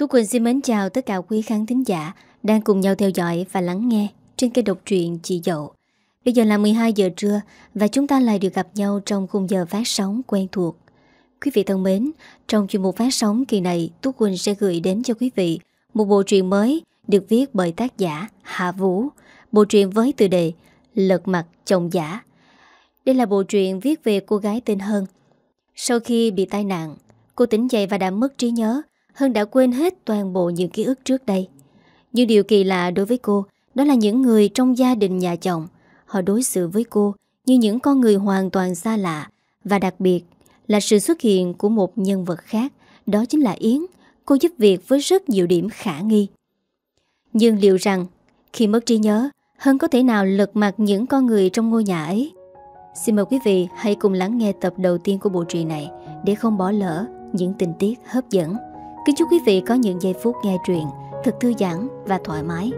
Tú Quỳnh xin mến chào tất cả quý khán thính giả đang cùng nhau theo dõi và lắng nghe trên kênh độc truyện Chị Dậu. Bây giờ là 12 giờ trưa và chúng ta lại được gặp nhau trong khung giờ phát sóng quen thuộc. Quý vị thân mến, trong chuyên mục phát sóng kỳ này, Tú Quỳnh sẽ gửi đến cho quý vị một bộ truyện mới được viết bởi tác giả Hạ Vũ. Bộ truyện với tựa đề Lật Mặt Chồng Giả. Đây là bộ truyện viết về cô gái tên Hân. Sau khi bị tai nạn, cô tỉnh dậy và đã mất trí nhớ. Hân đã quên hết toàn bộ những ký ức trước đây. Nhưng điều kỳ lạ đối với cô, đó là những người trong gia đình nhà chồng. Họ đối xử với cô như những con người hoàn toàn xa lạ. Và đặc biệt là sự xuất hiện của một nhân vật khác, đó chính là Yến. Cô giúp việc với rất nhiều điểm khả nghi. Nhưng liệu rằng khi mất trí nhớ, Hân có thể nào lật mặt những con người trong ngôi nhà ấy? Xin mời quý vị hãy cùng lắng nghe tập đầu tiên của bộ truyện này để không bỏ lỡ những tình tiết hấp dẫn. Kính chúc quý vị có những giây phút nghe truyện thật thư giãn và thoải mái.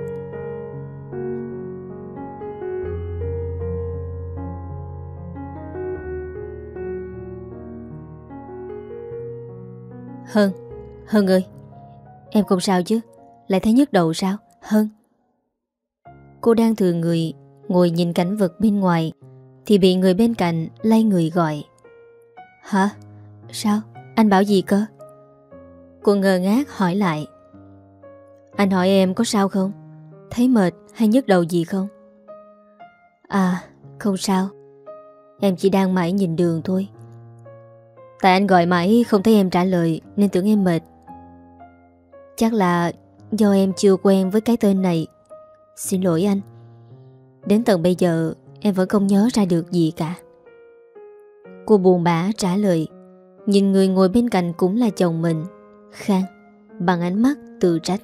Hân ơi, em không sao chứ? Lại thấy nhức đầu sao? Hân. Cô đang thừa người ngồi nhìn cảnh vật bên ngoài thì bị người bên cạnh lay người gọi. Hả? Sao? Anh bảo gì cơ? Cô ngơ ngác hỏi lại. Anh hỏi em có sao không? Thấy mệt hay nhức đầu gì không? À, không sao. Em chỉ đang mãi nhìn đường thôi. Tại anh gọi mãi không thấy em trả lời nên tưởng em mệt. Chắc là do em chưa quen với cái tên này. Xin lỗi anh. Đến tận bây giờ em vẫn không nhớ ra được gì cả. Cô buồn bã trả lời, nhìn người ngồi bên cạnh cũng là chồng mình, Khang, bằng ánh mắt tự trách.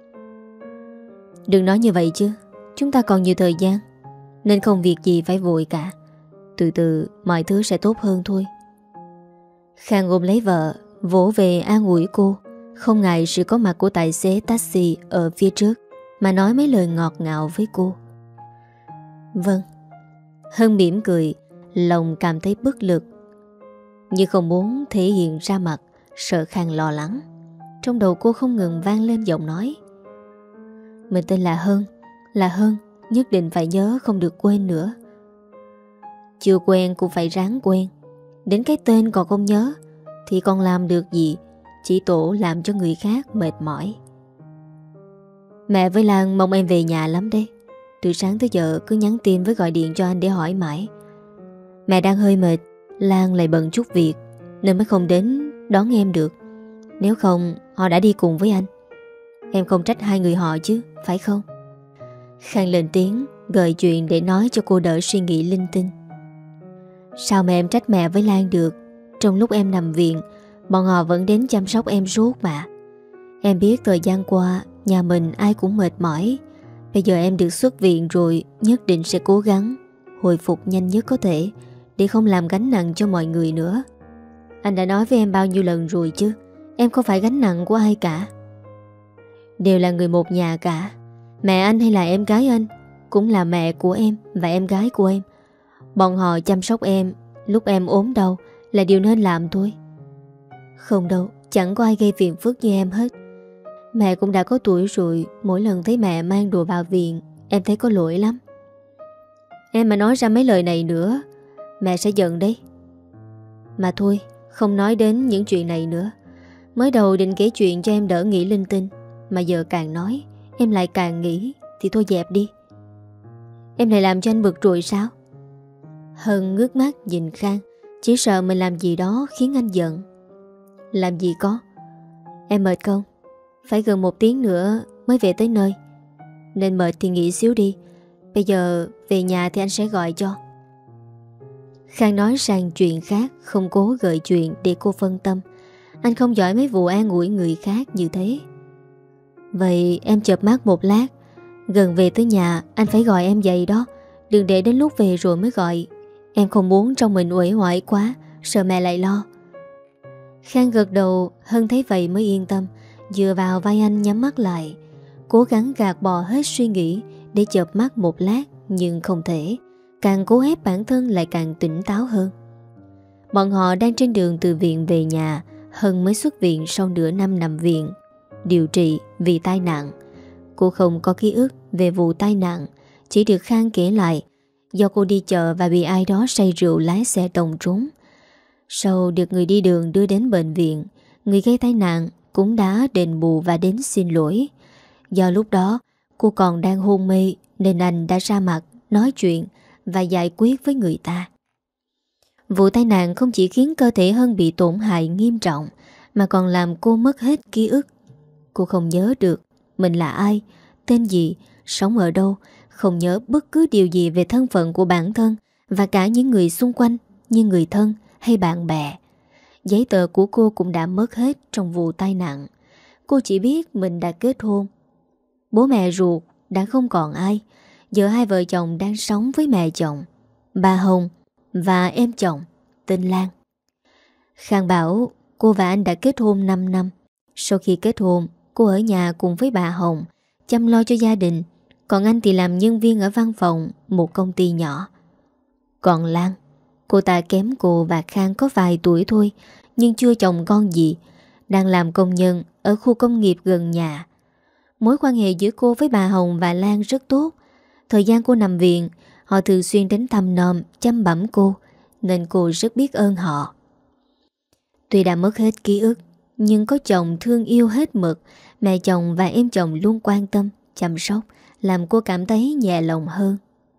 Đừng nói như vậy chứ, chúng ta còn nhiều thời gian, nên không việc gì phải vội cả. Từ từ mọi thứ sẽ tốt hơn thôi. Khang ôm lấy vợ, vỗ về an ủi cô, không ngại sự có mặt của tài xế taxi ở phía trước, mà nói mấy lời ngọt ngào với cô. Vâng. Hân mỉm cười, lòng cảm thấy bất lực, nhưng không muốn thể hiện ra mặt, sợ Khang lo lắng. Trong đầu cô không ngừng vang lên giọng nói. Mình tên là Hân, nhất định phải nhớ, không được quên nữa. Chưa quen cũng phải ráng quen. Đến cái tên còn không nhớ thì còn làm được gì, chỉ tổ làm cho người khác mệt mỏi. Mẹ với Lan mong em về nhà lắm đấy. Từ sáng tới giờ cứ nhắn tin với gọi điện cho anh để hỏi mãi. Mẹ đang hơi mệt, Lan lại bận chút việc nên mới không đến đón em được. Nếu không họ đã đi cùng với anh. Em không trách hai người họ chứ, phải không? Khang lên tiếng gợi chuyện để nói cho cô đỡ suy nghĩ linh tinh. Sao mà em trách mẹ với Lan được? Trong lúc em nằm viện, bọn họ vẫn đến chăm sóc em suốt mà. Em biết thời gian qua nhà mình ai cũng mệt mỏi. Bây giờ em được xuất viện rồi, nhất định sẽ cố gắng hồi phục nhanh nhất có thể để không làm gánh nặng cho mọi người nữa. Anh đã nói với em bao nhiêu lần rồi chứ, em không phải gánh nặng của ai cả. Đều là người một nhà cả. Mẹ anh hay là em gái anh cũng là mẹ của em và em gái của em. Bọn họ chăm sóc em lúc em ốm đau là điều nên làm thôi. Không đâu, chẳng có ai gây phiền phức như em hết. Mẹ cũng đã có tuổi rồi, mỗi lần thấy mẹ mang đồ vào viện em thấy có lỗi lắm. Em mà nói ra mấy lời này nữa mẹ sẽ giận đấy. Mà thôi, không nói đến những chuyện này nữa. Mới đầu định kể chuyện cho em đỡ nghĩ linh tinh, mà giờ càng nói em lại càng nghĩ. Thì thôi dẹp đi. Em lại làm cho anh bực rồi sao? Hân ngước mắt nhìn Khang, chỉ sợ mình làm gì đó khiến anh giận. Làm gì có. Em mệt không? Phải gần 1 tiếng nữa mới về tới nơi, nên mệt thì nghỉ xíu đi. Bây giờ về nhà thì anh sẽ gọi cho. Khang nói sang chuyện khác, không cố gợi chuyện để cô phân tâm. Anh không giỏi mấy vụ an ủi người khác như thế. Vậy em chợp mắt một lát, gần về tới nhà anh phải gọi em dậy đó. Đừng để đến lúc về rồi mới gọi. Em không muốn trong mình uể oải quá, sợ mẹ lại lo. Khang gật đầu. Hân thấy vậy mới yên tâm, dựa vào vai anh nhắm mắt lại, cố gắng gạt bỏ hết suy nghĩ để chợp mắt một lát, nhưng không thể. Càng cố ép bản thân lại càng tỉnh táo hơn. Bọn họ đang trên đường từ viện về nhà. Hân mới xuất viện sau nửa năm nằm viện. điều trị vì tai nạn. Cô không có ký ức về vụ tai nạn, chỉ được Khang kể lại do cô đi chợ và bị ai đó say rượu lái xe tông trúng. Sau được người đi đường đưa đến bệnh viện, người gây tai nạn cũng đã đền bù và đến xin lỗi. Do lúc đó cô còn đang hôn mê nên anh đã ra mặt nói chuyện và giải quyết với người ta. Vụ tai nạn không chỉ khiến cơ thể Hân bị tổn hại nghiêm trọng mà còn làm cô mất hết ký ức. Cô không nhớ được mình là ai, tên gì, sống ở đâu, không nhớ bất cứ điều gì về thân phận của bản thân và cả những người xung quanh như người thân hay bạn bè. Giấy tờ của cô cũng đã mất hết trong vụ tai nạn. Cô chỉ biết mình đã kết hôn. Bố mẹ ruột đã không còn ai. Giờ hai vợ chồng đang sống với mẹ chồng, bà Hồng và em chồng tên Lan. Khang bảo cô và anh đã kết hôn 5 năm. Sau khi kết hôn, cô ở nhà cùng với bà Hồng, chăm lo cho gia đình. Còn anh thì làm nhân viên ở văn phòng một công ty nhỏ. Còn Lan, cô ta kém cô và Khang có vài tuổi thôi, nhưng chưa chồng con gì, đang làm công nhân ở khu công nghiệp gần nhà. Mối quan hệ giữa cô với bà Hồng và Lan rất tốt. Thời gian cô nằm viện, họ thường xuyên đến thăm nom, chăm bẵm cô, nên cô rất biết ơn họ. Tuy đã mất hết ký ức, nhưng có chồng thương yêu hết mực, mẹ chồng và em chồng luôn quan tâm, chăm sóc, làm cô cảm thấy nhẹ lòng hơn.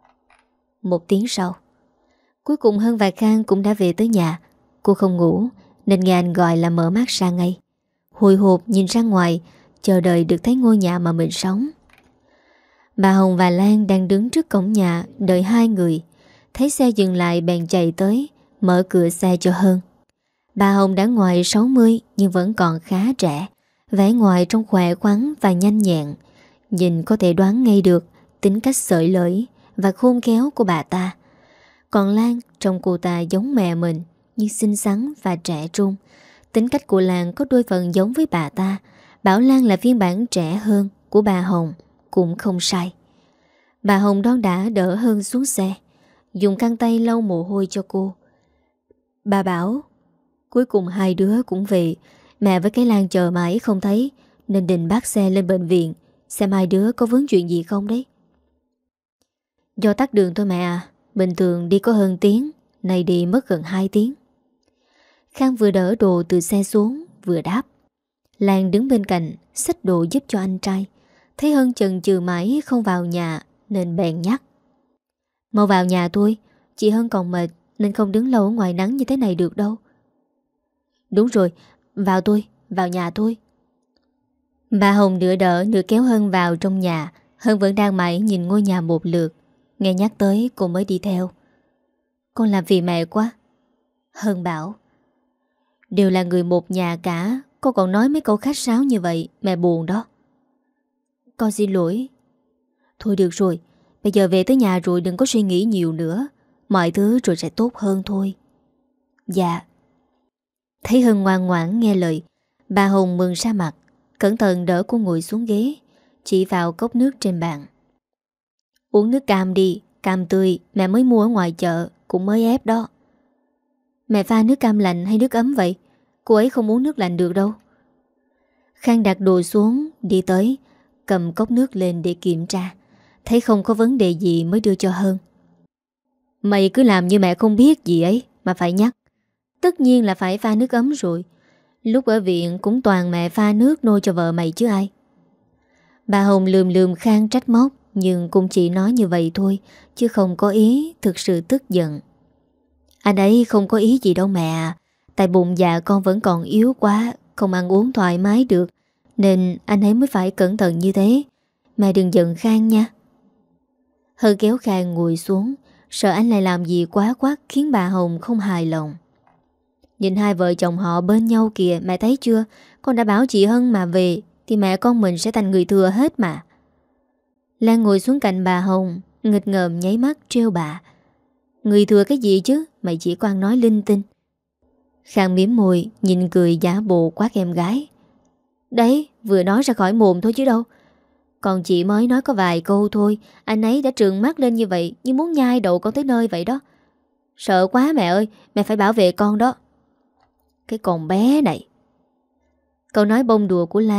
1 tiếng sau, cuối cùng Hân và Khang cũng đã về tới nhà. Cô không ngủ nên nghe anh gọi là mở mắt ra ngay. Hồi hộp nhìn ra ngoài, chờ đợi được thấy ngôi nhà mà mình sống. Bà Hồng và Lan đang đứng trước cổng nhà đợi hai người. Thấy xe dừng lại bèn chạy tới, mở cửa xe cho Hân. Bà Hồng đã ngoài 60 nhưng vẫn còn khá trẻ, vẻ ngoài trông khỏe khoắn và nhanh nhẹn. Nhìn có thể đoán ngay được tính cách xởi lởi và khôn khéo của bà ta. Còn Lan, trông cô ta giống mẹ mình, nhưng xinh xắn và trẻ trung. Tính cách của Lan có đôi phần giống với bà ta. Bảo Lan là phiên bản trẻ hơn của bà Hồng cũng không sai. Bà Hồng đón đã đỡ Hân xuống xe, dùng khăn tay lau mồ hôi cho cô. Bà bảo cuối cùng hai đứa cũng về. Mẹ với cái Lan chờ mãi không thấy, nên định bắt xe lên bệnh viện, xem hai đứa có vướng chuyện gì không đấy. Do tắc đường thôi mẹ à. Bình thường đi có hơn tiếng, nay đi mất gần 2 tiếng. Khang vừa đỡ đồ từ xe xuống vừa đáp. Lan đứng bên cạnh xách đồ giúp cho anh trai. Thấy Hân chần chừ mãi không vào nhà nên bèn nhắc. Mau vào nhà tôi, chị Hân còn mệt nên không đứng lâu ở ngoài nắng như thế này được đâu. Đúng rồi, vào nhà tôi. Bà Hồng nửa đỡ nửa kéo Hân vào trong nhà. Hân vẫn đang mãi nhìn ngôi nhà một lượt. Nghe nhắc tới cô mới đi theo. Con làm vì mẹ quá. Hân bảo. Đều là người một nhà cả, con còn nói mấy câu khách sáo như vậy, mẹ buồn đó. Con xin lỗi. Thôi được rồi, bây giờ về tới nhà rồi đừng có suy nghĩ nhiều nữa. Mọi thứ rồi sẽ tốt hơn thôi. Dạ. Thấy Hân ngoan ngoãn nghe lời, bà Hồng mừng ra mặt, cẩn thận đỡ cô ngồi xuống ghế, chỉ vào cốc nước trên bàn. Uống nước cam đi, cam tươi, mẹ mới mua ở ngoài chợ, cũng mới ép đó. Mẹ pha nước cam lạnh hay nước ấm vậy? Cô ấy không uống nước lạnh được đâu. Khang đặt đồ xuống, đi tới, cầm cốc nước lên để kiểm tra. Thấy không có vấn đề gì mới đưa cho Hân. Mày cứ làm như mẹ không biết gì ấy mà phải nhắc. Tất nhiên là phải pha nước ấm rồi. Lúc ở viện cũng toàn mẹ pha nước nôi cho vợ mày chứ ai. Bà Hồng lườm lườm Khang trách móc, nhưng cũng chỉ nói như vậy thôi, chứ không có ý thực sự tức giận. Anh ấy không có ý gì đâu mẹ à. Tại bụng dạ con vẫn còn yếu quá, không ăn uống thoải mái được, nên anh ấy mới phải cẩn thận như thế. Mẹ đừng giận Khang nha. Hân kéo Khang ngồi xuống, sợ anh lại làm gì quá quát khiến bà Hồng không hài lòng. Nhìn hai vợ chồng họ bên nhau kìa, mẹ thấy chưa? Con đã bảo chị Hân mà về thì mẹ con mình sẽ thành người thừa hết mà. Lan ngồi xuống cạnh bà Hồng, nghịch ngợm nháy mắt trêu bà. Người thừa cái gì chứ, mày chỉ quan nói linh tinh. Khang mím môi, nhìn cười giả bộ quát em gái. Đấy, vừa nói ra khỏi mồm thôi chứ đâu. Còn chị mới nói có vài câu thôi, anh ấy đã trừng mắt lên như vậy, như muốn nhai đầu con tới nơi vậy đó. Sợ quá mẹ ơi, mẹ phải bảo vệ con đó. Cái con bé này. Câu nói bông đùa của Lan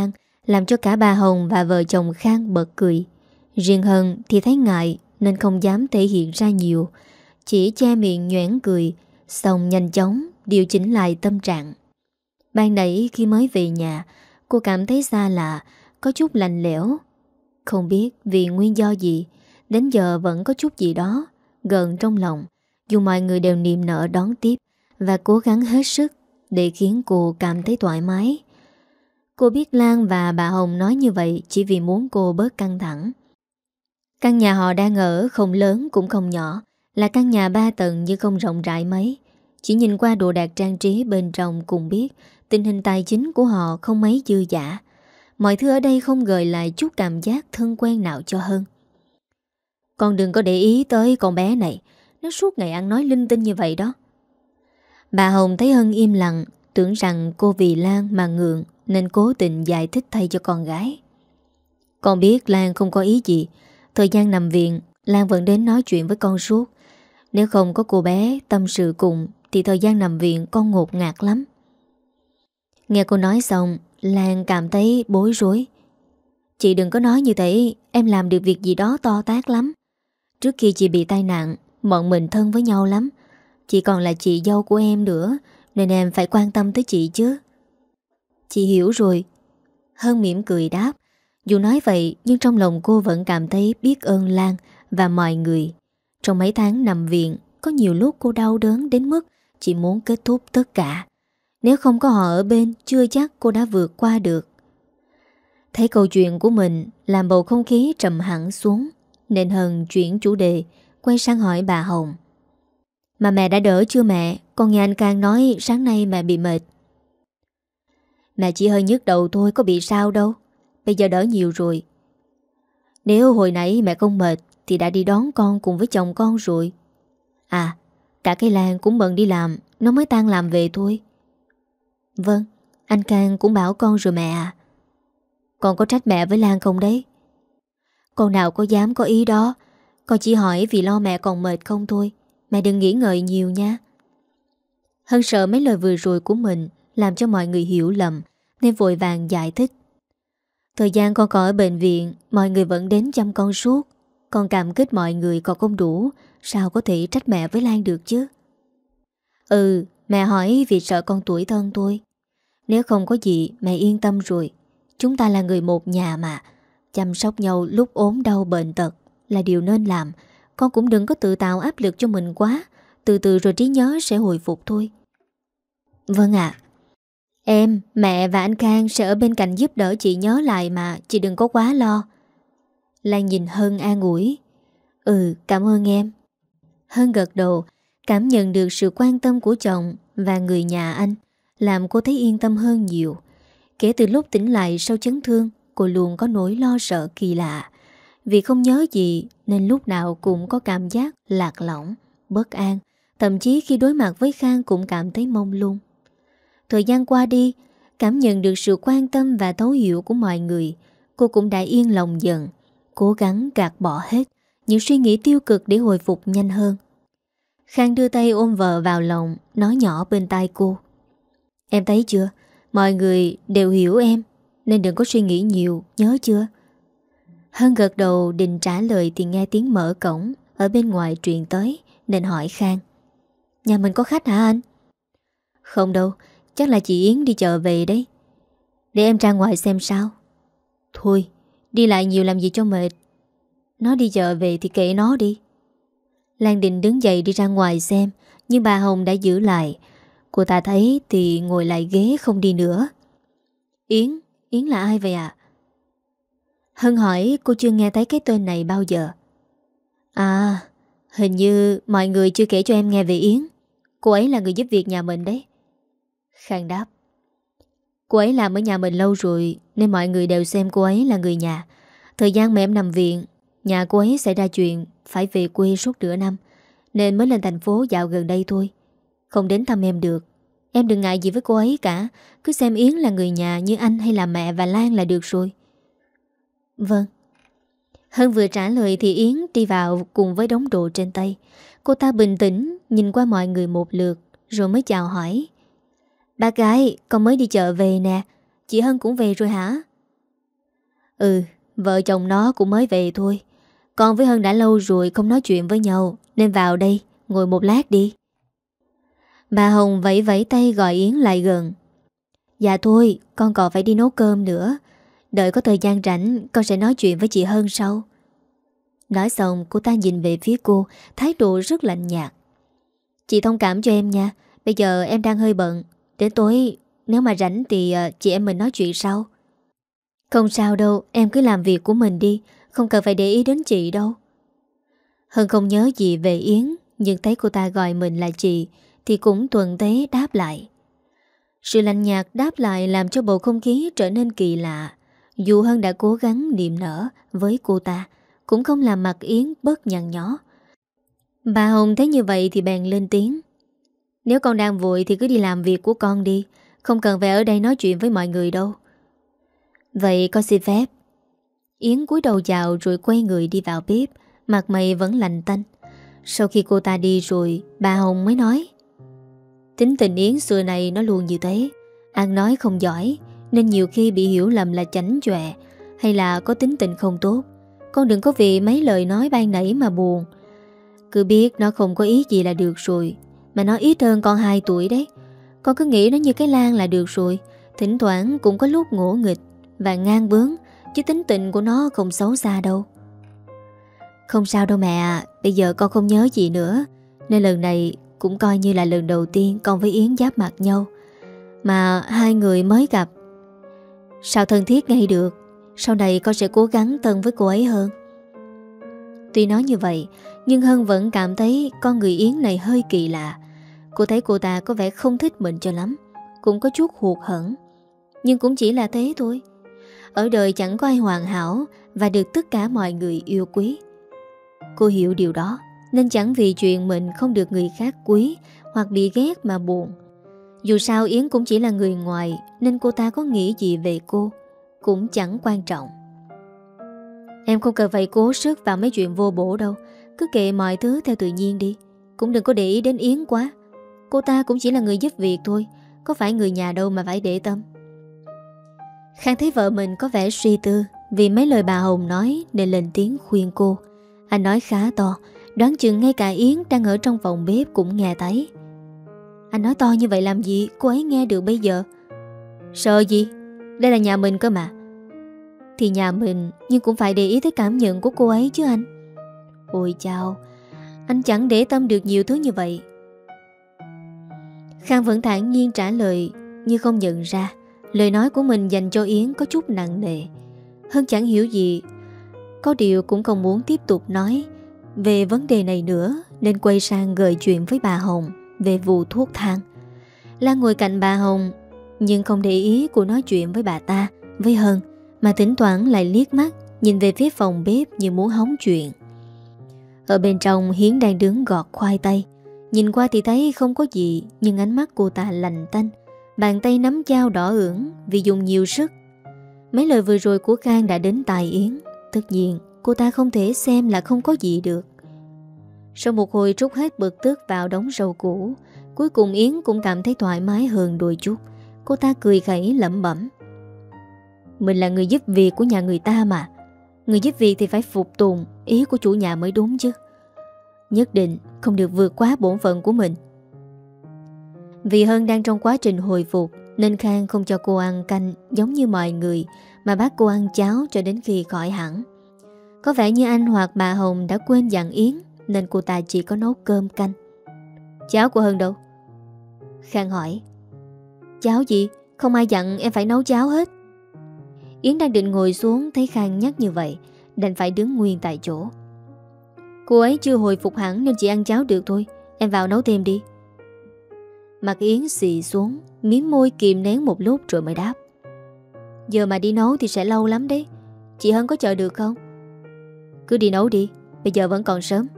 làm cho cả bà Hồng và vợ chồng Khang bật cười. Riêng Hân thì thấy ngại nên không dám thể hiện ra nhiều, chỉ che miệng nhoẻn cười, xong nhanh chóng điều chỉnh lại tâm trạng. Ban nãy khi mới về nhà, cô cảm thấy xa lạ, có chút lạnh lẽo. Không biết vì nguyên do gì, đến giờ vẫn có chút gì đó gợn trong lòng, dù mọi người đều niềm nở đón tiếp và cố gắng hết sức để khiến cô cảm thấy thoải mái. Cô biết Lan và bà Hồng nói như vậy chỉ vì muốn cô bớt căng thẳng. Căn nhà họ đang ở không lớn cũng không nhỏ, là căn nhà 3 tầng nhưng không rộng rãi mấy. Chỉ nhìn qua đồ đạc trang trí bên trong cũng biết tình hình tài chính của họ không mấy dư dả. Mọi thứ ở đây không gợi lại chút cảm giác thân quen nào cho Hân. Con đừng có để ý tới con bé này, nó suốt ngày ăn nói linh tinh như vậy đó. Bà Hồng thấy Hân im lặng, tưởng rằng cô vì Lan mà ngượng nên cố tình giải thích thay cho con gái. Con biết Lan không có ý gì. Thời gian nằm viện, Lan vẫn đến nói chuyện với con suốt. Nếu không có cô bé tâm sự cùng thì thời gian nằm viện con ngột ngạt lắm. Nghe cô nói xong, Lan cảm thấy bối rối. Chị đừng có nói như thế, em làm được việc gì đó to tát lắm. Trước khi chị bị tai nạn, bọn mình thân với nhau lắm. Chị còn là chị dâu của em nữa, nên em phải quan tâm tới chị chứ. Chị hiểu rồi. Hân mỉm cười đáp. Dù nói vậy nhưng trong lòng cô vẫn cảm thấy biết ơn Lan và mọi người. Trong mấy tháng nằm viện, có nhiều lúc cô đau đớn đến mức chỉ muốn kết thúc tất cả. Nếu không có họ ở bên, chưa chắc cô đã vượt qua được. Thấy câu chuyện của mình làm bầu không khí trầm hẳn xuống, nên Hân chuyển chủ đề, quay sang hỏi bà Hồng. Mà mẹ đã đỡ chưa mẹ? Con nghe anh Cang nói sáng nay mẹ bị mệt. Mẹ chỉ hơi nhức đầu thôi, có bị sao đâu. Bây giờ đỡ nhiều rồi. Nếu hồi nãy mẹ không mệt thì đã đi đón con cùng với chồng con rồi. À, cả cái Lan cũng bận đi làm, nó mới tan làm về thôi. Vâng, anh Cang cũng bảo con rồi mẹ à. Con có trách mẹ với Lan không đấy? Con nào có dám có ý đó. Con chỉ hỏi vì lo mẹ còn mệt không thôi. Mẹ đừng nghĩ ngợi nhiều nha. Hân sợ mấy lời vừa rồi của mình làm cho mọi người hiểu lầm, nên vội vàng giải thích. Thời gian con còn ở bệnh viện, mọi người vẫn đến chăm con suốt. Con cảm kích mọi người còn không đủ, sao có thể trách mẹ với Lan được chứ? Ừ, mẹ hỏi vì sợ con tủi thân thôi. Nếu không có gì mẹ yên tâm rồi. Chúng ta là người một nhà mà. Chăm sóc nhau lúc ốm đau bệnh tật là điều nên làm. Con cũng đừng có tự tạo áp lực cho mình quá. Từ từ rồi trí nhớ sẽ hồi phục thôi. Vâng ạ. Em, mẹ và anh Khang sẽ ở bên cạnh giúp đỡ chị nhớ lại mà. Chị đừng có quá lo. Lan nhìn Hân an ủi. Ừ, cảm ơn em. Hân gật đầu, cảm nhận được sự quan tâm của chồng và người nhà anh, làm cô thấy yên tâm hơn nhiều. Kể từ lúc tỉnh lại sau chấn thương, cô luôn có nỗi lo sợ kỳ lạ. Vì không nhớ gì nên lúc nào cũng có cảm giác lạc lõng, bất an. Thậm chí khi đối mặt với Khang cũng cảm thấy mông lung. Thời gian qua đi, cảm nhận được sự quan tâm và thấu hiểu của mọi người, cô cũng đã yên lòng dần, cố gắng gạt bỏ hết những suy nghĩ tiêu cực để hồi phục nhanh hơn. Khang đưa tay ôm vợ vào lòng, nói nhỏ bên tai cô. Em thấy chưa, mọi người đều hiểu em, nên đừng có suy nghĩ nhiều, nhớ chưa? Hân gật đầu định trả lời thì nghe tiếng mở cổng ở bên ngoài truyền tới, nên hỏi Khang. Nhà mình có khách hả anh? Không đâu, chắc là chị Yến đi chợ về đấy. Để em ra ngoài xem sao. Thôi, đi lại nhiều làm gì cho mệt. Nó đi chợ về thì kệ nó đi. Lan định đứng dậy đi ra ngoài xem, nhưng bà Hồng đã giữ lại. Cô ta thấy thì ngồi lại ghế không đi nữa. Yến, Yến là ai vậy ạ? Hân hỏi, cô chưa nghe thấy cái tên này bao giờ. À, hình như mọi người chưa kể cho em nghe về Yến. Cô ấy là người giúp việc nhà mình đấy. Khang đáp. Cô ấy làm ở nhà mình lâu rồi, nên mọi người đều xem cô ấy là người nhà. Thời gian mà em nằm viện, nhà cô ấy xảy ra chuyện phải về quê suốt nửa năm, nên mới lên thành phố dạo gần đây thôi. Không đến thăm em được. Em đừng ngại gì với cô ấy cả. Cứ xem Yến là người nhà như anh hay là mẹ và Lan là được rồi. Vâng. Hân vừa trả lời thì Yến đi vào cùng với đống đồ trên tay. Cô ta bình tĩnh nhìn qua mọi người một lượt rồi mới chào hỏi. Bác gái, con mới đi chợ về nè. Chị Hân cũng về rồi hả? Ừ, vợ chồng nó cũng mới về thôi. Con với Hân đã lâu rồi không nói chuyện với nhau, nên vào đây, ngồi một lát đi. Bà Hồng vẫy vẫy tay gọi Yến lại gần. Dạ thôi, con còn phải đi nấu cơm nữa. Đợi có thời gian rảnh, con sẽ nói chuyện với chị Hân sau. Nói xong, cô ta nhìn về phía cô, thái độ rất lạnh nhạt. Chị thông cảm cho em nha. Bây giờ em đang hơi bận. Đến tối, nếu mà rảnh thì chị em mình nói chuyện sau. Không sao đâu, em cứ làm việc của mình đi. Không cần phải để ý đến chị đâu. Hân không nhớ gì về Yến, nhưng thấy cô ta gọi mình là chị thì cũng thuận thế đáp lại. Sự lạnh nhạt đáp lại làm cho bầu không khí trở nên kỳ lạ. Dù Hân đã cố gắng niềm nở với cô ta, cũng không làm mặt Yến bớt nhăn nhó. Bà Hồng thấy như vậy thì bèn lên tiếng. Nếu con đang vội thì cứ đi làm việc của con đi. Không cần phải ở đây nói chuyện với mọi người đâu. Vậy con xin phép. Yến cúi đầu chào rồi quay người đi vào bếp. Mặt mày vẫn lạnh tanh. Sau khi cô ta đi rồi, bà Hồng mới nói. Tính tình Yến xưa này nó luôn như thế. Ăn nói không giỏi, nên nhiều khi bị hiểu lầm là chảnh chọe, hay là có tính tình không tốt. Con đừng có vì mấy lời nói ban nãy mà buồn. Cứ biết nó không có ý gì là được rồi. Mà nó ít hơn con 2 tuổi đấy. Con cứ nghĩ nó như cái Lan là được rồi. Thỉnh thoảng cũng có lúc ngỗ nghịch và ngang bướng, chứ tính tình của nó không xấu xa đâu. Không sao đâu mẹ à. Bây giờ con không nhớ gì nữa, nên lần này cũng coi như là lần đầu tiên con với Yến giáp mặt nhau. Mà hai người mới gặp, sao thân thiết ngay được. Sau này con sẽ cố gắng thân với cô ấy hơn. Tuy nói như vậy, nhưng Hân vẫn cảm thấy con người Yến này hơi kỳ lạ. Cô thấy cô ta có vẻ không thích mình cho lắm, cũng có chút hụt hẫng. Nhưng cũng chỉ là thế thôi. Ở đời chẳng có ai hoàn hảo và được tất cả mọi người yêu quý. Cô hiểu điều đó, nên chẳng vì chuyện mình không được người khác quý hoặc bị ghét mà buồn. Dù sao Yến cũng chỉ là người ngoài, nên cô ta có nghĩ gì về cô cũng chẳng quan trọng. Em không cần phải cố sức vào mấy chuyện vô bổ đâu. Cứ kệ mọi thứ theo tự nhiên đi. Cũng đừng có để ý đến Yến quá. Cô ta cũng chỉ là người giúp việc thôi, có phải người nhà đâu mà phải để tâm. Khang thấy vợ mình có vẻ suy tư vì mấy lời bà Hồng nói, nên lên tiếng khuyên cô. Anh nói khá to, đoán chừng ngay cả Yến đang ở trong phòng bếp cũng nghe thấy. Anh nói to như vậy làm gì, cô ấy nghe được bây giờ. Sợ gì, đây là nhà mình cơ mà. Thì nhà mình, nhưng cũng phải để ý tới cảm nhận của cô ấy chứ anh. Ôi chao, anh chẳng để tâm được nhiều thứ như vậy. Khang vẫn thản nhiên trả lời, như không nhận ra lời nói của mình dành cho Yến có chút nặng nề. Hân chẳng hiểu gì, có điều cũng không muốn tiếp tục nói về vấn đề này nữa, nên quay sang gợi chuyện với bà Hồng về vụ thuốc thang. Lan ngồi cạnh bà Hồng, nhưng không để ý cô nói chuyện với bà ta, với Hân, mà thỉnh thoảng lại liếc mắt nhìn về phía phòng bếp như muốn hóng chuyện. Ở bên trong, Hiến đang đứng gọt khoai tây. Nhìn qua thì thấy không có gì, nhưng ánh mắt cô ta lạnh tanh, bàn tay nắm dao đỏ ửng vì dùng nhiều sức. Mấy lời vừa rồi của Khang đã đến tai Yến. Tất nhiên cô ta không thể xem là không có gì được. Sau một hồi trút hết bực tức vào đống rau củ, cuối cùng Yến cũng cảm thấy thoải mái hơn đôi chút. Cô ta cười khẩy lẩm bẩm. Mình là người giúp việc của nhà người ta mà. Người giúp việc thì phải phục tùng ý của chủ nhà mới đúng chứ. Nhất định không được vượt quá bổn phận của mình. Vì Hân đang trong quá trình hồi phục, nên Khang không cho cô ăn canh giống như mọi người, mà bắt cô ăn cháo cho đến khi khỏi hẳn. Có vẻ như anh hoặc bà Hồng đã quên dặn Yến, nên cô ta chỉ có nấu cơm canh. Cháo của Hân đâu? Khang hỏi. Cháo gì? Không ai dặn em phải nấu cháo hết. Yến đang định ngồi xuống, thấy Khang nhắc như vậy, đành phải đứng nguyên tại chỗ. Cô ấy chưa hồi phục hẳn nên chỉ ăn cháo được thôi. Em vào nấu thêm đi. Mặt Yến xì xuống, miếm môi kìm nén một lúc rồi mới đáp. Giờ mà đi nấu thì sẽ lâu lắm đấy. Chị Hân có chờ được không? Cứ đi nấu đi, bây giờ vẫn còn sớm.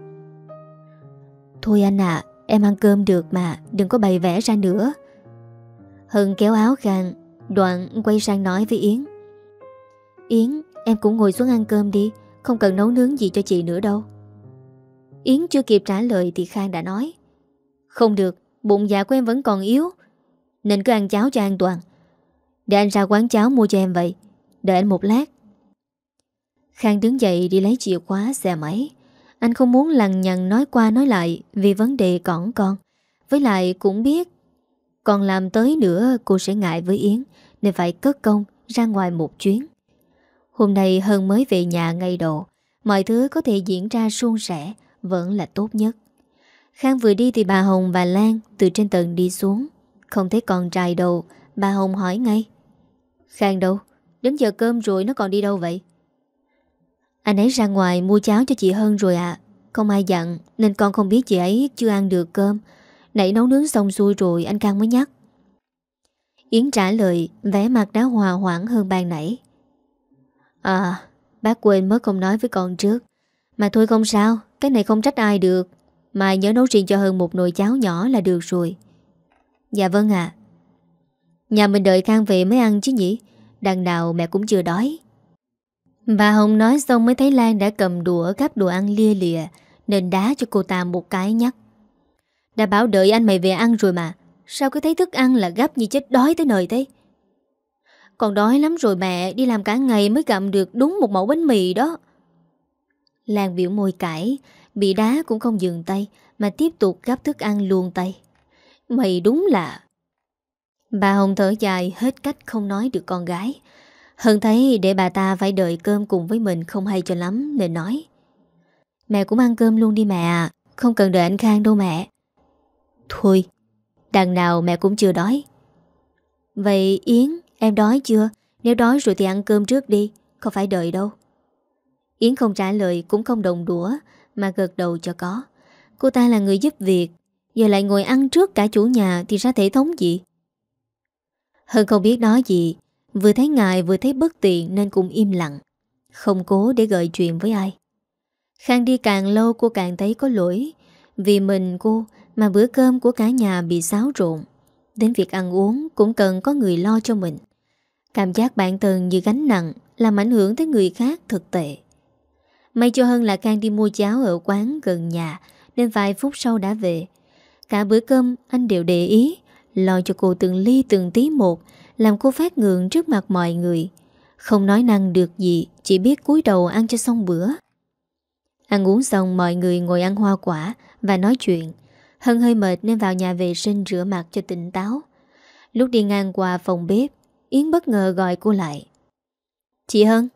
Thôi anh à, em ăn cơm được mà, đừng có bày vẽ ra nữa. Hân kéo áo Khang, đoạn quay sang nói với Yến. Yến, em cũng ngồi xuống ăn cơm đi, không cần nấu nướng gì cho chị nữa đâu. Yến chưa kịp trả lời thì Khang đã nói. Không được, bụng dạ của em vẫn còn yếu, nên cứ ăn cháo cho an toàn. Để anh ra quán cháo mua cho em vậy. Đợi anh một lát. Khang đứng dậy đi lấy chìa khóa xe máy. Anh không muốn lằng nhằng nói qua nói lại vì vấn đề cỏn con. Với lại cũng biết còn làm tới nữa cô sẽ ngại với Yến, nên phải cất công ra ngoài một chuyến. Hôm nay Hân mới về nhà ngày đầu, mọi thứ có thể diễn ra suôn sẻ vẫn là tốt nhất. Khang vừa đi thì bà Hồng và Lan từ trên tầng đi xuống. Không thấy con trai đâu, bà Hồng hỏi ngay: Khang đâu? Đến giờ cơm rồi nó còn đi đâu vậy? Anh ấy ra ngoài mua cháo cho chị Hân rồi ạ. Không ai dặn nên con không biết chị ấy chưa ăn được cơm. Nãy nấu nướng xong xuôi rồi anh Khang mới nhắc. Yến trả lời, vẻ mặt đã hòa hoãn hơn ban nãy. À, bác quên mất không nói với con trước. Mà thôi không sao, cái này không trách ai được. Mai nhớ nấu riêng cho Hân một nồi cháo nhỏ là được rồi. Dạ vâng ạ. Nhà mình đợi Khang về mới ăn chứ nhỉ? Đằng nào mẹ cũng chưa đói. Bà Hồng nói xong mới thấy Lan đã cầm đũa gắp đồ ăn lia lịa, nên đá cho cô ta một cái nhắc. Đã bảo đợi anh mày về ăn rồi mà, sao cứ thấy thức ăn là gắp như chết đói tới nơi thế? Còn đói lắm rồi mẹ, đi làm cả ngày mới gặm được đúng một mẩu bánh mì đó. Lan biểu môi cãi, bị đá cũng không dừng tay mà tiếp tục gắp thức ăn luôn tay. Mày đúng là... Bà Hồng thở dài hết cách không nói được con gái. Hân thấy để bà ta phải đợi cơm cùng với mình không hay cho lắm nên nói: Mẹ cũng ăn cơm luôn đi mẹ à, không cần đợi anh Khang đâu mẹ. Thôi, đằng nào mẹ cũng chưa đói. Vậy Yến, em đói chưa? Nếu đói rồi thì ăn cơm trước đi, không phải đợi đâu. Yến không trả lời cũng không đồng đũa mà gật đầu cho có. Cô ta là người giúp việc, giờ lại ngồi ăn trước cả chủ nhà thì ra thể thống gì? Hân không biết nói gì, vừa thấy ngại vừa thấy bất tiện nên cũng im lặng, không cố để gợi chuyện với ai. Khang đi càng lâu cô càng thấy có lỗi. Vì mình cô mà bữa cơm của cả nhà bị xáo trộn. Đến việc ăn uống cũng cần có người lo cho mình. Cảm giác bản thân như gánh nặng làm ảnh hưởng tới người khác thực tệ. May cho Hân là Khang đi mua cháo ở quán gần nhà nên vài phút sau đã về. Cả bữa cơm anh đều để ý, lo cho cô từng ly từng tí một, làm cô phát ngượng trước mặt mọi người. Không nói năng được gì, chỉ biết cúi đầu ăn cho xong bữa. Ăn uống xong mọi người ngồi ăn hoa quả và nói chuyện. Hân hơi mệt nên vào nhà vệ sinh rửa mặt cho tỉnh táo. Lúc đi ngang qua phòng bếp, Yến bất ngờ gọi cô lại. Chị Hân,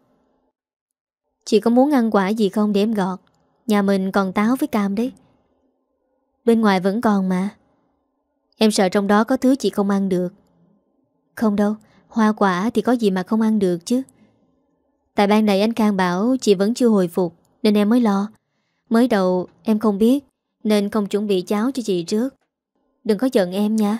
chị có muốn ăn quả gì không để em gọt? Nhà mình còn táo với cam đấy. Bên ngoài vẫn còn mà. Em sợ trong đó có thứ chị không ăn được. Không đâu, hoa quả thì có gì mà không ăn được chứ. Tại ban nãy anh Khang bảo chị vẫn chưa hồi phục nên em mới lo. Mới đầu em không biết nên không chuẩn bị cháo cho chị trước. Đừng có giận em nha.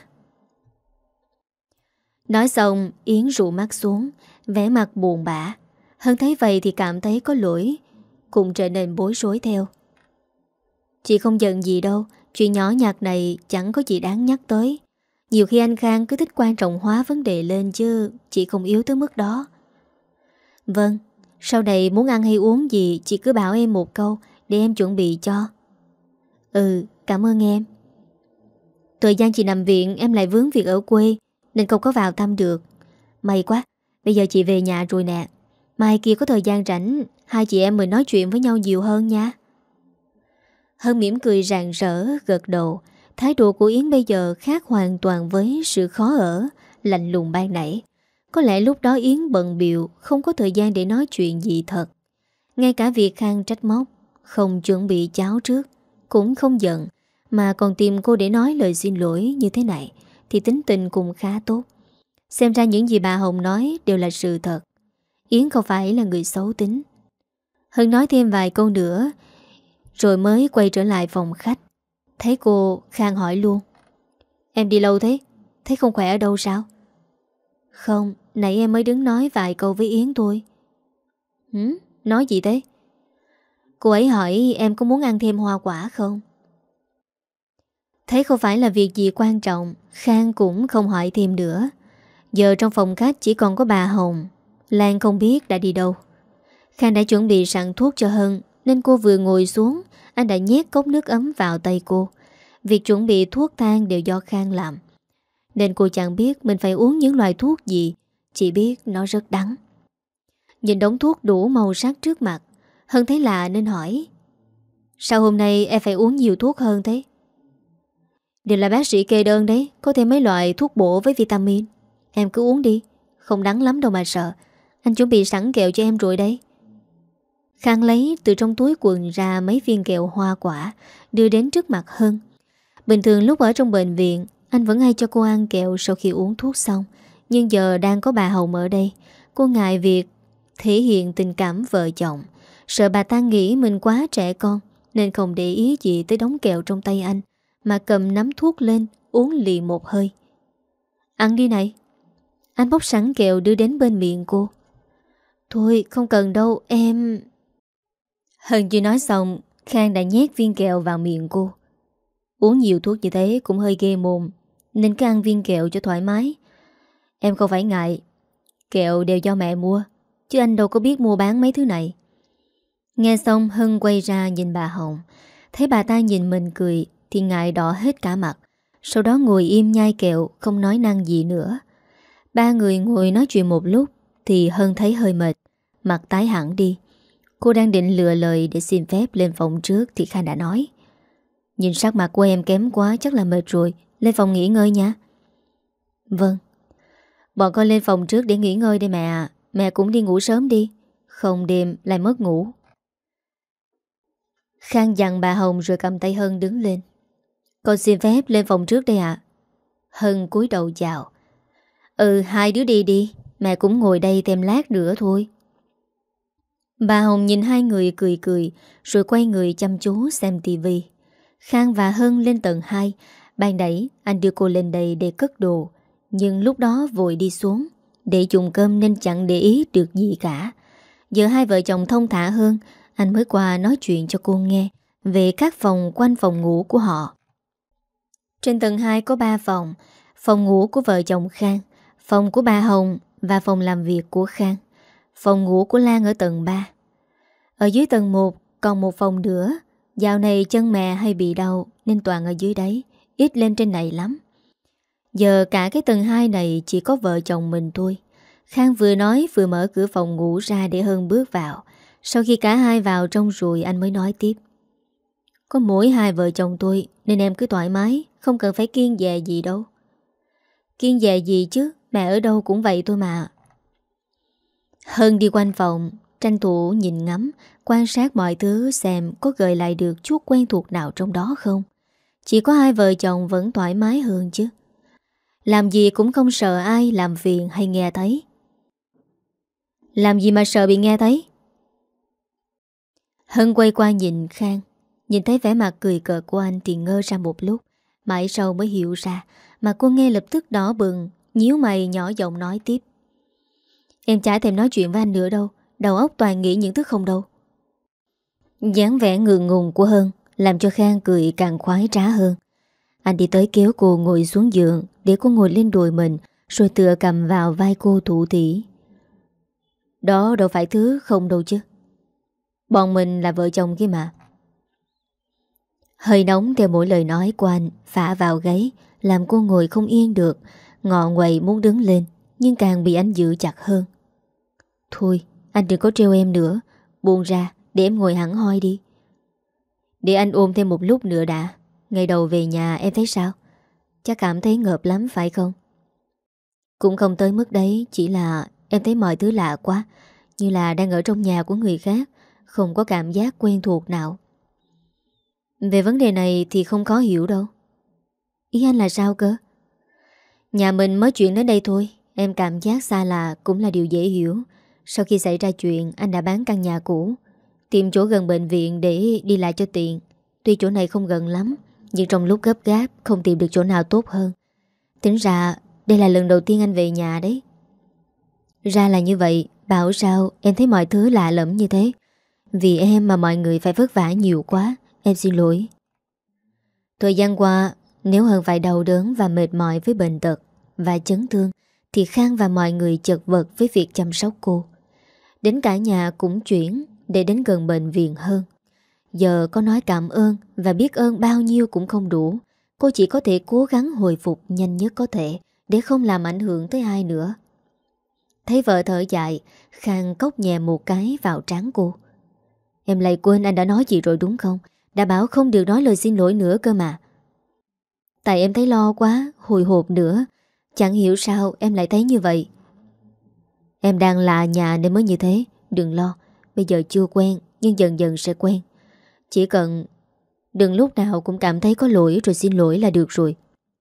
Nói xong Yến rụ mắt xuống, vẻ mặt buồn bã. Hân thấy vậy thì cảm thấy có lỗi, cũng trở nên bối rối theo. Chị không giận gì đâu, chuyện nhỏ nhặt này chẳng có gì đáng nhắc tới. Nhiều khi anh Khang cứ thích quan trọng hóa vấn đề lên chứ chị không yếu tới mức đó. Vâng, sau này muốn ăn hay uống gì chị cứ bảo em một câu để em chuẩn bị cho. Ừ, cảm ơn em. Thời gian chị nằm viện em lại vướng việc ở quê nên không có vào thăm được. May quá, bây giờ chị về nhà rồi nè. Mai kia có thời gian rảnh, hai chị em mình nói chuyện với nhau nhiều hơn nha. Hân mỉm cười rạng rỡ, gật đầu. Thái độ của Yến bây giờ khác hoàn toàn với sự khó ở, lạnh lùng ban nãy. Có lẽ lúc đó Yến bận bịu, không có thời gian để nói chuyện gì thật. Ngay cả việc Khang trách móc, không chuẩn bị cháo trước, cũng không giận, mà còn tìm cô để nói lời xin lỗi như thế này, thì tính tình cũng khá tốt. Xem ra những gì bà Hồng nói đều là sự thật. Yến không phải là người xấu tính. Hân nói thêm vài câu nữa rồi mới quay trở lại phòng khách. Thấy cô, Khang hỏi luôn. Em đi lâu thế? Thấy không khỏe ở đâu sao? Không, nãy em mới đứng nói vài câu với Yến thôi. Nói gì thế? Cô ấy hỏi em có muốn ăn thêm hoa quả không? Thấy không phải là việc gì quan trọng, Khang cũng không hỏi thêm nữa. Giờ trong phòng khách chỉ còn có bà Hồng. Lan không biết đã đi đâu. Khang đã chuẩn bị sẵn thuốc cho Hân, nên cô vừa ngồi xuống, anh đã nhét cốc nước ấm vào tay cô. Việc chuẩn bị thuốc thang đều do Khang làm, nên cô chẳng biết mình phải uống những loại thuốc gì, chỉ biết nó rất đắng. Nhìn đống thuốc đủ màu sắc trước mặt, Hân thấy lạ nên hỏi: Sao hôm nay em phải uống nhiều thuốc hơn thế? Đều là bác sĩ kê đơn đấy, có thêm mấy loại thuốc bổ với vitamin. Em cứ uống đi, không đắng lắm đâu mà sợ. Anh chuẩn bị sẵn kẹo cho em rồi đấy. Khang lấy từ trong túi quần ra mấy viên kẹo hoa quả, đưa đến trước mặt Hân. Bình thường lúc ở trong bệnh viện, anh vẫn hay cho cô ăn kẹo sau khi uống thuốc xong. Nhưng giờ đang có bà Hồng ở đây, cô ngại việc thể hiện tình cảm vợ chồng, sợ bà ta nghĩ mình quá trẻ con, nên không để ý gì tới đống kẹo trong tay anh, mà cầm nắm thuốc lên uống liền một hơi. Ăn đi này. Anh bóc sẵn kẹo đưa đến bên miệng cô. Thôi không cần đâu em. Hân chưa nói xong, Khang đã nhét viên kẹo vào miệng cô. Uống nhiều thuốc như thế cũng hơi ghê mồm, nên cứ ăn viên kẹo cho thoải mái. Em không phải ngại, kẹo đều do mẹ mua, chứ anh đâu có biết mua bán mấy thứ này. Nghe xong Hân quay ra nhìn bà Hồng. Thấy bà ta nhìn mình cười thì ngại đỏ hết cả mặt. Sau đó ngồi im nhai kẹo, không nói năng gì nữa. Ba người ngồi nói chuyện một lúc thì Hân thấy hơi mệt, mặt tái hẳn đi. Cô đang định lựa lời để xin phép lên phòng trước thì Khang đã nói: Nhìn sắc mặt của em kém quá, chắc là mệt rồi, lên phòng nghỉ ngơi nha. Vâng. Bọn con lên phòng trước để nghỉ ngơi đây mẹ à. Mẹ cũng đi ngủ sớm đi, không đêm lại mất ngủ. Khang dặn bà Hồng rồi cầm tay Hân đứng lên. Con xin phép lên phòng trước đây ạ. Hân cúi đầu chào. Hai đứa đi đi, mẹ cũng ngồi đây thêm lát nữa thôi. Bà Hồng nhìn hai người cười cười, rồi quay người chăm chú xem tivi. Khang và Hân lên tầng 2. Ban nãy anh đưa cô lên đây để cất đồ, nhưng lúc đó vội đi xuống để dùng cơm nên chẳng để ý được gì cả. Giờ hai vợ chồng thông thả hơn, anh mới qua nói chuyện cho cô nghe về các phòng quanh phòng ngủ của họ. Trên tầng 2 có 3 phòng: phòng ngủ của vợ chồng Khang, phòng của bà Hồng và phòng làm việc của Khang. Phòng ngủ của Lan ở tầng 3. Ở dưới tầng 1 còn một phòng nữa. Dạo này chân mẹ hay bị đau nên toàn ở dưới đấy, ít lên trên này lắm. Giờ cả cái tầng 2 này chỉ có vợ chồng mình thôi. Khang vừa nói vừa mở cửa phòng ngủ ra để Hân bước vào. Sau khi cả hai vào trong rồi anh mới nói tiếp: Có mỗi hai vợ chồng tôi nên em cứ thoải mái, không cần phải kiêng dè gì đâu. Kiêng dè gì chứ, mẹ ở đâu cũng vậy thôi mà. Hân đi quanh phòng, tranh thủ nhìn ngắm, quan sát mọi thứ xem có gợi lại được chút quen thuộc nào trong đó không. Chỉ có hai vợ chồng vẫn thoải mái hơn chứ. Làm gì cũng không sợ ai làm phiền hay nghe thấy. Làm gì mà sợ bị nghe thấy? Hân quay qua nhìn Khang. Nhìn thấy vẻ mặt cười cợt của anh thì ngơ ra một lúc. Mãi sau mới hiểu ra, mà cô nghe lập tức đỏ bừng, nhíu mày nhỏ giọng nói tiếp: Em chả thèm nói chuyện với anh nữa đâu, đầu óc toàn nghĩ những thứ không đâu. Dáng vẻ ngượng ngùng của Hân làm cho Khang cười càng khoái trá hơn. Anh đi tới kéo cô ngồi xuống giường để cô ngồi lên đùi mình, rồi tựa cầm vào vai cô thủ thỉ: Đó đâu phải thứ không đâu chứ. Bọn mình là vợ chồng kia mà. Hơi nóng theo mỗi lời nói của anh phả vào gáy, làm cô ngồi không yên được, ngọ nguậy muốn đứng lên, nhưng càng bị anh giữ chặt hơn. Thôi, anh đừng có trêu em nữa, buông ra để em ngồi hẳn hoi đi. Để anh ôm thêm một lúc nữa đã. Ngày đầu về nhà em thấy sao? Chắc cảm thấy ngợp lắm phải không? Cũng không tới mức đấy, chỉ là em thấy mọi thứ lạ quá, như là đang ở trong nhà của người khác, không có cảm giác quen thuộc nào. Về vấn đề này thì không khó hiểu đâu. Ý anh là sao cơ? Nhà mình mới chuyển đến đây thôi, em cảm giác xa lạ cũng là điều dễ hiểu. Sau khi xảy ra chuyện, anh đã bán căn nhà cũ, tìm chỗ gần bệnh viện để đi lại cho tiện. Tuy chỗ này không gần lắm, nhưng trong lúc gấp gáp không tìm được chỗ nào tốt hơn. Tính ra đây là lần đầu tiên anh về nhà đấy. Ra là như vậy, bảo sao em thấy mọi thứ lạ lẫm như thế. Vì em mà mọi người phải vất vả nhiều quá, em xin lỗi. Thời gian qua, nếu Hân phải đau đớn và mệt mỏi với bệnh tật và chấn thương, thì Khang và mọi người chật vật với việc chăm sóc cô. Đến cả nhà cũng chuyển để đến gần bệnh viện hơn. Giờ có nói cảm ơn và biết ơn bao nhiêu cũng không đủ. Cô chỉ có thể cố gắng hồi phục nhanh nhất có thể để không làm ảnh hưởng tới ai nữa. Thấy vợ thở dài, Khang cốc nhẹ một cái vào trán cô. Em lại quên anh đã nói gì rồi đúng không? Đã bảo không được nói lời xin lỗi nữa cơ mà. Tại em thấy lo quá, hồi hộp nữa. Chẳng hiểu sao em lại thấy như vậy. Em đang lạ nhà nên mới như thế. Đừng lo, bây giờ chưa quen nhưng dần dần sẽ quen. Chỉ cần đừng lúc nào cũng cảm thấy có lỗi rồi xin lỗi là được rồi.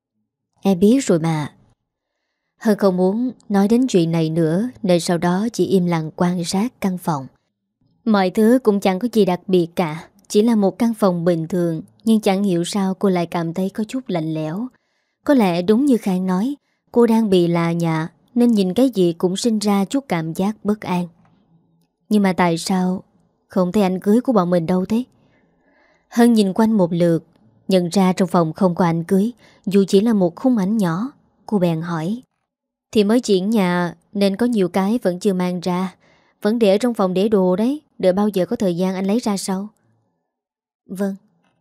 Em biết rồi mà. Hân không muốn nói đến chuyện này nữa nên sau đó chỉ im lặng quan sát căn phòng. Mọi thứ cũng chẳng có gì đặc biệt cả. Chỉ là một căn phòng bình thường. Nhưng chẳng hiểu sao cô lại cảm thấy có chút lạnh lẽo. Có lẽ đúng như Khang nói, cô đang bị lạ nhạ nên nhìn cái gì cũng sinh ra chút cảm giác bất an. Nhưng mà tại sao không thấy ảnh cưới của bọn mình đâu thế? Hân nhìn quanh một lượt, nhận ra trong phòng không có ảnh cưới, dù chỉ là một khung ảnh nhỏ. Cô bèn hỏi. Thì mới chuyển nhà nên có nhiều cái vẫn chưa mang ra. Vẫn để ở trong phòng để đồ đấy. Đợi bao giờ có thời gian anh lấy ra sau. Vâng.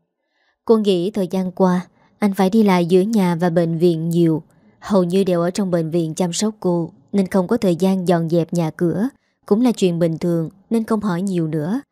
Cô nghĩ thời gian qua anh phải đi lại giữa nhà và bệnh viện nhiều. Hầu như đều ở trong bệnh viện chăm sóc cô nên không có thời gian dọn dẹp nhà cửa. Cũng là chuyện bình thường nên không hỏi nhiều nữa.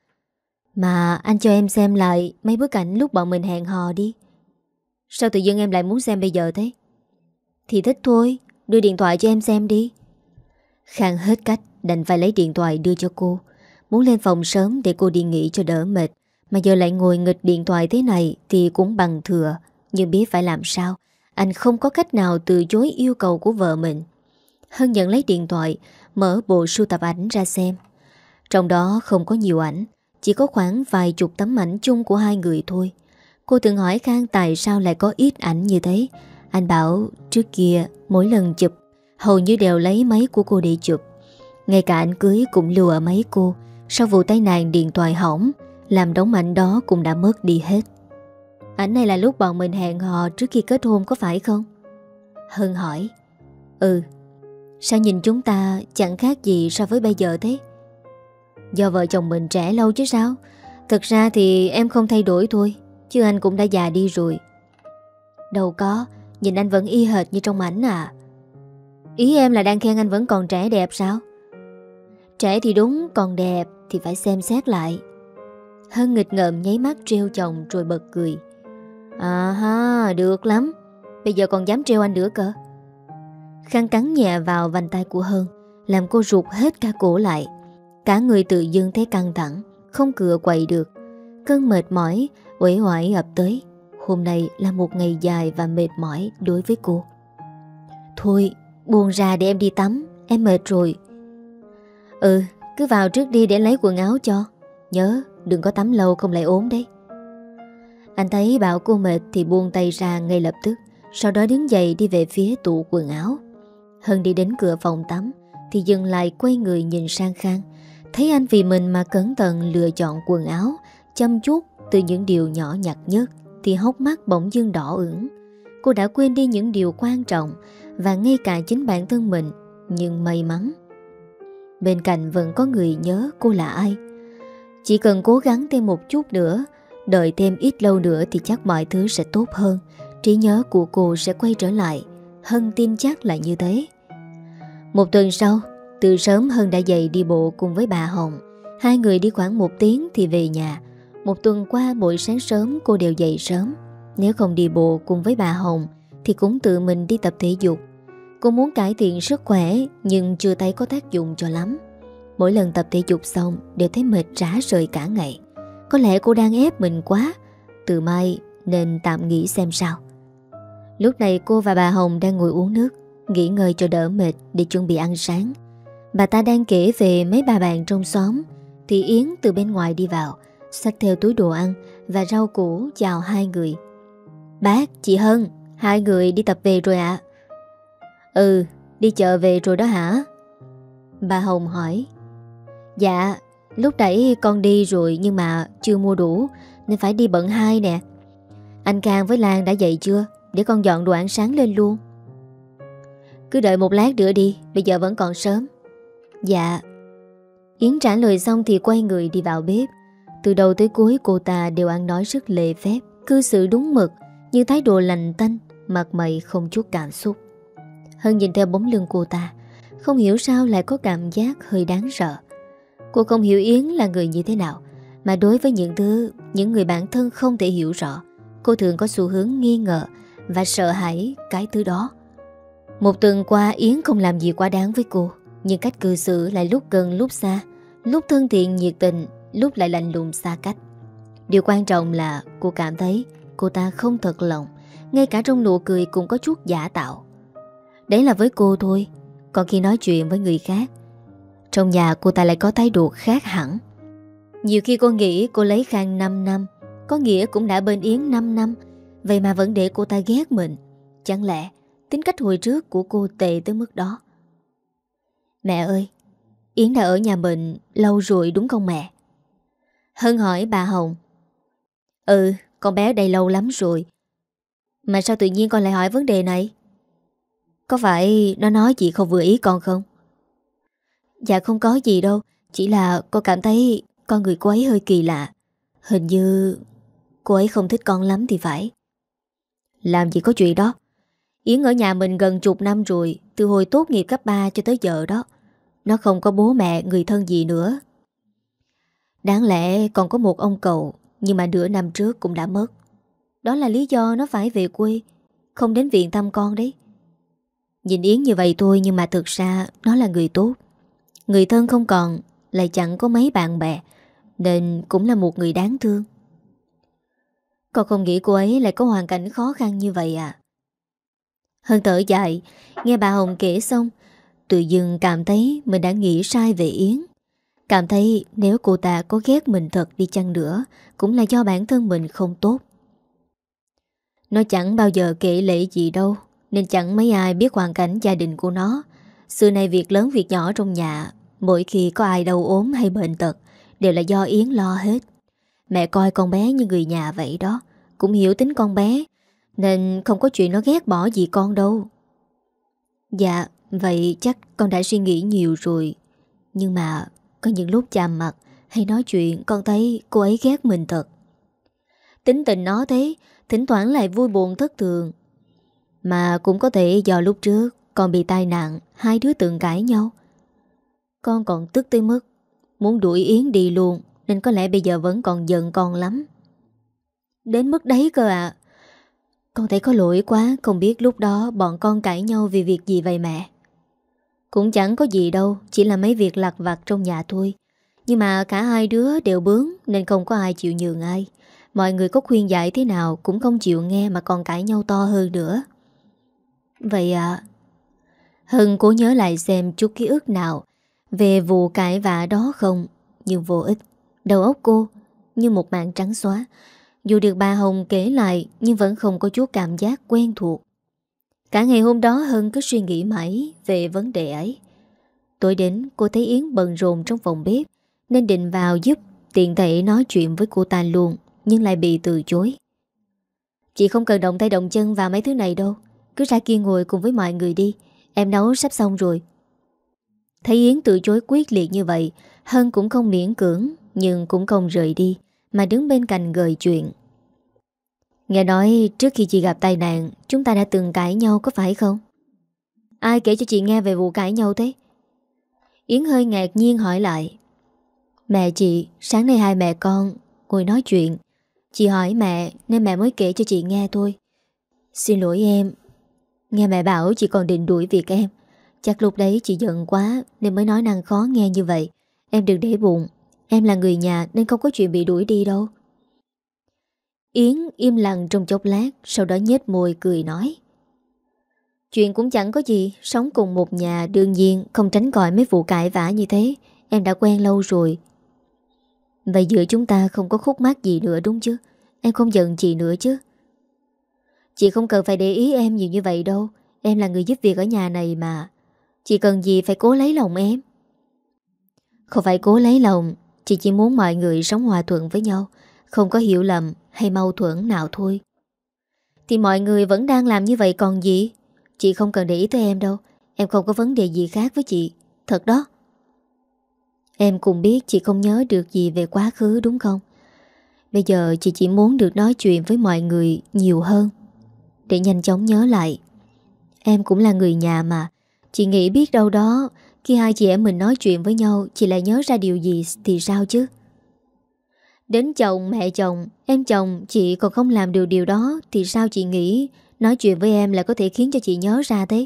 Mà anh cho em xem lại mấy bức ảnh lúc bọn mình hẹn hò đi. Sao tự dưng em lại muốn xem bây giờ thế? Thì thích thôi. Đưa điện thoại cho em xem đi. Khang hết cách đành phải lấy điện thoại đưa cho cô. Muốn lên phòng sớm để cô đi nghỉ cho đỡ mệt. Mà giờ lại ngồi nghịch điện thoại thế này thì cũng bằng thừa. Nhưng biết phải làm sao, anh không có cách nào từ chối yêu cầu của vợ mình. Hân nhận lấy điện thoại, mở bộ sưu tập ảnh ra xem. Trong đó không có nhiều ảnh, chỉ có khoảng vài chục tấm ảnh chung của hai người thôi. Cô từng hỏi Khang tại sao lại có ít ảnh như thế. Anh bảo trước kia mỗi lần chụp hầu như đều lấy máy của cô để chụp. Ngay cả ảnh cưới cũng lưu ở máy cô. Sau vụ tai nạn điện thoại hỏng, làm đống ảnh đó cũng đã mất đi hết. Ảnh này là lúc bọn mình hẹn hò trước khi kết hôn có phải không? Hân hỏi. Ừ. Sao nhìn chúng ta chẳng khác gì so với bây giờ thế? Do vợ chồng mình trẻ lâu chứ sao. Thực ra thì em không thay đổi thôi, chứ anh cũng đã già đi rồi. Đâu có, nhìn anh vẫn y hệt như trong ảnh à. Ý em là đang khen anh vẫn còn trẻ đẹp sao? Trẻ thì đúng, còn đẹp thì phải xem xét lại. Hân nghịch ngợm nháy mắt trêu chồng rồi bật cười. À ha, được lắm. Bây giờ còn dám trêu anh nữa cơ. Khang cắn nhẹ vào vành tay của Hân, làm cô rụt hết cả cổ lại. Cả người tự dưng thấy căng thẳng, không cựa quậy được. Cơn mệt mỏi, uể oải ập tới. Hôm nay là một ngày dài và mệt mỏi đối với cô. Thôi, buông ra để em đi tắm, em mệt rồi. Ừ, cứ vào trước đi để lấy quần áo cho. Nhớ, đừng có tắm lâu không lại ốm đấy. Anh thấy bảo cô mệt thì buông tay ra ngay lập tức. Sau đó đứng dậy đi về phía tủ quần áo. Hân đi đến cửa phòng tắm thì dừng lại quay người nhìn sang Khang. Thấy anh vì mình mà cẩn thận lựa chọn quần áo, chăm chút từ những điều nhỏ nhặt nhất, thì hốc mắt bỗng dưng đỏ ửng. Cô đã quên đi những điều quan trọng và ngay cả chính bản thân mình. Nhưng may mắn bên cạnh vẫn có người nhớ cô là ai. Chỉ cần cố gắng thêm một chút nữa, đợi thêm ít lâu nữa thì chắc mọi thứ sẽ tốt hơn. Trí nhớ của cô sẽ quay trở lại. Hân tin chắc là như thế. Một tuần sau, từ sớm Hân đã dậy đi bộ cùng với bà Hồng. Hai người đi khoảng 1 tiếng thì về nhà. Một tuần qua mỗi sáng sớm cô đều dậy sớm. Nếu không đi bộ cùng với bà Hồng thì cũng tự mình đi tập thể dục. Cô muốn cải thiện sức khỏe nhưng chưa thấy có tác dụng cho lắm. Mỗi lần tập thể dục xong đều thấy mệt rã rời cả ngày. Có lẽ cô đang ép mình quá. Từ mai nên tạm nghỉ xem sao. Lúc này cô và bà Hồng đang ngồi uống nước, nghỉ ngơi cho đỡ mệt để chuẩn bị ăn sáng. Bà ta đang kể về mấy bà bạn trong xóm thì Yến từ bên ngoài đi vào, xách theo túi đồ ăn và rau củ chào hai người. Bác, chị Hân, hai người đi tập về rồi ạ? Ừ, đi chợ về rồi đó hả? Bà Hồng hỏi. Dạ, lúc nãy con đi rồi nhưng mà chưa mua đủ nên phải đi bận 2 nè. Anh Khang với Lan đã dậy chưa? Để con dọn đồ ăn sáng lên luôn. Cứ đợi một lát nữa đi, bây giờ vẫn còn sớm. Dạ. Yến trả lời xong thì quay người đi vào bếp. Từ đầu tới cuối cô ta đều ăn nói rất lễ phép, cư xử đúng mực, như thái độ lành tanh, mặt mày không chút cảm xúc. Hân nhìn theo bóng lưng cô ta, Không hiểu sao lại có cảm giác hơi đáng sợ. Cô không hiểu Yến là người như thế nào, mà đối với những người bản thân không thể hiểu rõ, cô thường có xu hướng nghi ngờ và sợ hãi cái thứ đó. Một tuần qua Yến không làm gì quá đáng với cô, nhưng cách cư xử lại lúc gần lúc xa, lúc thân thiện nhiệt tình, lúc lại lạnh lùng xa cách. Điều quan trọng là cô cảm thấy cô ta không thật lòng, ngay cả trong nụ cười cũng có chút giả tạo. Đấy là với cô thôi, còn khi nói chuyện với người khác, trong nhà cô ta lại có thái độ khác hẳn. Nhiều khi cô nghĩ cô lấy Khang 5 năm, có nghĩa cũng đã bên Yến 5 năm, vậy mà vẫn để cô ta ghét mình. Chẳng lẽ tính cách hồi trước của cô tệ tới mức đó? Mẹ ơi, Yến đã ở nhà mình lâu rồi đúng không mẹ? Hân hỏi bà Hồng. Ừ, con bé ở đây lâu lắm rồi. Mà sao tự nhiên con lại hỏi vấn đề này? Có phải nó nói gì không vừa ý con không? Dạ không có gì đâu, chỉ là con cảm thấy con người cô ấy hơi kỳ lạ. Hình như cô ấy không thích con lắm thì phải. Làm gì có chuyện đó. Yến ở nhà mình gần chục năm rồi, từ hồi tốt nghiệp cấp 3 cho tới giờ đó. Nó không có bố mẹ, người thân gì nữa. Đáng lẽ còn có một ông cậu, nhưng mà nửa năm trước cũng đã mất. Đó là lý do nó phải về quê, không đến viện thăm con đấy. Nhìn Yến như vậy thôi, nhưng mà thực ra nó là người tốt. Người thân không còn, lại chẳng có mấy bạn bè, nên cũng là một người đáng thương. Con không nghĩ cô ấy lại có hoàn cảnh khó khăn như vậy à? Hơn thở dài, nghe bà Hồng kể xong, tự dưng cảm thấy mình đã nghĩ sai về Yến. Cảm thấy nếu cô ta có ghét mình thật đi chăng nữa, cũng là do bản thân mình không tốt. Nó chẳng bao giờ kể lể gì đâu, nên chẳng mấy ai biết hoàn cảnh gia đình của nó. Xưa nay việc lớn việc nhỏ trong nhà, mỗi khi có ai đau ốm hay bệnh tật, đều là do Yến lo hết. Mẹ coi con bé như người nhà vậy đó, cũng hiểu tính con bé, nên không có chuyện nó ghét bỏ gì con đâu. Dạ, vậy chắc con đã suy nghĩ nhiều rồi. Nhưng mà có những lúc chạm mặt hay nói chuyện, con thấy cô ấy ghét mình thật. Tính tình nó thế, thỉnh thoảng lại vui buồn thất thường. Mà cũng có thể do lúc trước con bị tai nạn, hai đứa từng cãi nhau. Con còn tức tới mức muốn đuổi Yến đi luôn, nên có lẽ bây giờ vẫn còn giận con lắm. Đến mức đấy cơ à? Con thấy có lỗi quá, không biết lúc đó bọn con cãi nhau vì việc gì vậy mẹ? Cũng chẳng có gì đâu, chỉ là mấy việc lặt vặt trong nhà thôi. Nhưng mà cả hai đứa đều bướng nên không có ai chịu nhường ai. Mọi người có khuyên giải thế nào cũng không chịu nghe mà còn cãi nhau to hơn nữa. Vậy à? Hân cố nhớ lại xem chút ký ức nào về vụ cãi vã đó không, nhưng vô ích. Đầu óc cô như một mảng trắng xóa. Dù được bà Hồng kể lại nhưng vẫn không có chút cảm giác quen thuộc. Cả ngày hôm đó Hân cứ suy nghĩ mãi về vấn đề ấy. Tối đến cô thấy Yến bận rộn trong phòng bếp, nên định vào giúp, tiện thể nói chuyện với cô ta luôn, nhưng lại bị từ chối. Chị không cần động tay động chân vào mấy thứ này đâu, cứ ra kia ngồi cùng với mọi người đi, em nấu sắp xong rồi. Thấy Yến từ chối quyết liệt như vậy, Hân cũng không miễn cưỡng, nhưng cũng không rời đi, mà đứng bên cạnh gợi chuyện. Nghe nói trước khi chị gặp tai nạn, chúng ta đã từng cãi nhau có phải không? Ai kể cho chị nghe về vụ cãi nhau thế? Yến hơi ngạc nhiên hỏi lại. Mẹ chị, sáng nay hai mẹ con ngồi nói chuyện. Chị hỏi mẹ nên mẹ mới kể cho chị nghe thôi. Xin lỗi em. Nghe mẹ bảo chị còn định đuổi việc em. Chắc lúc đấy chị giận quá nên mới nói năng khó nghe như vậy. Em đừng để bụng. Em là người nhà nên không có chuyện bị đuổi đi đâu. Yến im lặng trong chốc lát, sau đó nhếch môi cười nói. Chuyện cũng chẳng có gì, sống cùng một nhà đương nhiên không tránh khỏi mấy vụ cãi vã như thế. Em đã quen lâu rồi. Vậy giữa chúng ta không có khúc mắc gì nữa đúng chứ? Em không giận chị nữa chứ? Chị không cần phải để ý em nhiều như vậy đâu. Em là người giúp việc ở nhà này mà. Chị cần gì phải cố lấy lòng em? Không phải cố lấy lòng, chị chỉ muốn mọi người sống hòa thuận với nhau, không có hiểu lầm hay mâu thuẫn nào thôi. Thì mọi người vẫn đang làm như vậy còn gì? Chị không cần để ý tới em đâu. Em không có vấn đề gì khác với chị. Thật đó. Em cũng biết chị không nhớ được gì về quá khứ đúng không? Bây giờ chị chỉ muốn được nói chuyện với mọi người nhiều hơn, để nhanh chóng nhớ lại. Em cũng là người nhà mà. Chị nghĩ biết đâu đó khi hai chị em mình nói chuyện với nhau, chị lại nhớ ra điều gì thì sao chứ. Đến chồng, mẹ chồng, em chồng chị còn không làm được điều đó thì sao chị nghĩ nói chuyện với em là có thể khiến cho chị nhớ ra thế?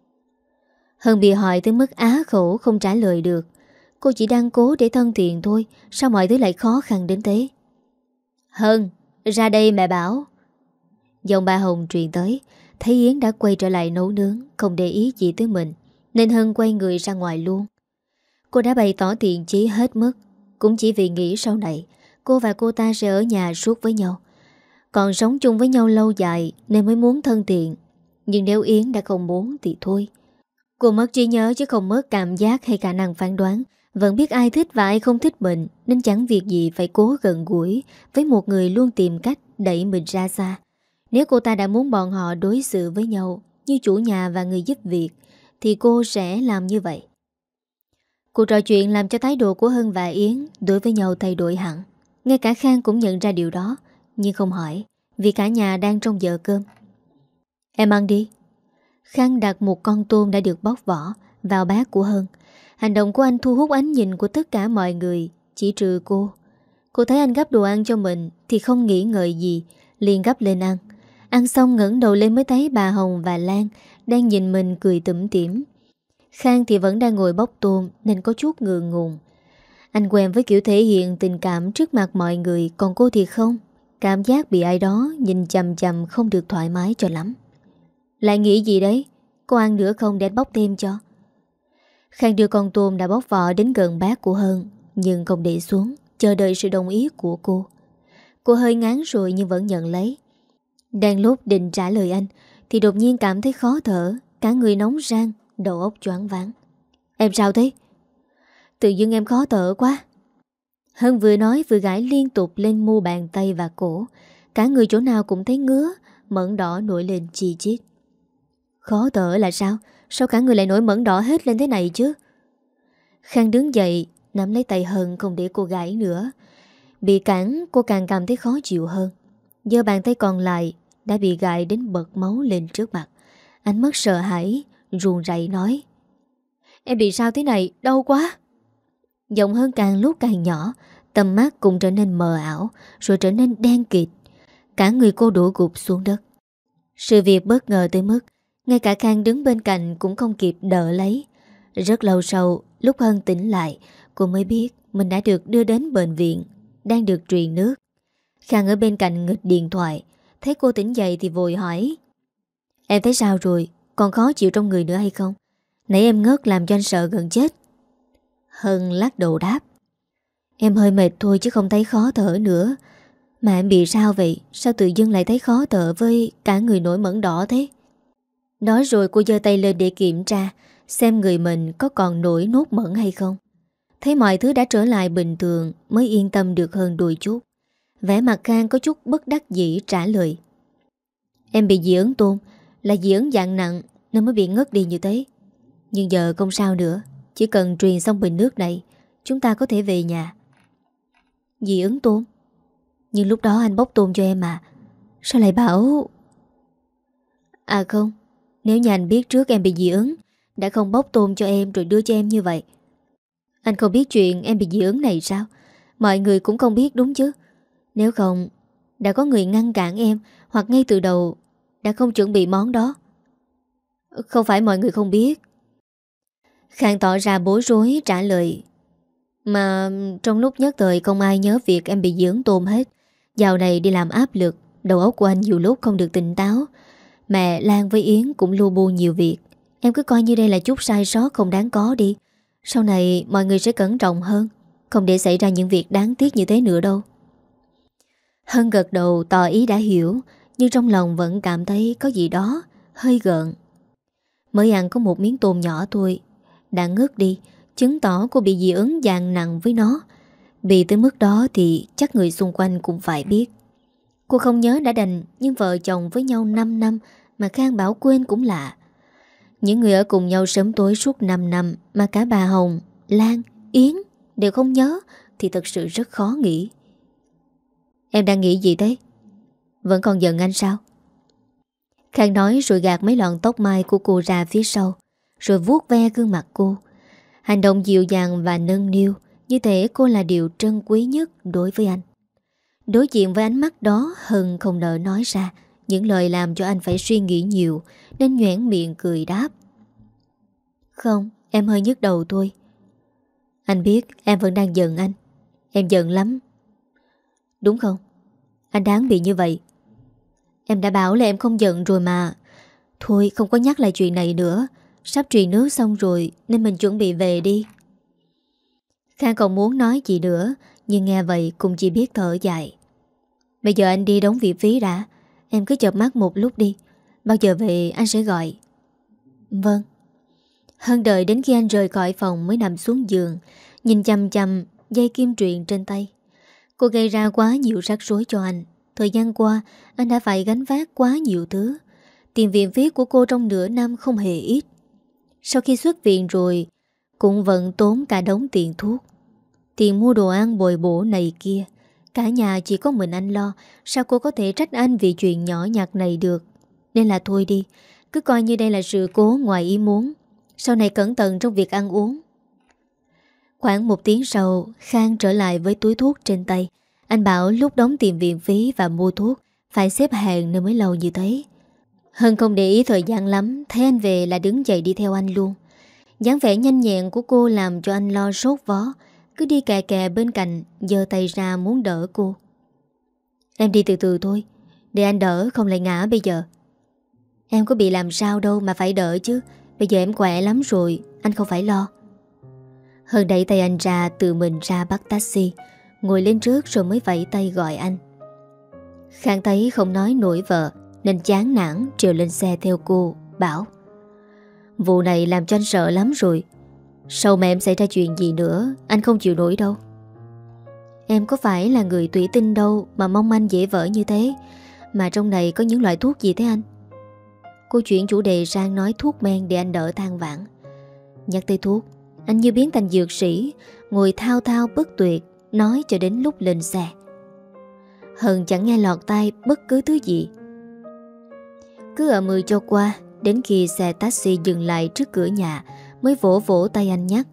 Hân bị hỏi tới mức á khẩu không trả lời được. Cô chỉ đang cố để thân thiện thôi, sao mọi thứ lại khó khăn đến thế? Hân, ra đây mẹ bảo. Giọng bà Hồng truyền tới. Thấy Yến đã quay trở lại nấu nướng, không để ý gì tới mình, nên Hân quay người ra ngoài luôn. Cô đã bày tỏ thiện chí hết mức, cũng chỉ vì nghĩ sau này cô và cô ta sẽ ở nhà suốt với nhau, còn sống chung với nhau lâu dài nên mới muốn thân thiện. Nhưng nếu Yến đã không muốn thì thôi. Cô mất trí nhớ chứ không mất cảm giác hay khả năng phán đoán, vẫn biết ai thích và ai không thích mình, nên chẳng việc gì phải cố gần gũi với một người luôn tìm cách đẩy mình ra xa. Nếu cô ta đã muốn bọn họ đối xử với nhau như chủ nhà và người giúp việc thì cô sẽ làm như vậy. Cuộc trò chuyện làm cho thái độ của Hân và Yến đối với nhau thay đổi hẳn. Ngay cả Khang cũng nhận ra điều đó, nhưng không hỏi, vì cả nhà đang trong giờ cơm. Em ăn đi. Khang đặt một con tôm đã được bóc vỏ vào bát của Hân. Hành động của anh thu hút ánh nhìn của tất cả mọi người, chỉ trừ cô. Cô thấy anh gắp đồ ăn cho mình thì không nghĩ ngợi gì, liền gắp lên ăn. Ăn xong ngẩng đầu lên mới thấy bà Hồng và Lan đang nhìn mình cười tủm tỉm. Khang thì vẫn đang ngồi bóc tôm nên có chút ngượng ngùng. Anh quen với kiểu thể hiện tình cảm trước mặt mọi người, còn cô thì không. Cảm giác bị ai đó nhìn chằm chằm không được thoải mái cho lắm. Lại nghĩ gì đấy? Cô ăn nữa không để anh bóc thêm cho? Khang đưa con tôm đã bóc vỏ đến gần bát của Hân, nhưng không để xuống, chờ đợi sự đồng ý của cô. Cô hơi ngán rồi nhưng vẫn nhận lấy. Đang lúc định trả lời anh thì đột nhiên cảm thấy khó thở, cả người nóng rang, đầu óc choáng váng. Em sao thế? Tự dưng em khó thở quá. Hân vừa nói vừa gãi liên tục lên mu bàn tay và cổ. Cả người chỗ nào cũng thấy ngứa, mẩn đỏ nổi lên chi chít. Khó thở là sao? Sao cả người lại nổi mẩn đỏ hết lên thế này chứ? Khang đứng dậy, nắm lấy tay Hân không để cô gãi nữa. Bị cản cô càng cảm thấy khó chịu hơn. Giơ bàn tay còn lại đã bị gãi đến bật máu lên trước mặt. Ánh mắt sợ hãi, run rẩy nói: Em bị sao thế này? Đau quá. Giọng Hân càng lúc càng nhỏ, tầm mắt cũng trở nên mờ ảo, rồi trở nên đen kịt. Cả người cô đổ gục xuống đất. Sự việc bất ngờ tới mức ngay cả Khang đứng bên cạnh cũng không kịp đỡ lấy. Rất lâu sau, lúc Hân tỉnh lại, cô mới biết mình đã được đưa đến bệnh viện, đang được truyền nước. Khang ở bên cạnh nghịch điện thoại, thấy cô tỉnh dậy thì vội hỏi: Em thấy sao rồi? Còn khó chịu trong người nữa hay không? Nãy em ngất làm cho anh sợ gần chết. Hân lắc đầu đáp: Em hơi mệt thôi chứ không thấy khó thở nữa. Mà em bị sao vậy? Sao tự dưng lại thấy khó thở với cả người nổi mẩn đỏ thế? Nói rồi cô giơ tay lên để kiểm tra xem người mình có còn nổi nốt mẩn hay không. Thấy mọi thứ đã trở lại bình thường mới yên tâm được hơn đôi chút. Vẻ mặt Khang có chút bất đắc dĩ trả lời: Em bị dị ứng tôm, là dị ứng dạng nặng nên mới bị ngất đi như thế. Nhưng giờ không sao nữa, chỉ cần truyền xong bình nước này chúng ta có thể về nhà. Dị ứng tôm? Nhưng lúc đó anh bóc tôm cho em mà. Sao lại bảo... À không, nếu như anh biết trước em bị dị ứng, đã không bóc tôm cho em rồi đưa cho em như vậy. Anh không biết chuyện em bị dị ứng này sao? Mọi người cũng không biết đúng chứ? Nếu không, đã có người ngăn cản em, hoặc ngay từ đầu đã không chuẩn bị món đó. Không phải mọi người không biết. Khang tỏ ra bối rối trả lời: Mà trong lúc nhất thời không ai nhớ việc em bị dị ứng tôm hết. Dạo này đi làm áp lực, đầu óc của anh nhiều lúc không được tỉnh táo. Mẹ Lan với Yến cũng lu bu nhiều việc. Em cứ coi như đây là chút sai sót không đáng có đi. Sau này mọi người sẽ cẩn trọng hơn, không để xảy ra những việc đáng tiếc như thế nữa đâu. Hân gật đầu tỏ ý đã hiểu, nhưng trong lòng vẫn cảm thấy có gì đó hơi gợn. Mới ăn có một miếng tôm nhỏ thôi đã ngất đi, chứng tỏ cô bị dị ứng dạng nặng với nó. Bị tới mức đó thì chắc người xung quanh cũng phải biết. Cô không nhớ đã đành, nhưng vợ chồng với nhau 5 năm mà Khang bảo quên cũng lạ. Những người ở cùng nhau sớm tối suốt 5 năm mà cả bà Hồng, Lan, Yến đều không nhớ thì thật sự rất khó nghĩ. Em đang nghĩ gì thế? Vẫn còn giận anh sao? Khang nói rồi gạt mấy lọn tóc mai của cô ra phía sau, rồi vuốt ve gương mặt cô. Hành động dịu dàng và nâng niu như thể cô là điều trân quý nhất đối với anh. Đối diện với ánh mắt đó, Hân không nỡ nói ra những lời làm cho anh phải suy nghĩ nhiều, nên nhoẻn miệng cười đáp: Không, em hơi nhức đầu thôi. Anh biết em vẫn đang giận anh. Em giận lắm, đúng không? Anh đáng bị như vậy. Em đã bảo là em không giận rồi mà. Thôi không có nhắc lại chuyện này nữa. Sắp truyền nước xong rồi nên mình chuẩn bị về đi. Khang còn muốn nói gì nữa, nhưng nghe vậy cũng chỉ biết thở dài. Bây giờ anh đi đóng viện phí đã. Em cứ chợp mắt một lúc đi. Bao giờ về anh sẽ gọi. Vâng. Hân đợi đến khi anh rời khỏi phòng mới nằm xuống giường, nhìn chằm chằm dây kim truyền trên tay. Cô gây ra quá nhiều rắc rối cho anh. Thời gian qua anh đã phải gánh vác quá nhiều thứ. Tiền viện phí của cô trong nửa năm không hề ít. Sau khi xuất viện rồi cũng vẫn tốn cả đống tiền thuốc, tiền mua đồ ăn bồi bổ này kia. Cả nhà chỉ có mình anh lo. Sao cô có thể trách anh vì chuyện nhỏ nhặt này được. Nên là thôi đi, cứ coi như đây là sự cố ngoài ý muốn. Sau này cẩn thận trong việc ăn uống. Khoảng 1 tiếng sau, Khang trở lại với túi thuốc trên tay. Anh bảo lúc đóng tiền viện phí và mua thuốc phải xếp hàng nên mới lâu như thế. Hân không để ý thời gian lắm, thấy anh về là đứng dậy đi theo anh luôn. Dáng vẻ nhanh nhẹn của cô làm cho anh lo sốt vó. Cứ đi kè kè bên cạnh, giơ tay ra muốn đỡ cô. Em đi từ từ thôi, để anh đỡ không lại ngã bây giờ. Em có bị làm sao đâu mà phải đỡ chứ. Bây giờ em khỏe lắm rồi, anh không phải lo. Hân đẩy tay anh ra, tự mình ra bắt taxi, ngồi lên trước rồi mới vẫy tay gọi anh. Khang thấy không nói nổi vợ nên chán nản trèo lên xe theo cô, bảo: Vụ này làm cho anh sợ lắm rồi. Sau mà em xảy ra chuyện gì nữa, anh không chịu nổi đâu. Em có phải là người tủy tinh đâu mà mong anh dễ vỡ như thế. Mà trong này có những loại thuốc gì thế anh? Cô chuyển chủ đề sang nói thuốc men để anh đỡ than vãn. Nhắc tới thuốc, anh như biến thành dược sĩ, ngồi thao thao bất tuyệt, nói cho đến lúc lên xe. Hân chẳng nghe lọt tai bất cứ thứ gì. Cứ ở mười cho qua, đến khi xe taxi dừng lại trước cửa nhà mới vỗ vỗ tay anh nhắc: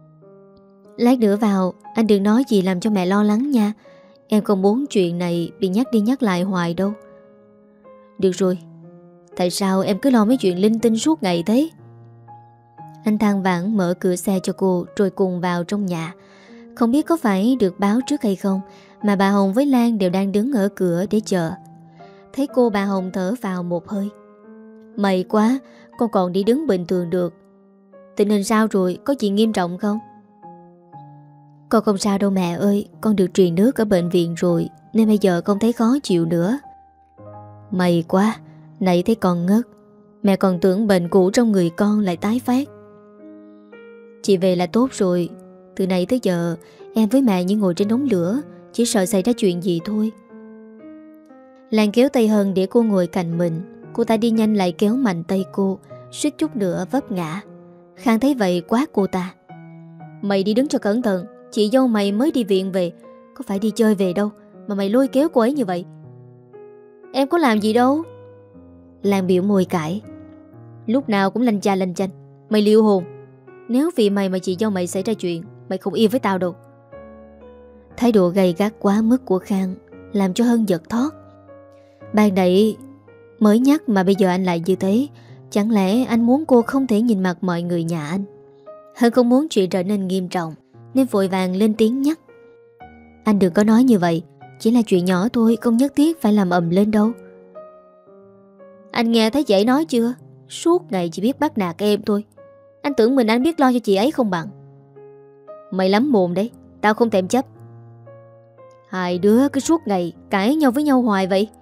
Lát nữa vào, anh đừng nói gì làm cho mẹ lo lắng nha. Em không muốn chuyện này bị nhắc đi nhắc lại hoài đâu. Được rồi, tại sao em cứ lo mấy chuyện linh tinh suốt ngày thế? Anh than vãn mở cửa xe cho cô rồi cùng vào trong nhà. Không biết có phải được báo trước hay không mà bà Hồng với Lan đều đang đứng ở cửa để chờ. Thấy cô, bà Hồng thở vào một hơi: May quá, con còn đi đứng bình thường được. Tình hình sao rồi, có gì nghiêm trọng không? Con không sao đâu mẹ ơi. Con được truyền nước ở bệnh viện rồi, nên bây giờ không thấy khó chịu nữa. May quá, nãy thấy con ngất. Mẹ còn tưởng bệnh cũ trong người con lại tái phát. Chị về là tốt rồi. Từ nãy tới giờ em với mẹ như ngồi trên đống lửa, chỉ sợ xảy ra chuyện gì thôi. Lan kéo tay Hân để cô ngồi cạnh mình. Cô ta đi nhanh lại kéo mạnh tay cô, suýt chút nữa vấp ngã. Khang thấy vậy quát cô ta: Mày đi đứng cho cẩn thận. Chị dâu mày mới đi viện về, có phải đi chơi về đâu mà mày lôi kéo cô ấy như vậy. Em có làm gì đâu. Lan biểu môi cãi: Lúc nào cũng lanh cha lanh chanh. Mày liều hồn. Nếu vì mày mà chị dâu mày xảy ra chuyện, mày không yên với tao đâu. Thái độ gay gắt quá mức của Khang làm cho Hân giật thót. Ban nãy mới nhắc mà bây giờ anh lại như thế. Chẳng lẽ anh muốn cô không thể nhìn mặt mọi người nhà anh? Hân không muốn chuyện trở nên nghiêm trọng nên vội vàng lên tiếng nhắc: Anh đừng có nói như vậy. Chỉ là chuyện nhỏ thôi, không nhất thiết phải làm ầm lên đâu. Anh nghe thấy dễ nói chưa? Suốt ngày chỉ biết bắt nạt em thôi. Anh tưởng mình anh biết lo cho chị ấy không bằng. Mày lắm mồm đấy, tao không thèm chấp. Hai đứa cứ suốt ngày cãi nhau với nhau hoài vậy.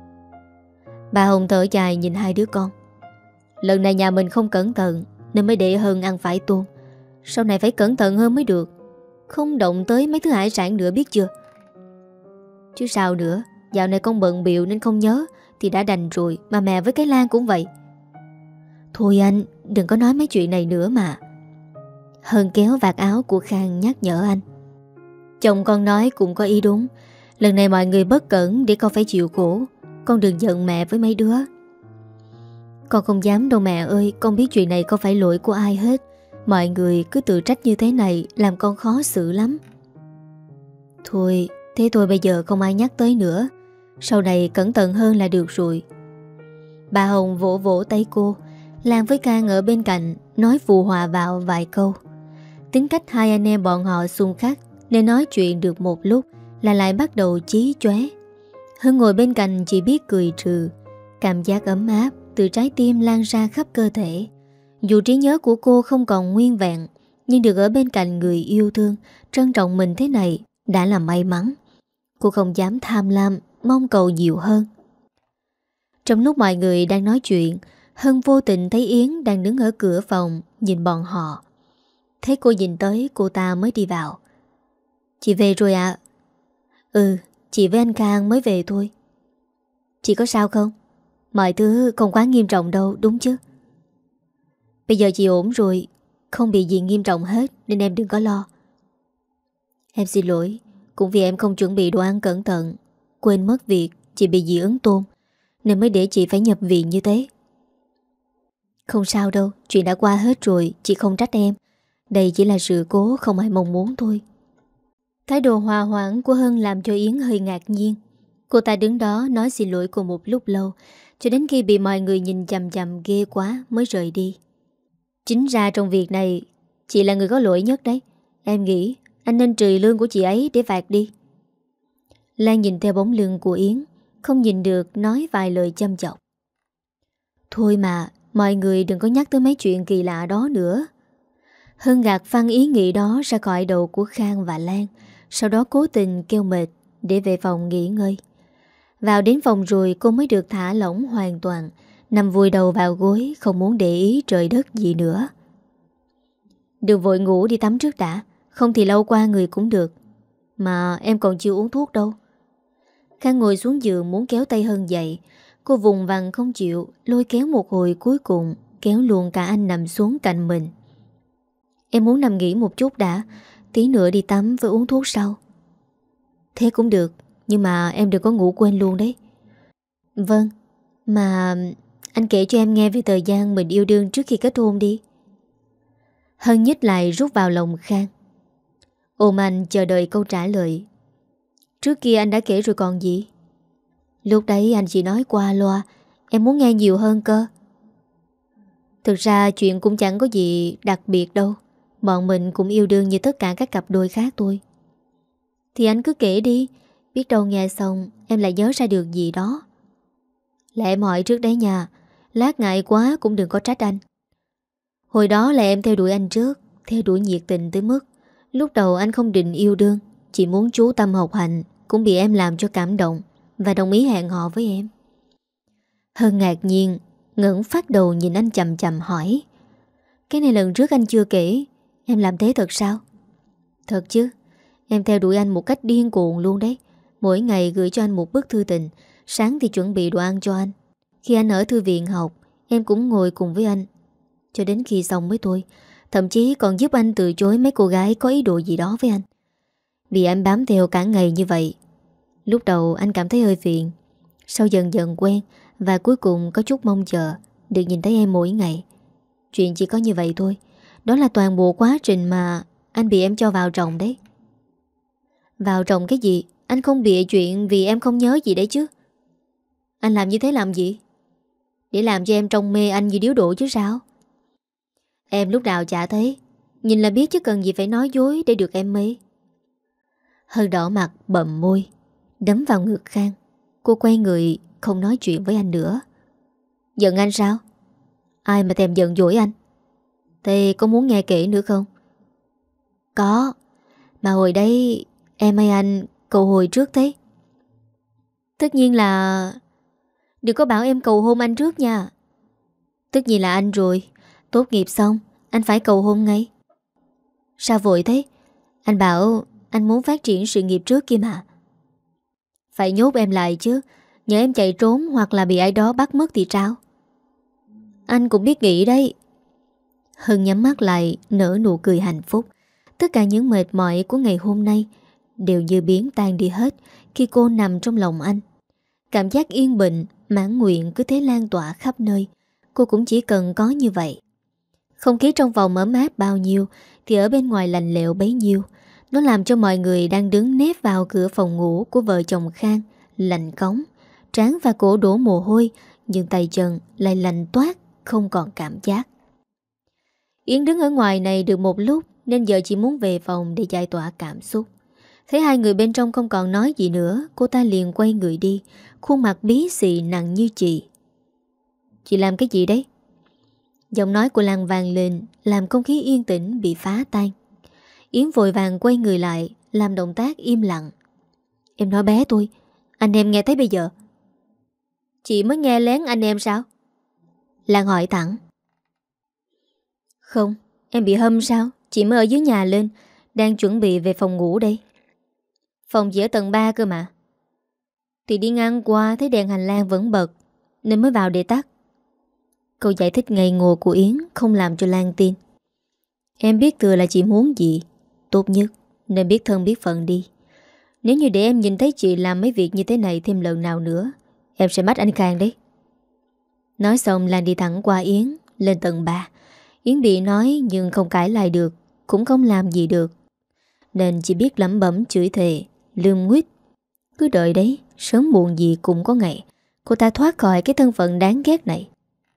Bà Hồng thở dài nhìn hai đứa con. Lần này nhà mình không cẩn thận nên mới để Hân ăn phải tôm. Sau này phải cẩn thận hơn mới được. Không động tới mấy thứ hải sản nữa biết chưa? Chứ sao nữa. Dạo này con bận bịu nên không nhớ thì đã đành rồi. Mà mẹ với cái Lan cũng vậy. Thôi anh, đừng có nói mấy chuyện này nữa mà. Hân kéo vạt áo của Khang nhắc nhở anh. Chồng con nói cũng có ý đúng. Lần này mọi người bất cẩn để con phải chịu khổ. Con đừng giận mẹ với mấy đứa. Con không dám đâu mẹ ơi. Con biết chuyện này không phải lỗi của ai hết. Mọi người cứ tự trách như thế này làm con khó xử lắm. Thôi, thế thôi bây giờ không ai nhắc tới nữa. Sau này cẩn thận hơn là được rồi. Bà Hồng vỗ vỗ tay cô. Lan với Khang ở bên cạnh nói phụ họa vào vài câu. Tính cách hai anh em bọn họ xung khắc nên nói chuyện được một lúc là lại bắt đầu chí chóe. Hưng ngồi bên cạnh chỉ biết cười trừ. Cảm giác ấm áp từ trái tim lan ra khắp cơ thể. Dù trí nhớ của cô không còn nguyên vẹn, nhưng được ở bên cạnh người yêu thương, trân trọng mình thế này đã là may mắn. Cô không dám tham lam, mong cầu nhiều hơn. Trong lúc mọi người đang nói chuyện, Hân vô tình thấy Yến đang đứng ở cửa phòng nhìn bọn họ. Thấy cô nhìn tới, cô ta mới đi vào. Chị về rồi ạ? Ừ, chị với anh Khang mới về thôi. Chị có sao không? Mọi thứ không quá nghiêm trọng đâu, đúng chứ? Bây giờ chị ổn rồi, không bị gì nghiêm trọng hết nên em đừng có lo. Em xin lỗi, cũng vì em không chuẩn bị đồ ăn cẩn thận, quên mất việc chị bị dị ứng tôm nên mới để chị phải nhập viện như thế. Không sao đâu, chuyện đã qua hết rồi, chị không trách em. Đây chỉ là sự cố không ai mong muốn thôi. Thái độ hòa hoãn của Hân làm cho Yến hơi ngạc nhiên. Cô ta đứng đó nói xin lỗi cô một lúc lâu, cho đến khi bị mọi người nhìn chằm chằm ghê quá mới rời đi. Chính ra trong việc này, chị là người có lỗi nhất đấy. Em nghĩ anh nên trừ lương của chị ấy để phạt đi. Lan nhìn theo bóng lưng của Yến, không nhìn được nói vài lời châm chọc. Thôi mà, mọi người đừng có nhắc tới mấy chuyện kỳ lạ đó nữa. Hân gạt phăng ý nghĩ đó ra khỏi đầu của Khang và Lan, sau đó cố tình kêu mệt để về phòng nghỉ ngơi. Vào đến phòng rồi cô mới được thả lỏng hoàn toàn, nằm vùi đầu vào gối không muốn để ý trời đất gì nữa. Đừng vội ngủ, đi tắm trước đã, không thì lâu qua người cũng được. Mà em còn chưa uống thuốc đâu. Khang ngồi xuống giường muốn kéo tay Hân dậy. Cô vùng vằng không chịu, lôi kéo một hồi cuối cùng kéo luôn cả anh nằm xuống cạnh mình. Em muốn nằm nghỉ một chút đã, tí nữa đi tắm với uống thuốc sau. Thế cũng được, nhưng mà em đừng có ngủ quên luôn đấy. Vâng, mà anh kể cho em nghe về thời gian mình yêu đương trước khi kết hôn đi. Hân nhích lại rút vào lòng Khang, ôm anh chờ đợi câu trả lời. Trước kia anh đã kể rồi còn gì. Lúc đấy anh chỉ nói qua loa, em muốn nghe nhiều hơn cơ. Thực ra chuyện cũng chẳng có gì đặc biệt đâu. Bọn mình cũng yêu đương như tất cả các cặp đôi khác thôi. Thì anh cứ kể đi, biết đâu nghe xong em lại nhớ ra được gì đó. Là em hỏi trước đấy nha, lát ngại quá cũng đừng có trách anh. Hồi đó là em theo đuổi anh trước, theo đuổi nhiệt tình tới mức lúc đầu anh không định yêu đương, chỉ muốn chú tâm học hành, cũng bị em làm cho cảm động và đồng ý hẹn hò với em. Hân ngạc nhiên ngẩng phát đầu nhìn anh chằm chằm hỏi: Cái này lần trước anh chưa kể, em làm thế thật sao? Thật chứ, em theo đuổi anh một cách điên cuồng luôn đấy. Mỗi ngày gửi cho anh một bức thư tình, sáng thì chuẩn bị đồ ăn cho anh. Khi anh ở thư viện học, em cũng ngồi cùng với anh cho đến khi xong mới thôi. Thậm chí còn giúp anh từ chối mấy cô gái có ý đồ gì đó với anh. Vì anh bám theo cả ngày như vậy, lúc đầu anh cảm thấy hơi phiền. Sau dần dần quen và cuối cùng có chút mong chờ được nhìn thấy em mỗi ngày. Chuyện chỉ có như vậy thôi. Đó là toàn bộ quá trình mà anh bị em cho vào trọng đấy. Vào trọng cái gì? Anh không bịa chuyện vì em không nhớ gì đấy chứ. Anh làm như thế làm gì? Để làm cho em trông mê anh như điếu đổ chứ sao? Em lúc nào chả thấy, nhìn là biết chứ cần gì phải nói dối để được em mê. Hơi đỏ mặt bậm môi, đấm vào ngực Khang. Cô quay người không nói chuyện với anh nữa. Giận anh sao? Ai mà thèm giận dỗi anh? Thế có muốn nghe kể nữa không? Có. Mà hồi đấy em hay anh cầu hồi trước thế. Tất nhiên là... Đừng có bảo em cầu hôn anh trước nha. Tất nhiên là anh rồi. Tốt nghiệp xong anh phải cầu hôn ngay. Sao vội thế? Anh bảo anh muốn phát triển sự nghiệp trước kia mà. Phải nhốt em lại chứ. Nhớ em chạy trốn hoặc là bị ai đó bắt mất thì sao? Anh cũng biết nghĩ đấy. Hân nhắm mắt lại nở nụ cười hạnh phúc. Tất cả những mệt mỏi của ngày hôm nay đều như biến tan đi hết khi cô nằm trong lòng anh. Cảm giác yên bình, mãn nguyện cứ thế lan tỏa khắp nơi. cô cũng chỉ cần có như vậy. Không khí trong phòng ấm áp bao nhiêu thì ở bên ngoài lạnh lẽo bấy nhiêu. Nó làm cho mọi người đang đứng nép vào cửa phòng ngủ của vợ chồng Khang lạnh cống, trán và cổ đổ mồ hôi, nhưng tay chân lại lạnh toát, không còn cảm giác. Yến đứng ở ngoài này được một lúc nên giờ chỉ muốn về phòng để giải tỏa cảm xúc. Thấy hai người bên trong không còn nói gì nữa, cô ta liền quay người đi, khuôn mặt bí xị nặng như chị. Chị làm cái gì đấy? Giọng nói của Lan vang lên, làm không khí yên tĩnh bị phá tan. Yến vội vàng quay người lại, làm động tác im lặng. Em nói bé tôi, anh em nghe thấy bây giờ. Chị mới nghe lén anh em sao? Lan hỏi thẳng. Không, em bị hâm sao? Chị mới ở dưới nhà lên, đang chuẩn bị về phòng ngủ đây. Phòng chỉ ở tầng 3 cơ mà. Thì đi ngang qua thấy đèn hành lang vẫn bật nên mới vào để tắt. Câu giải thích ngây ngô của Yến không làm cho Lan tin. Em biết thừa là chị muốn gì, tốt nhất nên biết thân biết phận đi. Nếu như để em nhìn thấy chị làm mấy việc như thế này thêm lần nào nữa, em sẽ bắt anh Khang đấy. Nói xong Lan đi thẳng qua Yến, lên tầng 3. Yến bị nói nhưng không cãi lại được, cũng không làm gì được, nên chỉ biết lẩm bẩm chửi thề, lườm nguýt. Cứ đợi đấy, sớm muộn gì cũng có ngày cô ta thoát khỏi cái thân phận đáng ghét này.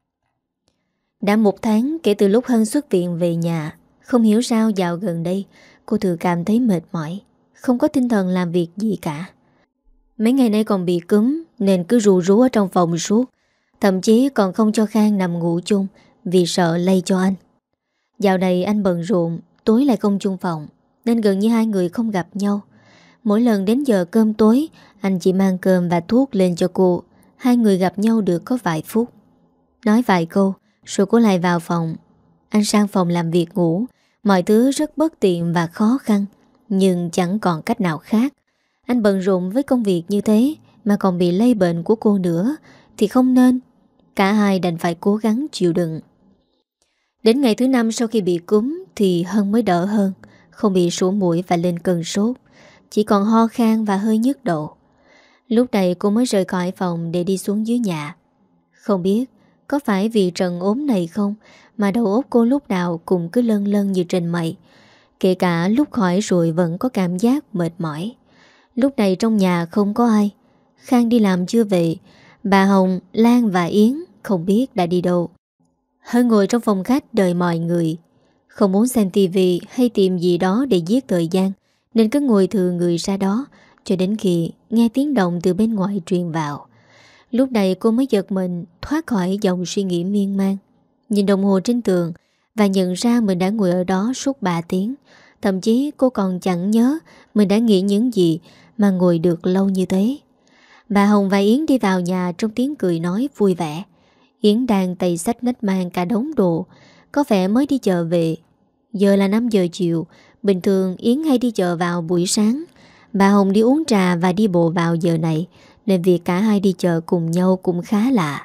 Đã 1 tháng kể từ lúc Hân xuất viện về nhà. Không hiểu sao dạo gần đây cô thường cảm thấy mệt mỏi, không có tinh thần làm việc gì cả. Mấy ngày nay còn bị cúm nên cứ ru rú ở trong phòng suốt. Thậm chí còn không cho Khang nằm ngủ chung vì sợ lây cho anh. Dạo này anh bận rộn, tối lại không chung phòng nên gần như hai người không gặp nhau. Mỗi lần đến giờ cơm tối, anh chỉ mang cơm và thuốc lên cho cô. Hai người gặp nhau được có vài phút, nói vài câu rồi cô lại vào phòng. Anh sang phòng làm việc ngủ. Mọi thứ rất bất tiện và khó khăn, nhưng chẳng còn cách nào khác. Anh bận rộn với công việc như thế mà còn bị lây bệnh của cô nữa thì không nên. Cả hai đành phải cố gắng chịu đựng. Đến ngày thứ 5 sau khi bị cúm thì Hân mới đỡ hơn, không bị sổ mũi và lên cơn sốt, chỉ còn ho khan và hơi nhức đầu. Lúc này cô mới rời khỏi phòng để đi xuống dưới nhà. Không biết có phải vì trận ốm này không mà đầu óc cô lúc nào cũng cứ lân lân như trên mây. Kể cả lúc khỏi rồi vẫn có cảm giác mệt mỏi. Lúc này trong nhà không có ai. Khang đi làm chưa về. Bà Hồng, Lan và Yến không biết đã đi đâu. Hân ngồi trong phòng khách đợi mọi người. Không muốn xem tivi hay tìm gì đó để giết thời gian, nên cứ ngồi thừa người ra đó cho đến khi nghe tiếng động từ bên ngoài truyền vào. Lúc này cô mới giật mình thoát khỏi dòng suy nghĩ miên man. Nhìn đồng hồ trên tường và nhận ra mình đã ngồi ở đó suốt 3 tiếng. Thậm chí cô còn chẳng nhớ mình đã nghĩ những gì mà ngồi được lâu như thế. Bà Hồng và Yến đi vào nhà trong tiếng cười nói vui vẻ. Yến đang tay xách nách mang cả đống đồ, có vẻ mới đi chợ về. Giờ là 5 giờ chiều. Bình thường Yến hay đi chợ vào buổi sáng. Bà Hồng đi uống trà và đi bộ vào giờ này, nên việc cả hai đi chợ cùng nhau cũng khá lạ.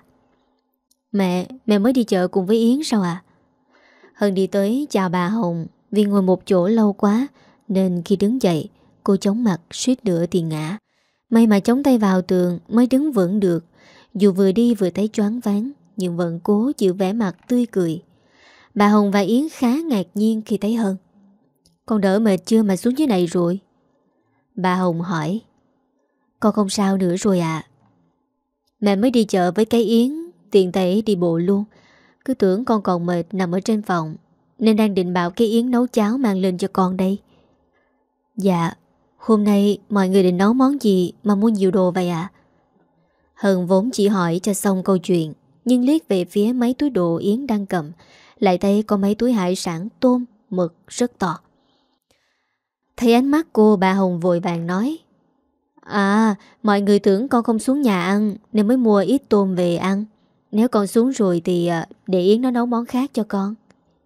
Mẹ mới đi chợ cùng với Yến sao à? Hân đi tới chào bà Hồng. Vì ngồi một chỗ lâu quá nên khi đứng dậy cô chống mặt suýt nữa thì ngã. May mà chống tay vào tường mới đứng vững được. Dù vừa đi vừa thấy choáng váng nhưng vẫn cố giữ vẻ mặt tươi cười. Bà Hồng và Yến khá ngạc nhiên khi thấy Hân. Con đỡ mệt chưa mà xuống dưới này rồi? Bà Hồng hỏi. Con không sao nữa rồi ạ. Mẹ mới đi chợ với cái Yến, tiện thể đi bộ luôn. Cứ tưởng con còn mệt nằm ở trên phòng, nên đang định bảo cái Yến nấu cháo mang lên cho con đây. Dạ, hôm nay mọi người định nấu món gì mà mua nhiều đồ vậy ạ? Hân vốn chỉ hỏi cho xong câu chuyện, nhưng liếc về phía mấy túi đồ Yến đang cầm, lại thấy có mấy túi hải sản tôm, mực rất to. Thấy ánh mắt cô, bà Hồng vội vàng nói. À, mọi người tưởng con không xuống nhà ăn nên mới mua ít tôm về ăn. Nếu con xuống rồi thì để Yến nó nấu món khác cho con.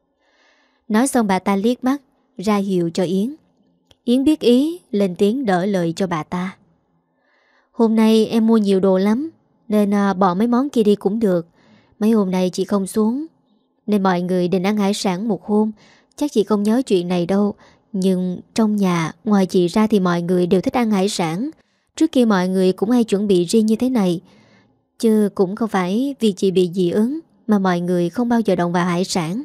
Nói xong bà ta liếc mắt ra hiệu cho Yến. Yến biết ý, lên tiếng đỡ lời cho bà ta. Hôm nay em mua nhiều đồ lắm, nên bỏ mấy món kia đi cũng được. Mấy hôm nay chị không xuống, nên mọi người định ăn hải sản một hôm. Chắc chị không nhớ chuyện này đâu, nhưng trong nhà ngoài chị ra thì mọi người đều thích ăn hải sản. Trước kia mọi người cũng hay chuẩn bị riêng như thế này, chứ cũng không phải vì chị bị dị ứng mà mọi người không bao giờ động vào hải sản.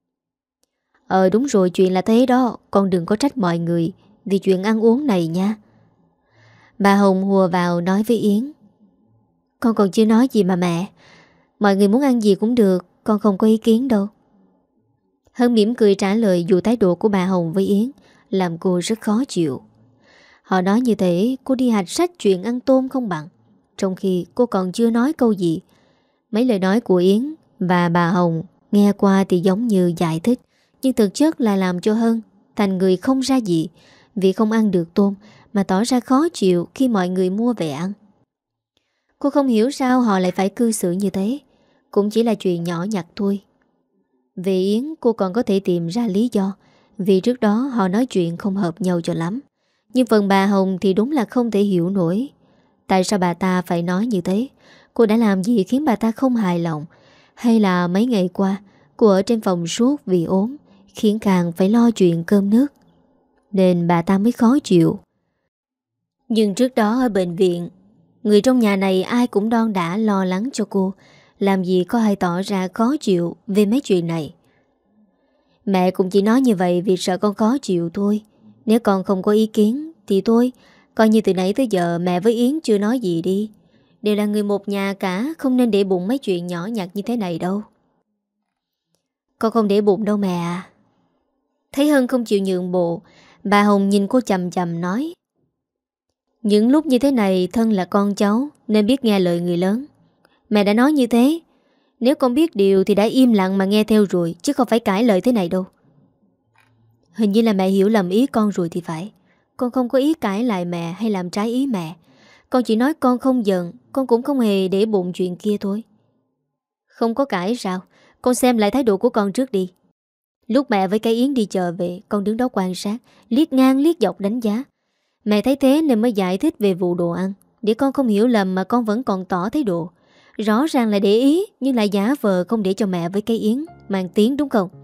Đúng rồi, chuyện là thế đó. Con đừng có trách mọi người vì chuyện ăn uống này nha. Bà Hồng hùa vào nói với Yến. Con còn chưa nói gì mà mẹ. Mọi người muốn ăn gì cũng được, con không có ý kiến đâu. Hân mỉm cười trả lời, dù thái độ của bà Hồng với Yến làm cô rất khó chịu. Họ nói như thế cô đi hạch sách chuyện ăn tôm không bằng, trong khi cô còn chưa nói câu gì. Mấy lời nói của Yến và bà Hồng nghe qua thì giống như giải thích, nhưng thực chất là làm cho Hân thành người không ra gì vì không ăn được tôm mà tỏ ra khó chịu khi mọi người mua về ăn. Cô không hiểu sao họ lại phải cư xử như thế. Cũng chỉ là chuyện nhỏ nhặt thôi. Về Yến cô còn có thể tìm ra lý do, vì trước đó họ nói chuyện không hợp nhau cho lắm. Nhưng phần bà Hồng thì đúng là không thể hiểu nổi. Tại sao bà ta phải nói như thế? Cô đã làm gì khiến bà ta không hài lòng? Hay là mấy ngày qua cô ở trên phòng suốt vì ốm, khiến Khang phải lo chuyện cơm nước, nên bà ta mới khó chịu. Nhưng trước đó ở bệnh viện, người trong nhà này ai cũng đon đã lo lắng cho cô. Làm gì có ai tỏ ra khó chịu về mấy chuyện này. Mẹ cũng chỉ nói như vậy vì sợ con khó chịu thôi. Nếu con không có ý kiến thì thôi, coi như từ nãy tới giờ mẹ với Yến chưa nói gì đi. Đều là người một nhà cả, không nên để bụng mấy chuyện nhỏ nhặt như thế này đâu. Con không để bụng đâu mẹ à. Thấy Hân không chịu nhượng bộ, bà Hồng nhìn cô chằm chằm nói. Những lúc như thế này thân là con cháu nên biết nghe lời người lớn. Mẹ đã nói như thế. Nếu con biết điều thì đã im lặng mà nghe theo rồi, chứ không phải cãi lời thế này đâu. Hình như là mẹ hiểu lầm ý con rồi thì phải. Con không có ý cãi lại mẹ hay làm trái ý mẹ. Con chỉ nói con không giận, con cũng không hề để bụng chuyện kia thôi. Không có cãi sao? Con xem lại thái độ của con trước đi. Lúc mẹ với cái Yến đi chợ về, con đứng đó quan sát, liếc ngang liếc dọc đánh giá. Mẹ thấy thế nên mới giải thích về vụ đồ ăn, để con không hiểu lầm mà con vẫn còn tỏ thái độ. Rõ ràng là để ý, nhưng lại giả vờ không để cho mẹ với cái Yến mang tiếng đúng không?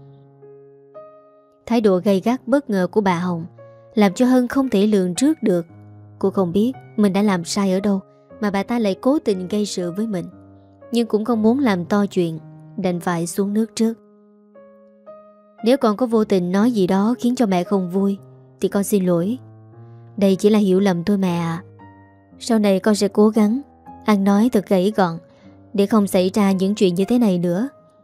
Thái độ gay gắt bất ngờ của bà Hồng làm cho Hân không thể lường trước được. Cô không biết mình đã làm sai ở đâu mà bà ta lại cố tình gây sự với mình, nhưng cũng không muốn làm to chuyện, đành phải xuống nước trước. Nếu con có vô tình nói gì đó khiến cho mẹ không vui thì con xin lỗi. Đây chỉ là hiểu lầm thôi mẹ à. Sau này con sẽ cố gắng ăn nói thật gãy gọn để không xảy ra những chuyện như thế này nữa.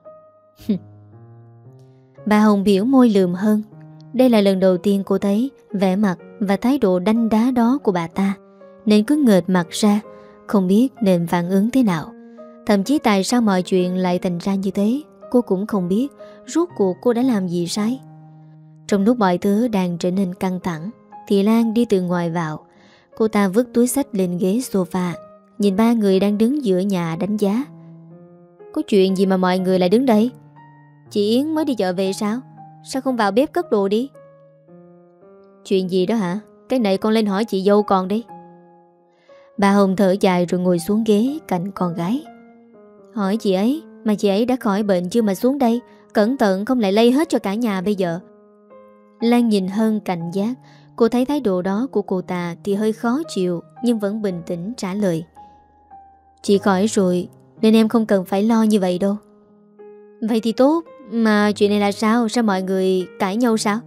Bà Hồng biểu môi lườm Hân. Đây là lần đầu tiên cô thấy vẻ mặt và thái độ đanh đá đó của bà ta, nên cứ nghệt mặt ra, không biết nên phản ứng thế nào. Thậm chí tại sao mọi chuyện lại thành ra như thế cô cũng không biết. Rốt cuộc cô đã làm gì sai? Trong lúc mọi thứ đang trở nên căng thẳng thì Lan đi từ ngoài vào. Cô ta vứt túi xách lên ghế sofa, nhìn ba người đang đứng giữa nhà đánh giá. Có chuyện gì mà mọi người lại đứng đây? Chị Yến mới đi chợ về sao? Sao không vào bếp cất đồ đi? Chuyện gì đó hả? Cái này con lên hỏi chị dâu con đi. Bà Hồng thở dài rồi ngồi xuống ghế cạnh con gái. Hỏi chị ấy, mà chị ấy đã khỏi bệnh chưa mà xuống đây? Cẩn thận không lại lây hết cho cả nhà bây giờ. Lan nhìn Hân cảnh giác. Cô thấy thái độ đó của cô ta thì hơi khó chịu, nhưng vẫn bình tĩnh trả lời. Chị khỏi rồi nên em không cần phải lo như vậy đâu. Vậy thì tốt. Mà chuyện này là sao? Sao mọi người cãi nhau sao?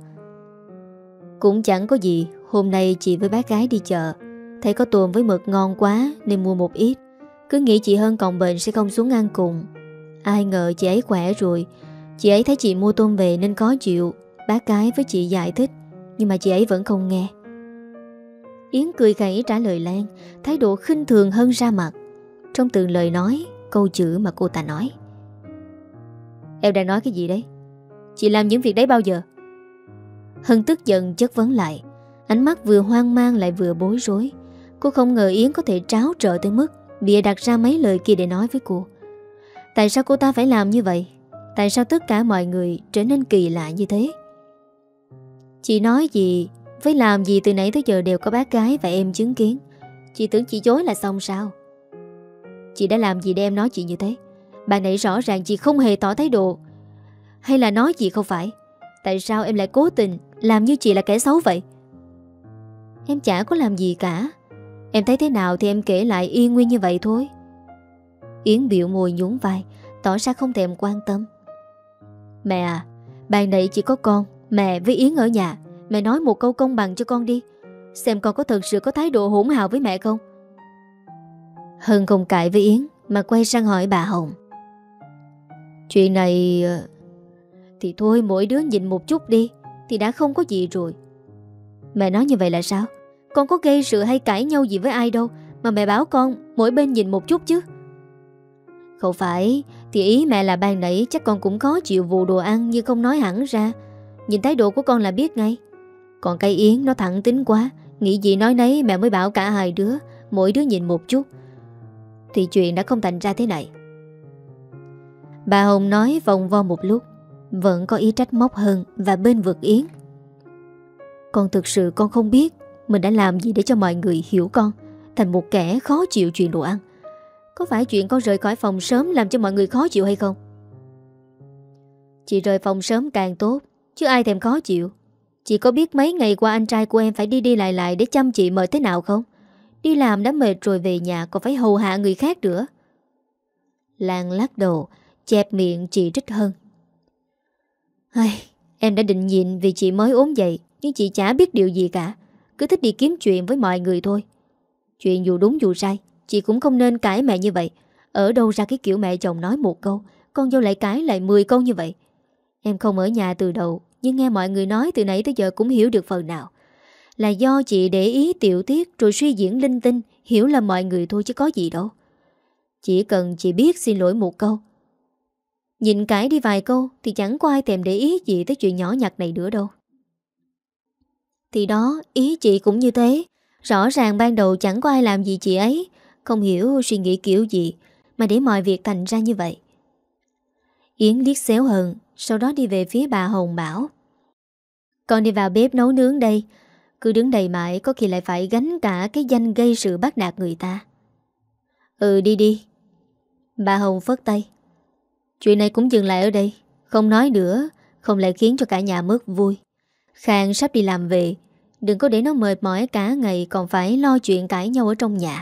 Cũng chẳng có gì. Hôm nay chị với bác gái đi chợ, thấy có tôm với mực ngon quá nên mua một ít. Cứ nghĩ chị Hân còn bệnh sẽ không xuống ăn cùng. Ai ngờ chị ấy khỏe rồi. Chị ấy thấy chị mua tôm về nên khó chịu. Bác gái với chị giải thích, nhưng mà chị ấy vẫn không nghe. Yến cười khẩy trả lời Lan, thái độ khinh thường Hân ra mặt. Trong từng lời nói, câu chữ mà cô ta nói. Em đang nói cái gì đấy? Chị làm những việc đấy bao giờ? Hân tức giận chất vấn lại, ánh mắt vừa hoang mang lại vừa bối rối. Cô không ngờ Yến có thể tráo trở tới mức bịa đặt ra mấy lời kia để nói với cô. Tại sao cô ta phải làm như vậy? Tại sao tất cả mọi người trở nên kỳ lạ như thế? Chị nói gì với làm gì từ nãy tới giờ đều có bác gái và em chứng kiến. Chị tưởng chị chối là xong sao? Chị đã làm gì để em nói chị như thế? Bạn nãy rõ ràng chị không hề tỏ thái độ, hay là nói chị không phải. Tại sao em lại cố tình làm như chị là kẻ xấu vậy? Em chả có làm gì cả. Em thấy thế nào thì em kể lại y nguyên như vậy thôi. Yến biểu môi nhún vai, tỏ ra không thèm quan tâm. Mẹ à, ban nãy chỉ có con, mẹ với Yến ở nhà. Mẹ nói một câu công bằng cho con đi, xem con có thật sự có thái độ hỗn hào với mẹ không. Hân không cãi với Yến mà quay sang hỏi bà Hồng. Chuyện này thì thôi, mỗi đứa nhìn một chút đi thì đã không có gì rồi. Mẹ nói như vậy là sao? Con có gây sự hay cãi nhau gì với ai đâu mà mẹ bảo con mỗi bên nhìn một chút chứ. Không phải, thì ý mẹ là ban nãy chắc con cũng có chịu vụ đồ ăn nhưng không nói hẳn ra. Nhìn thái độ của con là biết ngay. Còn cây Yến nó thẳng tính quá, nghĩ gì nói nấy, mẹ mới bảo cả hai đứa mỗi đứa nhìn một chút. Thì chuyện đã không thành ra thế này. Bà Hồng nói vòng vo một lúc, vẫn có ý trách móc Hân và bên vực Yến. Con thực sự con không biết mình đã làm gì để cho mọi người hiểu con thành một kẻ khó chịu chuyện đồ ăn. Có phải chuyện con rời khỏi phòng sớm làm cho mọi người khó chịu hay không? Chị rời phòng sớm càng tốt, chứ ai thèm khó chịu. Chị có biết mấy ngày qua anh trai của em phải đi đi lại để chăm chị mệt thế nào không? Đi làm đã mệt rồi về nhà còn phải hầu hạ người khác nữa. Lan lắc đầu, chẹp miệng chị trích Hân. Em đã định nhịn vì chị mới ốm dậy, nhưng chị chả biết điều gì cả. Cứ thích đi kiếm chuyện với mọi người thôi. Chuyện dù đúng dù sai, chị cũng không nên cãi mẹ như vậy. Ở đâu ra cái kiểu mẹ chồng nói một câu, con dâu lại cãi lại 10 câu như vậy. Em không ở nhà từ đầu, nhưng nghe mọi người nói từ nãy tới giờ cũng hiểu được phần nào. Là do chị để ý tiểu tiết rồi suy diễn linh tinh, hiểu lầm mọi người thôi chứ có gì đâu. Chỉ cần chị biết xin lỗi một câu, nhịn cãi đi vài câu thì chẳng có ai thèm để ý gì tới chuyện nhỏ nhặt này nữa đâu. Thì đó, ý chị cũng như thế. Rõ ràng ban đầu chẳng có ai làm gì chị ấy, không hiểu suy nghĩ kiểu gì mà để mọi việc thành ra như vậy. Yến liếc xéo Hân, sau đó đi về phía bà Hồng bảo: Con đi vào bếp nấu nướng đây. Cứ đứng đầy mãi có khi lại phải gánh cả cái danh gây sự bắt nạt người ta. Ừ, đi đi. Bà Hồng phất tay. Chuyện này cũng dừng lại ở đây, không nói nữa, không lại khiến cho cả nhà mất vui. Khang sắp đi làm về, đừng có để nó mệt mỏi cả ngày còn phải lo chuyện cãi nhau ở trong nhà.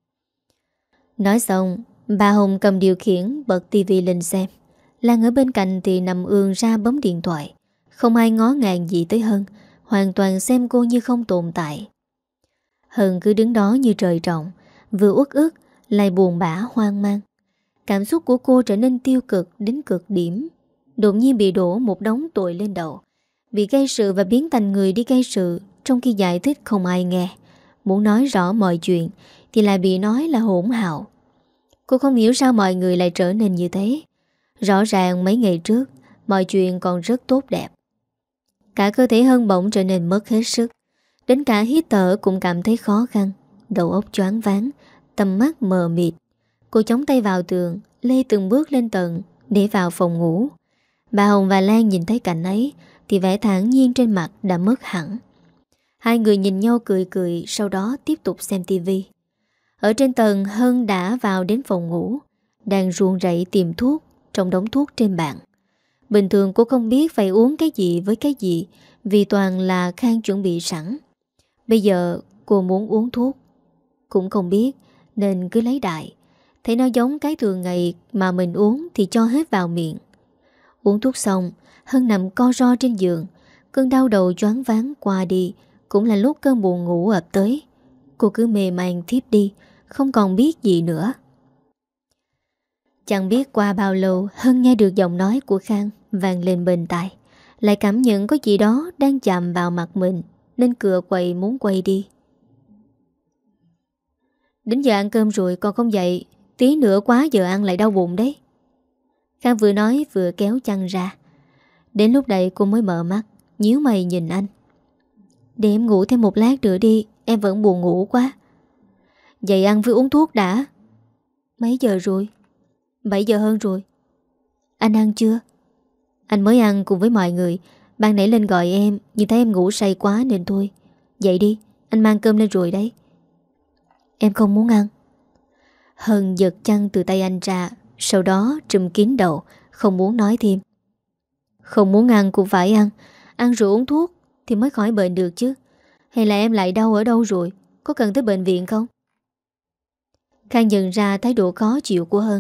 Nói xong, bà Hồng cầm điều khiển bật tivi lên xem. Lan ở bên cạnh thì nằm ườn ra bấm điện thoại. Không ai ngó ngàng gì tới Hân, hoàn toàn xem cô như không tồn tại. Hân cứ đứng đó như trời trồng, vừa uất ức lại buồn bã hoang mang. Cảm xúc của cô trở nên tiêu cực đến cực điểm. Đột nhiên bị đổ một đống tội lên đầu, bị gây sự và biến thành người đi gây sự. Trong khi giải thích không ai nghe, muốn nói rõ mọi chuyện thì lại bị nói là hỗn hào. Cô không hiểu sao mọi người lại trở nên như thế. Rõ ràng mấy ngày trước mọi chuyện còn rất tốt đẹp. Cả cơ thể Hân bỗng trở nên mất hết sức, đến cả hít thở cũng cảm thấy khó khăn. Đầu óc choáng váng, tầm mắt mờ mịt. Cô chống tay vào tường, lê từng bước lên tầng để vào phòng ngủ. Bà Hồng và Lan nhìn thấy cảnh ấy thì vẻ thản nhiên trên mặt đã mất hẳn. Hai người nhìn nhau cười cười, sau đó tiếp tục xem tivi. Ở trên tầng, Hân đã vào đến phòng ngủ, đang ruông rẫy tìm thuốc trong đống thuốc trên bàn. Bình thường cô không biết phải uống cái gì với cái gì, vì toàn là Khang chuẩn bị sẵn. Bây giờ cô muốn uống thuốc, cũng không biết nên cứ lấy đại. Thấy nó giống cái thường ngày mà mình uống thì cho hết vào miệng. Uống thuốc xong, Hân nằm co ro trên giường. Cơn đau đầu choáng váng qua đi, cũng là lúc cơn buồn ngủ ập tới. Cô cứ mê man thiếp đi, không còn biết gì nữa. Chẳng biết qua bao lâu, Hân nghe được giọng nói của Khang vang lên bên tai. Lại cảm nhận có gì đó đang chạm vào mặt mình, nên cựa quậy muốn quay đi. Đến giờ ăn cơm rồi còn không dậy, tí nữa quá giờ ăn lại đau bụng đấy. Khang vừa nói vừa kéo chăn ra. Đến lúc này cô mới mở mắt, nhíu mày nhìn anh. Để em ngủ thêm một lát nữa đi, em vẫn buồn ngủ quá. Dậy ăn với uống thuốc đã. Mấy giờ rồi? 7 giờ hơn rồi. Anh ăn chưa? Anh mới ăn cùng với mọi người. Ban nãy lên gọi em, nhưng thấy em ngủ say quá nên thôi. Dậy đi, anh mang cơm lên rồi đấy. Em không muốn ăn. Hân giật chăn từ tay anh ra, sau đó trùm kín đầu, không muốn nói thêm. Không muốn ăn cũng phải ăn. Ăn rồi uống thuốc thì mới khỏi bệnh được chứ. Hay là em lại đau ở đâu rồi? Có cần tới bệnh viện không? Khang nhận ra thái độ khó chịu của Hân,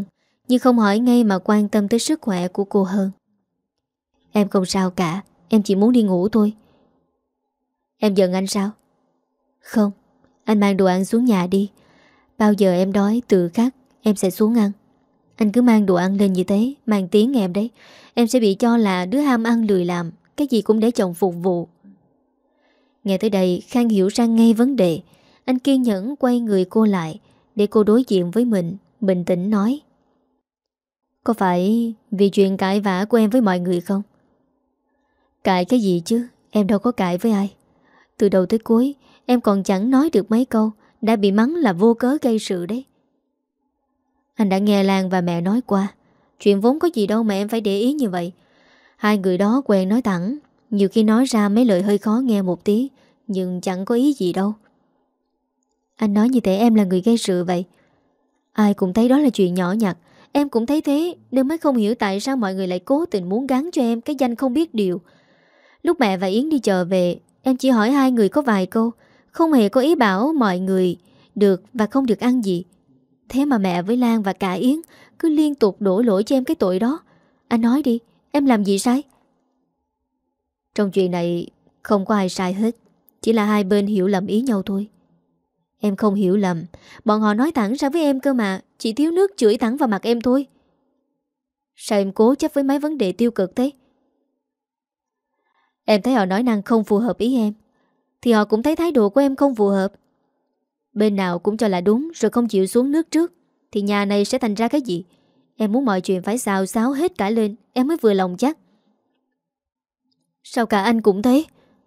nhưng không hỏi ngay mà quan tâm tới sức khỏe của cô hơn. Em không sao cả, em chỉ muốn đi ngủ thôi. Em giận anh sao? Không, anh mang đồ ăn xuống nhà đi. Bao giờ em đói tự khắc em sẽ xuống ăn. Anh cứ mang đồ ăn lên như thế, mang tiếng em đấy. Em sẽ bị cho là đứa ham ăn lười làm, cái gì cũng để chồng phục vụ. Nghe tới đây Khang hiểu ra ngay vấn đề. Anh kiên nhẫn quay người cô lại để cô đối diện với mình, bình tĩnh nói: Có phải vì chuyện cãi vã của em với mọi người không? Cãi cái gì chứ, em đâu có cãi với ai. Từ đầu tới cuối em còn chẳng nói được mấy câu đã bị mắng là vô cớ gây sự đấy. Anh đã nghe Lan và mẹ nói qua, chuyện vốn có gì đâu mà em phải để ý như vậy. Hai người đó quen nói thẳng, nhiều khi nói ra mấy lời hơi khó nghe một tí, nhưng chẳng có ý gì đâu. Anh nói như thế em là người gây sự vậy. Ai cũng thấy đó là chuyện nhỏ nhặt, em cũng thấy thế, nên mới không hiểu tại sao mọi người lại cố tình muốn gắn cho em cái danh không biết điều. Lúc mẹ và Yến đi chợ về, em chỉ hỏi hai người có vài câu, không hề có ý bảo mọi người được và không được ăn gì. Thế mà mẹ với Lan và cả Yến cứ liên tục đổ lỗi cho em cái tội đó. Anh nói đi, em làm gì sai? Trong chuyện này không có ai sai hết, chỉ là hai bên hiểu lầm ý nhau thôi. Em không hiểu lầm, bọn họ nói thẳng ra với em cơ mà, chỉ thiếu nước chửi thẳng vào mặt em thôi. Sao em cố chấp với mấy vấn đề tiêu cực thế? Em thấy họ nói năng không phù hợp ý em, thì họ cũng thấy thái độ của em không phù hợp. Bên nào cũng cho là đúng rồi không chịu xuống nước trước, thì nhà này sẽ thành ra cái gì? Em muốn mọi chuyện phải xào xáo hết cả lên, em mới vừa lòng chắc. Sao cả anh cũng thế?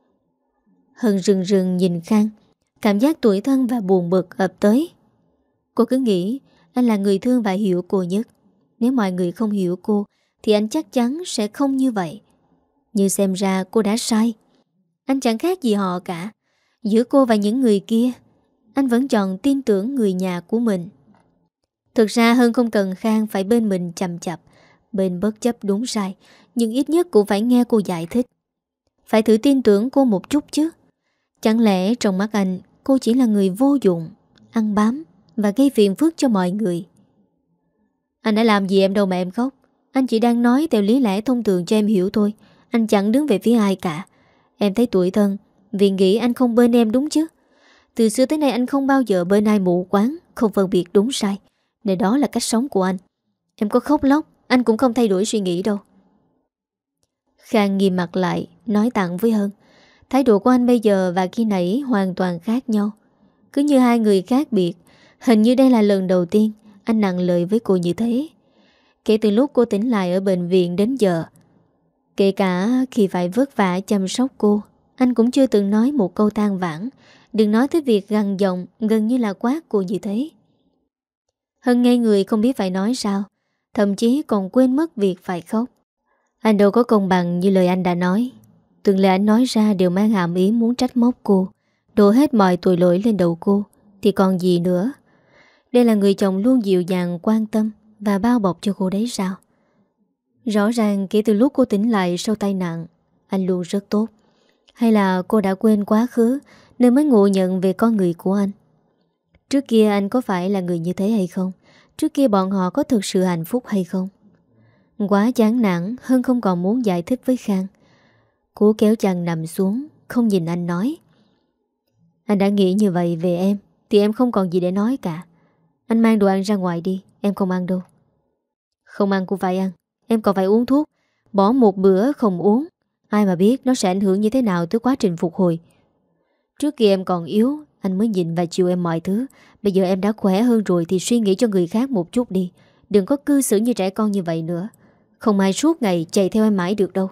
Hân rừng rừng nhìn Khang, cảm giác tủi thân và buồn bực ập tới. Cô cứ nghĩ anh là người thương và hiểu cô nhất. Nếu mọi người không hiểu cô thì anh chắc chắn sẽ không như vậy. Nhưng xem ra cô đã sai. Anh chẳng khác gì họ cả. Giữa cô và những người kia, anh vẫn chọn tin tưởng người nhà của mình. Thực ra Hân không cần Khang phải bên mình chằm chặp, bên bất chấp đúng sai, nhưng ít nhất cũng phải nghe cô giải thích. Phải thử tin tưởng cô một chút chứ. Chẳng lẽ trong mắt anh cô chỉ là người vô dụng, ăn bám và gây phiền phức cho mọi người? Anh đã làm gì em đâu mà em khóc. Anh chỉ đang nói theo lý lẽ thông thường cho em hiểu thôi. Anh chẳng đứng về phía ai cả. Em thấy tủi thân vì nghĩ anh không bên em đúng chứ. Từ xưa tới nay anh không bao giờ bên ai mù quáng, không phân biệt đúng sai, nên đó là cách sống của anh. Em có khóc lóc anh cũng không thay đổi suy nghĩ đâu. Khang nghiêm mặt lại, nói thẳng với Hân. Thái độ của anh bây giờ và khi nãy hoàn toàn khác nhau. Cứ như hai người khác biệt. Hình như đây là lần đầu tiên anh nặng lời với cô như thế, kể từ lúc cô tỉnh lại ở bệnh viện đến giờ. Kể cả khi phải vất vả chăm sóc cô, anh cũng chưa từng nói một câu than vãn. Đừng nói tới việc gằn giọng gần như là quát cô như thế. Hân ngây người không biết phải nói sao, thậm chí còn quên mất việc phải khóc. Anh đâu có công bằng như lời anh đã nói. Từng lời anh nói ra đều mang hàm ý muốn trách móc cô, đổ hết mọi tội lỗi lên đầu cô, thì còn gì nữa. Đây là người chồng luôn dịu dàng quan tâm và bao bọc cho cô đấy sao? Rõ ràng kể từ lúc cô tỉnh lại sau tai nạn, anh luôn rất tốt. Hay là cô đã quên quá khứ nên mới ngộ nhận về con người của anh? Trước kia anh có phải là người như thế hay không? Trước kia bọn họ có thực sự hạnh phúc hay không? Quá chán nản, Hân không còn muốn giải thích với Khang. Cô kéo chăn nằm xuống, không nhìn anh nói. Anh đã nghĩ như vậy về em thì em không còn gì để nói cả. Anh mang đồ ăn ra ngoài đi, em không ăn đâu. Không ăn cũng phải ăn, em còn phải uống thuốc. Bỏ một bữa không uống, ai mà biết nó sẽ ảnh hưởng như thế nào tới quá trình phục hồi. Trước kia em còn yếu, anh mới nhìn và chiều em mọi thứ. Bây giờ em đã khỏe hơn rồi thì suy nghĩ cho người khác một chút đi. Đừng có cư xử như trẻ con như vậy nữa. Không ai suốt ngày chạy theo em mãi được đâu.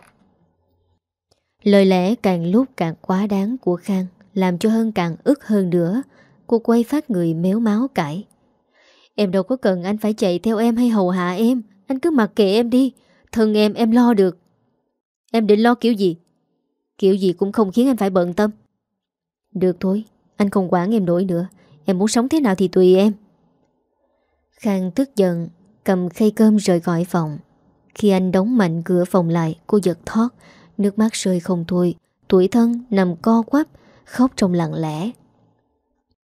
Lời lẽ càng lúc càng quá đáng của Khang làm cho Hân càng ức hơn nữa. Cô quay phát người méo máu cãi. Em đâu có cần anh phải chạy theo em hay hầu hạ em. Anh cứ mặc kệ em đi. Thân em lo được. Em định lo kiểu gì? Kiểu gì cũng không khiến anh phải bận tâm. Được thôi, anh không quản em nổi nữa. Em muốn sống thế nào thì tùy em. Khang tức giận cầm khay cơm rời khỏi phòng. Khi anh đóng mạnh cửa phòng lại, cô giật thót, nước mắt rơi không thôi, tủi thân nằm co quắp khóc trong lặng lẽ.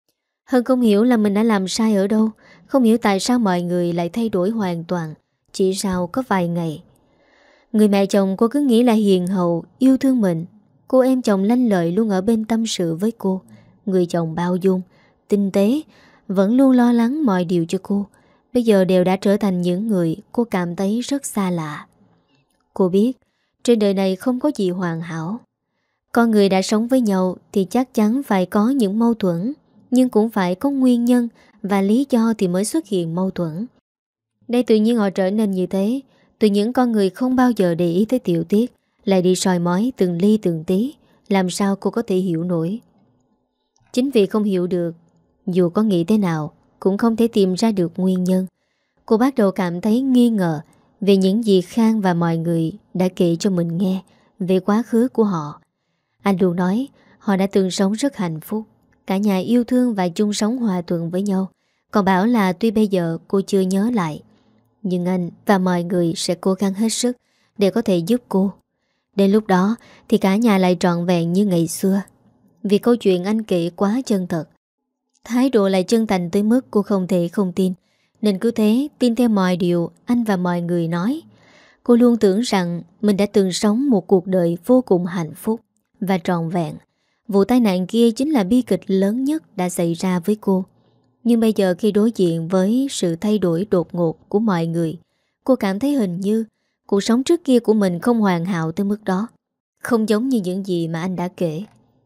Hân không hiểu là mình đã làm sai ở đâu, không hiểu tại sao mọi người lại thay đổi hoàn toàn chỉ sau có vài ngày. Người mẹ chồng cô cứ nghĩ là hiền hậu, yêu thương mình. Cô em chồng lanh lợi luôn ở bên tâm sự với cô. Người chồng bao dung, tinh tế, vẫn luôn lo lắng mọi điều cho cô. Bây giờ đều đã trở thành những người cô cảm thấy rất xa lạ. Cô biết trên đời này không có gì hoàn hảo. Con người đã sống với nhau thì chắc chắn phải có những mâu thuẫn, nhưng cũng phải có nguyên nhân và lý do thì mới xuất hiện mâu thuẫn. Đây tự nhiên họ trở nên như thế. Từ những con người không bao giờ để ý tới tiểu tiết lại đi soi mói từng ly từng tí. Làm sao cô có thể hiểu nổi? Chính vì không hiểu được, dù có nghĩ thế nào cũng không thể tìm ra được nguyên nhân. Cô bắt đầu cảm thấy nghi ngờ về những gì Khang và mọi người đã kể cho mình nghe về quá khứ của họ. Anh luôn nói họ đã từng sống rất hạnh phúc, cả nhà yêu thương và chung sống hòa thuận với nhau. Còn bảo là tuy bây giờ cô chưa nhớ lại, nhưng anh và mọi người sẽ cố gắng hết sức để có thể giúp cô. Đến lúc đó thì cả nhà lại trọn vẹn như ngày xưa. Vì câu chuyện anh kể quá chân thật, thái độ lại chân thành tới mức cô không thể không tin. Nên cứ thế tin theo mọi điều anh và mọi người nói. Cô luôn tưởng rằng mình đã từng sống một cuộc đời vô cùng hạnh phúc và trọn vẹn. Vụ tai nạn kia chính là bi kịch lớn nhất đã xảy ra với cô. Nhưng bây giờ khi đối diện với sự thay đổi đột ngột của mọi người, cô cảm thấy hình như cuộc sống trước kia của mình không hoàn hảo tới mức đó. Không giống như những gì mà anh đã kể.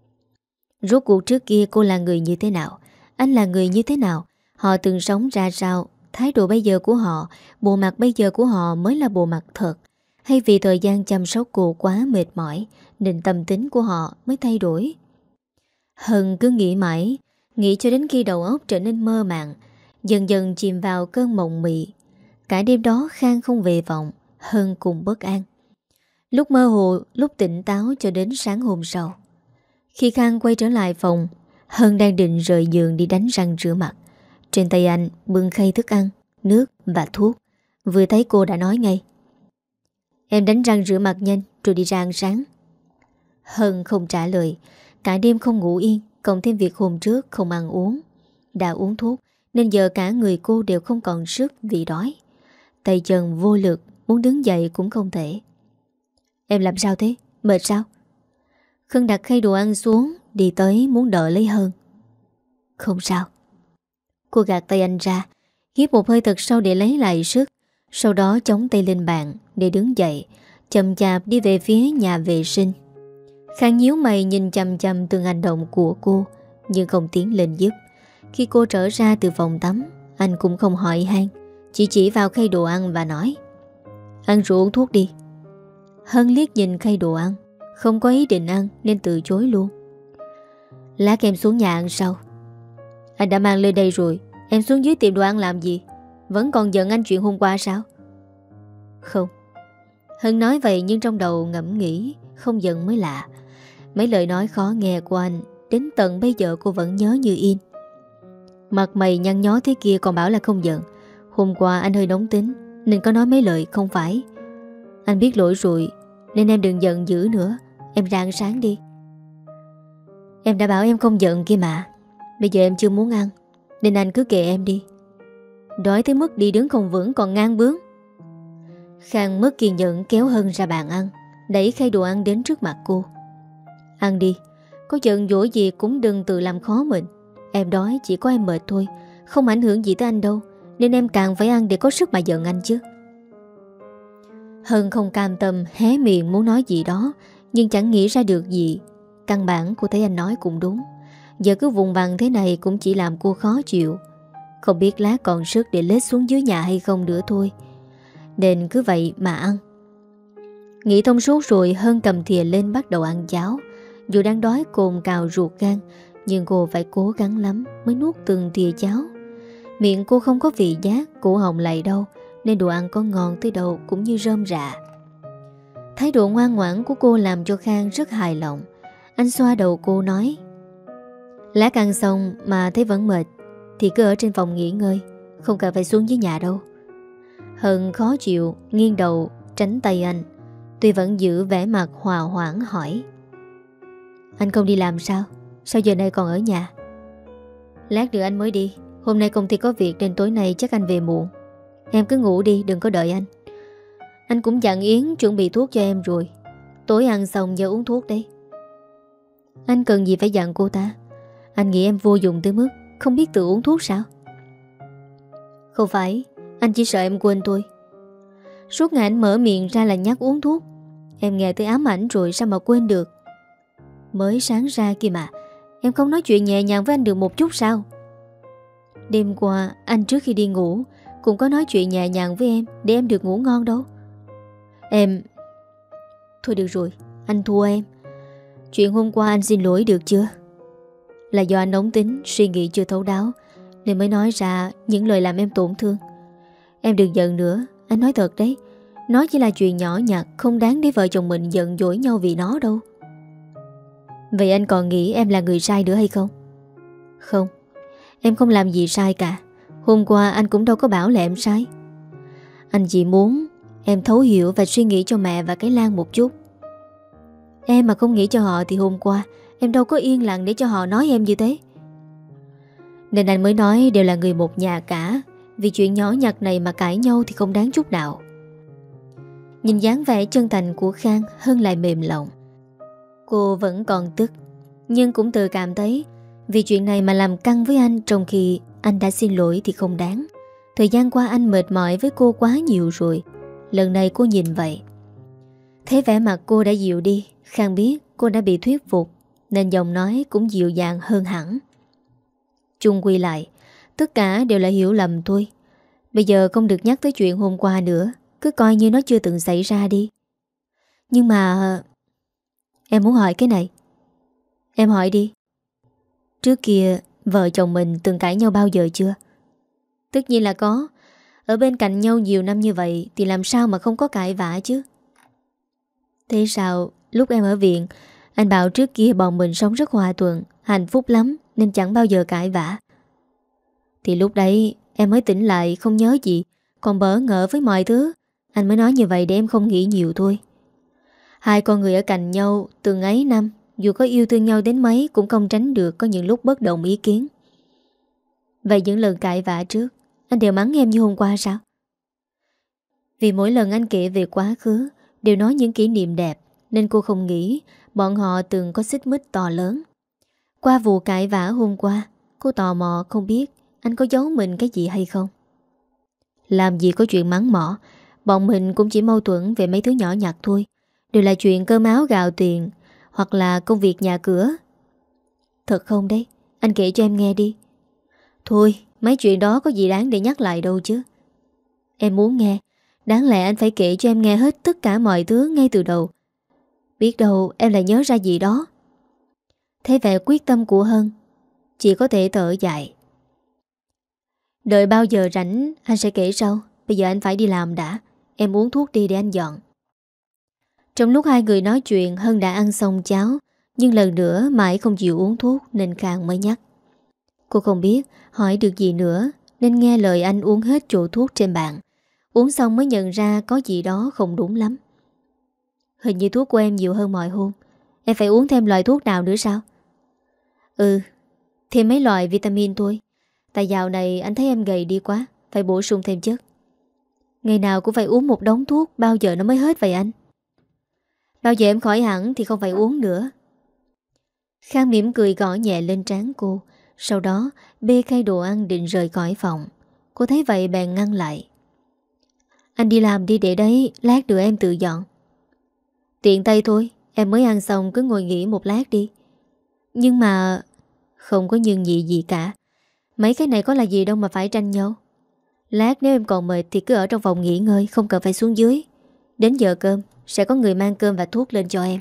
Rốt cuộc trước kia cô là người như thế nào? Anh là người như thế nào? Họ từng sống ra sao? Thái độ bây giờ của họ, bộ mặt bây giờ của họ mới là bộ mặt thật? Hay vì thời gian chăm sóc cô quá mệt mỏi nên tâm tính của họ mới thay đổi? Hân cứ nghĩ mãi, nghĩ cho đến khi đầu óc trở nên mơ màng, dần dần chìm vào cơn mộng mị. Cả đêm đó Khang không về phòng, Hân cùng bất an. Lúc mơ hồ, lúc tỉnh táo cho đến sáng hôm sau. Khi Khang quay trở lại phòng, Hân đang định rời giường đi đánh răng rửa mặt. Trên tay anh bưng khay thức ăn, nước và thuốc. Vừa thấy cô đã nói ngay: "Em đánh răng rửa mặt nhanh rồi đi ra ăn sáng." Hân không trả lời. Cả đêm không ngủ yên, cộng thêm việc hôm trước không ăn uống. Đã uống thuốc nên giờ cả người cô đều không còn sức vì đói. Tay chân vô lực, muốn đứng dậy cũng không thể. "Em làm sao thế? Mệt sao?" Khân đặt khay đồ ăn xuống, đi tới muốn đỡ lấy Hân. "Không sao." Cô gạt tay anh ra, hít một hơi thật sâu để lấy lại sức. Sau đó chống tay lên bàn để đứng dậy, chậm chạp đi về phía nhà vệ sinh. Khang nhíu mày nhìn chằm chằm từng hành động của cô, nhưng không tiến lên giúp. Khi cô trở ra từ phòng tắm, anh cũng không hỏi han, chỉ vào khay đồ ăn và nói: "Ăn rồi uống thuốc đi." Hân liếc nhìn khay đồ ăn, không có ý định ăn nên từ chối luôn. "Lát em xuống nhà ăn sau." "Anh đã mang lên đây rồi, em xuống dưới tìm đồ ăn làm gì? Vẫn còn giận anh chuyện hôm qua sao?" "Không." Hân nói vậy nhưng trong đầu ngẫm nghĩ không giận mới lạ. Mấy lời nói khó nghe của anh đến tận bây giờ cô vẫn nhớ như in. Mặt mày nhăn nhó thế kia còn bảo là không giận. Hôm qua anh hơi nóng tính nên có nói mấy lời không phải. Anh biết lỗi rồi nên em đừng giận dữ nữa. Em ra ăn sáng đi." "Em đã bảo em không giận kia mà. Bây giờ em chưa muốn ăn nên anh cứ kệ em đi. Đói tới mức đi đứng không vững còn ngang bướng." Khang mất kiên nhẫn kéo Hân ra bàn ăn, đẩy khay đồ ăn đến trước mặt cô. "Ăn đi, có giận dỗi gì cũng đừng tự làm khó mình. Em đói chỉ có em mệt thôi, không ảnh hưởng gì tới anh đâu. Nên em càng phải ăn để có sức mà giận anh chứ." Hân không cam tâm hé miệng muốn nói gì đó, nhưng chẳng nghĩ ra được gì. Căn bản cô thấy anh nói cũng đúng. Giờ cứ vùng vằng thế này cũng chỉ làm cô khó chịu. Không biết lát còn sức để lết xuống dưới nhà hay không nữa thôi. Nên cứ vậy mà ăn. Nghĩ thông suốt rồi, Hân cầm thìa lên bắt đầu ăn cháo. Dù đang đói cồn cào ruột gan, nhưng cô phải cố gắng lắm mới nuốt từng thìa cháo. Miệng cô không có vị giác, cổ họng lại đâu, nên đồ ăn có ngon tới đâu cũng như rơm rạ. Thái độ ngoan ngoãn của cô làm cho Khang rất hài lòng. Anh xoa đầu cô nói: "Lát ăn xong mà thấy vẫn mệt thì cứ ở trên phòng nghỉ ngơi, không cần phải xuống dưới nhà đâu." Hân khó chịu nghiêng đầu tránh tay anh, tuy vẫn giữ vẻ mặt hòa hoãn hỏi: "Anh không đi làm sao? Sao giờ này còn ở nhà?" Lát nữa anh mới đi. Hôm nay công ty có việc nên tối nay chắc anh về muộn. Em cứ ngủ đi, đừng có đợi anh. Anh cũng dặn Yến chuẩn bị thuốc cho em rồi. Tối ăn xong giờ uống thuốc đấy. Anh cần gì phải dặn cô ta? Anh nghĩ em vô dụng tới mức không biết tự uống thuốc sao? Không phải, anh chỉ sợ em quên tôi. Suốt ngày anh mở miệng ra là nhắc uống thuốc. Em nghe tới ám ảnh rồi sao mà quên được. Mới sáng ra kia mà, em không nói chuyện nhẹ nhàng với anh được một chút sao? Đêm qua anh trước khi đi ngủ cũng có nói chuyện nhẹ nhàng với em để em được ngủ ngon đâu. Em... Thôi được rồi, anh thua em. Chuyện hôm qua anh xin lỗi được chưa? Là do anh nóng tính, suy nghĩ chưa thấu đáo nên mới nói ra những lời làm em tổn thương. Em đừng giận nữa, anh nói thật đấy. Nó chỉ là chuyện nhỏ nhặt, không đáng để vợ chồng mình giận dỗi nhau vì nó đâu. Vậy anh còn nghĩ em là người sai nữa hay không? Không, em không làm gì sai cả. Hôm qua anh cũng đâu có bảo là em sai. Anh chỉ muốn em thấu hiểu và suy nghĩ cho mẹ và cái Lan một chút. Em mà không nghĩ cho họ thì hôm qua em đâu có yên lặng để cho họ nói em như thế. Nên anh mới nói đều là người một nhà cả. Vì chuyện nhỏ nhặt này mà cãi nhau thì không đáng chút nào. Nhìn dáng vẻ chân thành của Khang, Hân lại mềm lòng. Cô vẫn còn tức, nhưng cũng tự cảm thấy vì chuyện này mà làm căng với anh trong khi anh đã xin lỗi thì không đáng. Thời gian qua anh mệt mỏi với cô quá nhiều rồi. Lần này cô nhìn vậy, thấy vẻ mặt cô đã dịu đi. Khang biết cô đã bị thuyết phục nên giọng nói cũng dịu dàng hơn hẳn. Chung quy lại, tất cả đều là hiểu lầm thôi. Bây giờ không được nhắc tới chuyện hôm qua nữa. Cứ coi như nó chưa từng xảy ra đi. Nhưng mà... Em muốn hỏi cái này. Em hỏi đi. Trước kia vợ chồng mình từng cãi nhau bao giờ chưa? Tất nhiên là có. Ở bên cạnh nhau nhiều năm như vậy thì làm sao mà không có cãi vã chứ. Thế sao lúc em ở viện anh bảo trước kia bọn mình sống rất hòa thuận, hạnh phúc lắm nên chẳng bao giờ cãi vã? Thì lúc đấy em mới tỉnh lại không nhớ gì, còn bỡ ngỡ với mọi thứ. Anh mới nói như vậy để em không nghĩ nhiều thôi. Hai con người ở cạnh nhau từng ấy năm, dù có yêu thương nhau đến mấy cũng không tránh được có những lúc bất đồng ý kiến. Vậy những lần cãi vã trước anh đều mắng em như hôm qua sao? Vì mỗi lần anh kể về quá khứ đều nói những kỷ niệm đẹp nên cô không nghĩ bọn họ từng có xích mích to lớn. Qua vụ cãi vã hôm qua, cô tò mò không biết anh có giấu mình cái gì hay không. Làm gì có chuyện mắng mỏ. Bọn mình cũng chỉ mâu thuẫn về mấy thứ nhỏ nhặt thôi. Đều là chuyện cơm áo gạo tiền hoặc là công việc nhà cửa. Thật không đấy? Anh kể cho em nghe đi. Thôi, mấy chuyện đó có gì đáng để nhắc lại đâu chứ. Em muốn nghe. Đáng lẽ anh phải kể cho em nghe hết tất cả mọi thứ ngay từ đầu. Biết đâu em lại nhớ ra gì đó. Thấy vẻ quyết tâm của Hân, chỉ có thể thở dài. Đợi bao giờ rảnh anh sẽ kể sau. Bây giờ anh phải đi làm đã. Em uống thuốc đi để anh dọn. Trong lúc hai người nói chuyện, Hân đã ăn xong cháo, nhưng lần nữa mãi không chịu uống thuốc nên Khang mới nhắc. Cô không biết hỏi được gì nữa nên nghe lời anh uống hết chỗ thuốc trên bàn. Uống xong mới nhận ra có gì đó không đúng lắm. Hình như thuốc của em nhiều hơn mọi hôm. Em phải uống thêm loại thuốc nào nữa sao? Ừ, thêm mấy loại vitamin thôi. Tại dạo này anh thấy em gầy đi quá, phải bổ sung thêm chất. Ngày nào cũng phải uống một đống thuốc, bao giờ nó mới hết vậy anh? Bao giờ em khỏi hẳn thì không phải uống nữa. Khang mỉm cười gõ nhẹ lên trán cô. Sau đó bê khay đồ ăn định rời khỏi phòng. Cô thấy vậy bèn ngăn lại. Anh đi làm đi để đấy, lát nữa em tự dọn. Tiện tay thôi, em mới ăn xong cứ ngồi nghỉ một lát đi. Nhưng mà... Không có nhưng gì cả. Mấy cái này có là gì đâu mà phải tranh nhau. Lát nếu em còn mệt thì cứ ở trong phòng nghỉ ngơi, không cần phải xuống dưới. Đến giờ cơm sẽ có người mang cơm và thuốc lên cho em.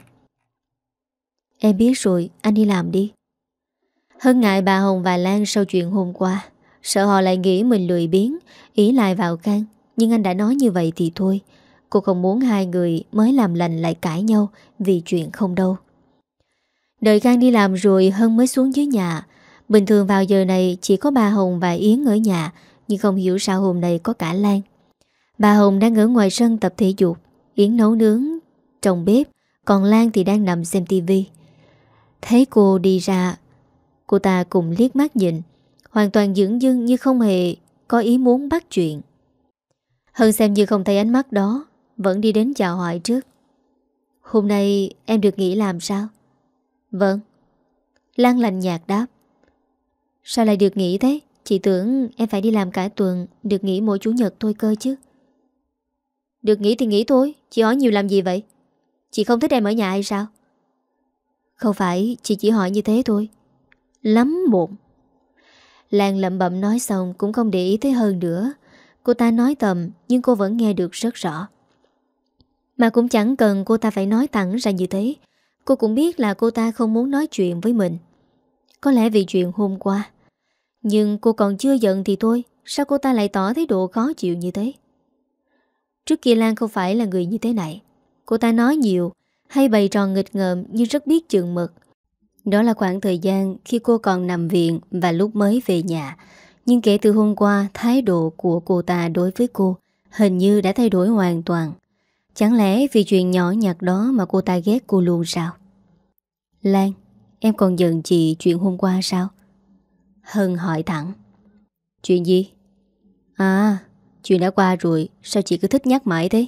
Em biết rồi, anh đi làm đi. Hân ngại bà Hồng và Lan sau chuyện hôm qua, sợ họ lại nghĩ mình lười biếng, ỷ lại vào Khang. Nhưng anh đã nói như vậy thì thôi. Cô không muốn hai người mới làm lành lại cãi nhau vì chuyện không đâu. Đợi Khang đi làm rồi Hân mới xuống dưới nhà. Bình thường vào giờ này chỉ có bà Hồng và Yến ở nhà, nhưng không hiểu sao hôm nay có cả Lan. Bà Hồng đang ở ngoài sân tập thể dục, Yến nấu nướng trong bếp, còn Lan thì đang nằm xem tivi. Thấy cô đi ra, cô ta cùng liếc mắt nhìn. hoàn toàn dửng dưng như không hề có ý muốn bắt chuyện. Hân xem như không thấy ánh mắt đó, vẫn đi đến chào hỏi trước. Hôm nay em được nghỉ làm sao? Vâng. Lan lành nhạt đáp. Sao lại được nghỉ thế? Chị tưởng em phải đi làm cả tuần, được nghỉ mỗi chủ nhật thôi cơ chứ. Được nghỉ thì nghỉ thôi, chị hỏi nhiều làm gì vậy? Chị không thích em ở nhà hay sao? Không phải, chị chỉ hỏi như thế thôi. Lắm mộn. Lan lẩm bẩm nói xong cũng không để ý tới Hơn nữa. Cô ta nói thầm nhưng cô vẫn nghe được rất rõ. Mà cũng chẳng cần cô ta phải nói thẳng ra như thế. Cô cũng biết là cô ta không muốn nói chuyện với mình. Có lẽ vì chuyện hôm qua. Nhưng cô còn chưa giận thì thôi, sao cô ta lại tỏ thái độ khó chịu như thế? Trước kia Lan không phải là người như thế này. Cô ta nói nhiều hay bày trò nghịch ngợm nhưng rất biết chừng mực. Đó là khoảng thời gian khi cô còn nằm viện và lúc mới về nhà. Nhưng kể từ hôm qua, thái độ của cô ta đối với cô hình như đã thay đổi hoàn toàn. Chẳng lẽ vì chuyện nhỏ nhặt đó mà cô ta ghét cô luôn sao? Lan, em còn giận chị chuyện hôm qua sao? Hân hỏi thẳng. Chuyện gì? À, chuyện đã qua rồi, sao chị cứ thích nhắc mãi thế?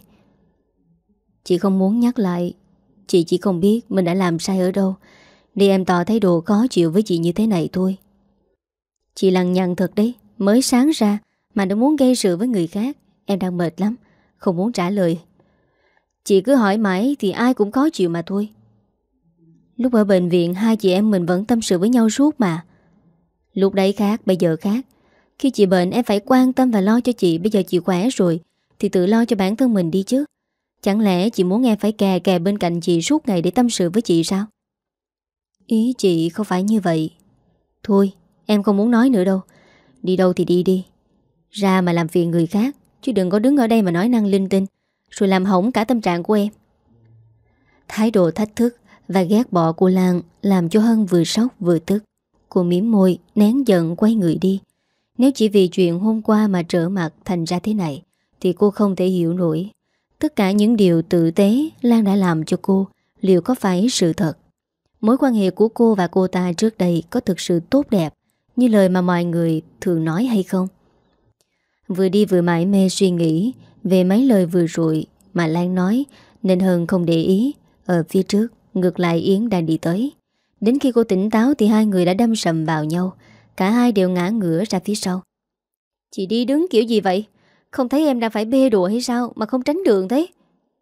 Chị không muốn nhắc lại. Chị chỉ không biết mình đã làm sai ở đâu để em tỏ thái độ khó chịu với chị như thế này thôi. Chị lằng nhằng thật đấy. Mới sáng ra mà đã muốn gây sự với người khác. Em đang mệt lắm, không muốn trả lời. Chị cứ hỏi mãi thì ai cũng khó chịu mà thôi. Lúc ở bệnh viện hai chị em mình vẫn tâm sự với nhau suốt mà. Lúc đấy khác, bây giờ khác. Khi chị bệnh em phải quan tâm và lo cho chị. Bây giờ chị khỏe rồi thì tự lo cho bản thân mình đi chứ. Chẳng lẽ chị muốn em phải kè kè bên cạnh chị suốt ngày để tâm sự với chị sao? Ý chị không phải như vậy. Thôi, em không muốn nói nữa đâu. Đi đâu thì đi đi. Ra mà làm phiền người khác, chứ đừng có đứng ở đây mà nói năng linh tinh, rồi làm hỏng cả tâm trạng của em. Thái độ thách thức và ghét bỏ của Lan làm cho Hân vừa sốc vừa tức. Cô mím môi, nén giận quay người đi. Nếu chỉ vì chuyện hôm qua mà trở mặt thành ra thế này thì cô không thể hiểu nổi. Tất cả những điều tử tế Lan đã làm cho cô liệu có phải sự thật? Mối quan hệ của cô và cô ta trước đây có thực sự tốt đẹp như lời mà mọi người thường nói hay không? Vừa đi vừa mải mê suy nghĩ về mấy lời vừa rồi mà Lan nói, nên Hân không để ý. Ở phía trước, ngược lại Yến đang đi tới. Đến khi cô tỉnh táo thì hai người đã đâm sầm vào nhau. Cả hai đều ngã ngửa ra phía sau. Chị đi đứng kiểu gì vậy? Không thấy em đang phải bê đùa hay sao mà không tránh đường thế?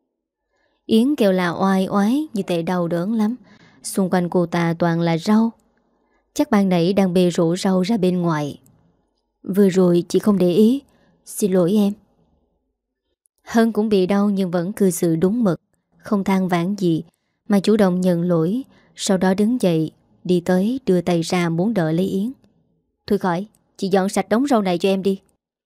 Yến kêu là oai oái như thể đau đớn lắm. Xung quanh cô ta toàn là rau. Chắc ban nãy đang bê rổ rau ra bên ngoài. Vừa rồi chị không để ý. Xin lỗi em. Hân cũng bị đau nhưng vẫn cư xử đúng mực, không than vãn gì mà chủ động nhận lỗi. Sau đó đứng dậy, đi tới đưa tay ra muốn đỡ lấy Yến. Thôi khỏi, chị dọn sạch đống rau này cho em đi.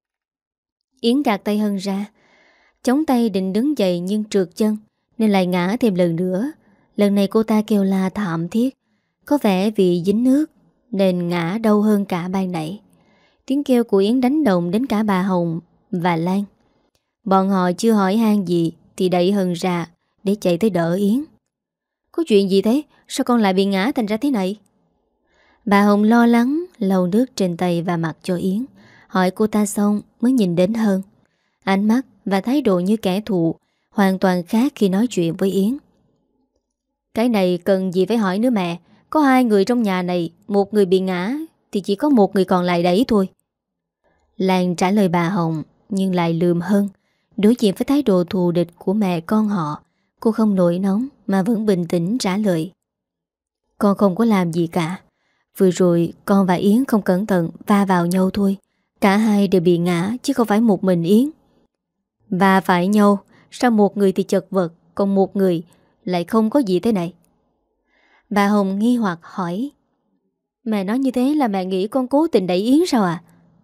Yến gạt tay Hân ra, chống tay định đứng dậy nhưng trượt chân nên lại ngã thêm lần nữa. Lần này cô ta kêu la thảm thiết. Có vẻ vì dính nước nên ngã đau hơn cả ban nãy. Tiếng kêu của Yến đánh động đến cả bà Hồng và Lan. Bọn họ chưa hỏi han gì thì đẩy Hân ra để chạy tới đỡ Yến. Có chuyện gì thế? Sao con lại bị ngã thành ra thế này? Bà Hồng lo lắng lau nước trên tay và mặt cho Yến. Hỏi cô ta xong mới nhìn đến Hân. Ánh mắt và thái độ như kẻ thù hoàn toàn khác khi nói chuyện với Yến. Cái này cần gì phải hỏi nữa mẹ. Có hai người trong nhà này, một người bị ngã thì chỉ có một người còn lại đấy thôi. Lan trả lời bà Hồng nhưng lại lườm Hân. Đối diện với thái độ thù địch của mẹ con họ, cô không nổi nóng mà vẫn bình tĩnh trả lời. Con không có làm gì cả. Vừa rồi con và Yến không cẩn thận va vào nhau thôi. Cả hai đều bị ngã chứ không phải một mình Yến. Va phải nhau, sao một người thì chật vật, còn một người lại không có gì thế này? Bà Hồng nghi hoặc hỏi. Mẹ nói như thế là mẹ nghĩ con cố tình đẩy Yến sao à?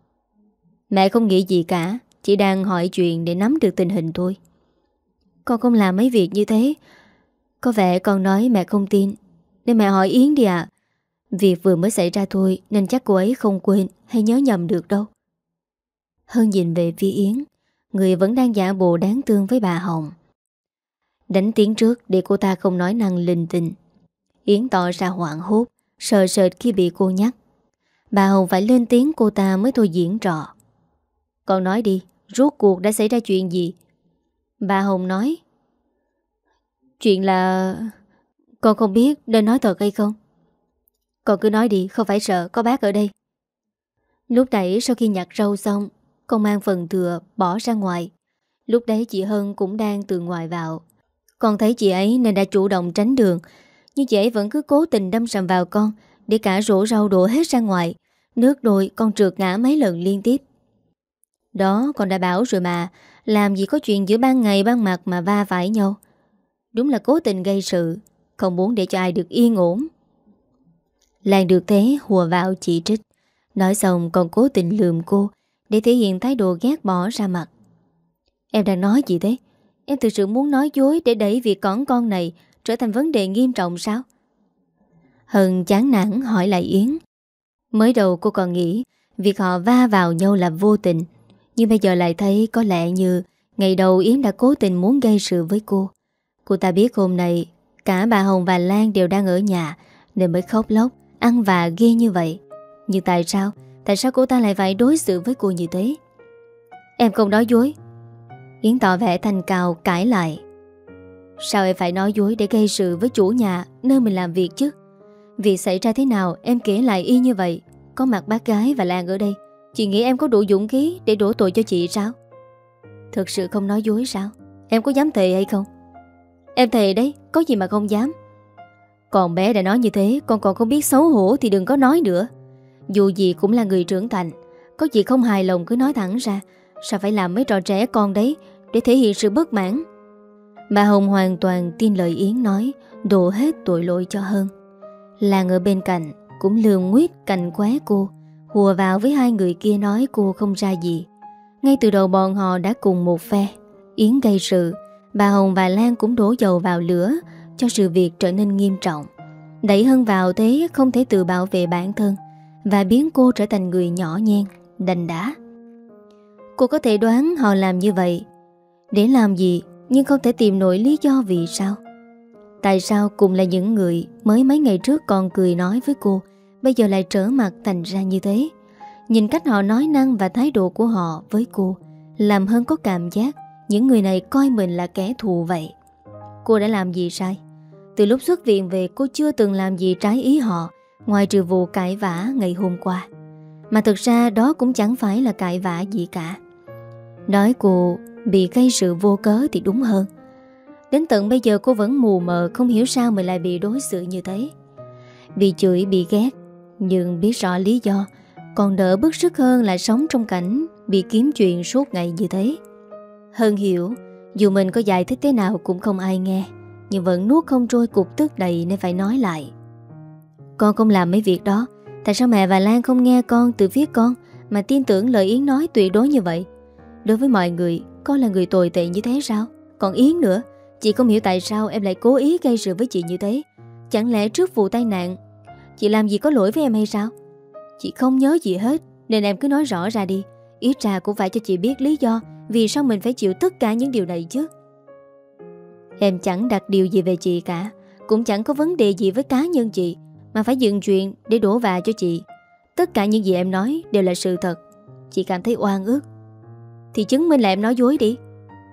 Mẹ không nghĩ gì cả, chỉ đang hỏi chuyện để nắm được tình hình thôi. Con không làm mấy việc như thế. Có vẻ con nói mẹ không tin, nên mẹ hỏi Yến đi ạ. Việc vừa mới xảy ra thôi nên chắc cô ấy không quên hay nhớ nhầm được đâu. Hân nhìn về phía Yến, người vẫn đang giả bộ đáng thương với bà Hồng. Đánh tiếng trước để cô ta không nói năng linh tinh. Yến tỏ ra hoảng hốt, sợ sệt khi bị cô nhắc. Bà Hồng phải lên tiếng cô ta mới thôi diễn trò. Con nói đi, rốt cuộc đã xảy ra chuyện gì? Bà Hồng nói: Chuyện là... Con không biết nên nói thật hay không. Con cứ nói đi, không phải sợ, có bác ở đây. Lúc nãy sau khi nhặt rau xong, con mang phần thừa bỏ ra ngoài. Lúc đấy chị Hân cũng đang từ ngoài vào. Con thấy chị ấy nên đã chủ động tránh đường, nhưng chị ấy vẫn cứ cố tình đâm sầm vào con, để cả rổ rau đổ hết ra ngoài. Nước đôi con trượt ngã mấy lần liên tiếp. Đó, con đã bảo rồi mà, làm gì có chuyện giữa ban ngày ban mặt mà va phải nhau. Đúng là cố tình gây sự, không muốn để cho ai được yên ổn. Lan được thế hùa vào chỉ trích. Nói xong còn cố tình lườm cô, để thể hiện thái độ ghét bỏ ra mặt. Em đang nói gì thế? Em thực sự muốn nói dối để đẩy việc cỏn con này trở thành vấn đề nghiêm trọng sao? Hân chán nản hỏi lại Yến. Mới đầu cô còn nghĩ việc họ va vào nhau là vô tình, nhưng bây giờ lại thấy có lẽ như ngày đầu Yến đã cố tình muốn gây sự với cô. Cô ta biết hôm nay cả bà Hồng và Lan đều đang ở nhà nên mới khóc lóc, ăn vạ ghê như vậy. Nhưng tại sao? Tại sao cô ta lại phải đối xử với cô như thế? Em không nói dối. Yến tỏ vẻ thanh cao cãi lại. Sao em phải nói dối để gây sự với chủ nhà nơi mình làm việc chứ? Việc xảy ra thế nào em kể lại y như vậy. Có mặt bác gái và Lan ở đây, chị nghĩ em có đủ dũng khí để đổ tội cho chị sao? Thực sự không nói dối sao? Em có dám thề hay không? Em thề đấy, có gì mà không dám. Còn bé đã nói như thế, con còn không biết xấu hổ thì đừng có nói nữa. Dù gì cũng là người trưởng thành, có gì không hài lòng cứ nói thẳng ra. Sao phải làm mấy trò trẻ con đấy để thể hiện sự bất mãn? Bà Hồng hoàn toàn tin lời Yến nói, đổ hết tội lỗi cho Hân. Lan ở bên cạnh cũng lườm nguyết cành qué cô, hùa vào với hai người kia nói cô không ra gì. Ngay từ đầu bọn họ đã cùng một phe. Yến gây sự, bà Hồng và Lan cũng đổ dầu vào lửa, cho sự việc trở nên nghiêm trọng. Đẩy Hân vào thế không thể tự bảo vệ bản thân, và biến cô trở thành người nhỏ nhen, đành đá. Cô có thể đoán họ làm như vậy để làm gì, nhưng không thể tìm nổi lý do vì sao. Tại sao cùng là những người mới mấy ngày trước còn cười nói với cô, bây giờ lại trở mặt thành ra như thế? Nhìn cách họ nói năng và thái độ của họ với cô, làm Hân có cảm giác những người này coi mình là kẻ thù vậy. Cô đã làm gì sai? Từ lúc xuất viện về cô chưa từng làm gì trái ý họ, ngoài trừ vụ cãi vã ngày hôm qua. Mà thực ra đó cũng chẳng phải là cãi vã gì cả. Nói cô bị gây sự vô cớ thì đúng hơn. Đến tận bây giờ cô vẫn mù mờ, không hiểu sao mình lại bị đối xử như thế. Bị chửi, bị ghét, nhưng biết rõ lý do, còn đỡ bức sức hơn là sống trong cảnh bị kiếm chuyện suốt ngày như thế. Hân hiểu, dù mình có giải thích thế nào cũng không ai nghe, nhưng vẫn nuốt không trôi cục tức đầy nên phải nói lại. Con không làm mấy việc đó. Tại sao mẹ và Lan không nghe con từ phía con mà tin tưởng lời Yến nói tuyệt đối như vậy? Đối với mọi người, con là người tồi tệ như thế sao? Còn Yến nữa, chị không hiểu tại sao em lại cố ý gây sự với chị như thế. Chẳng lẽ trước vụ tai nạn chị làm gì có lỗi với em hay sao? Chị không nhớ gì hết, nên em cứ nói rõ ra đi. Ít ra cũng phải cho chị biết lý do vì sao mình phải chịu tất cả những điều này chứ. Em chẳng đặt điều gì về chị cả, cũng chẳng có vấn đề gì với cá nhân chị, mà phải dựng chuyện để đổ vạ cho chị. Tất cả những gì em nói đều là sự thật. Chị cảm thấy oan ức thì chứng minh là em nói dối đi.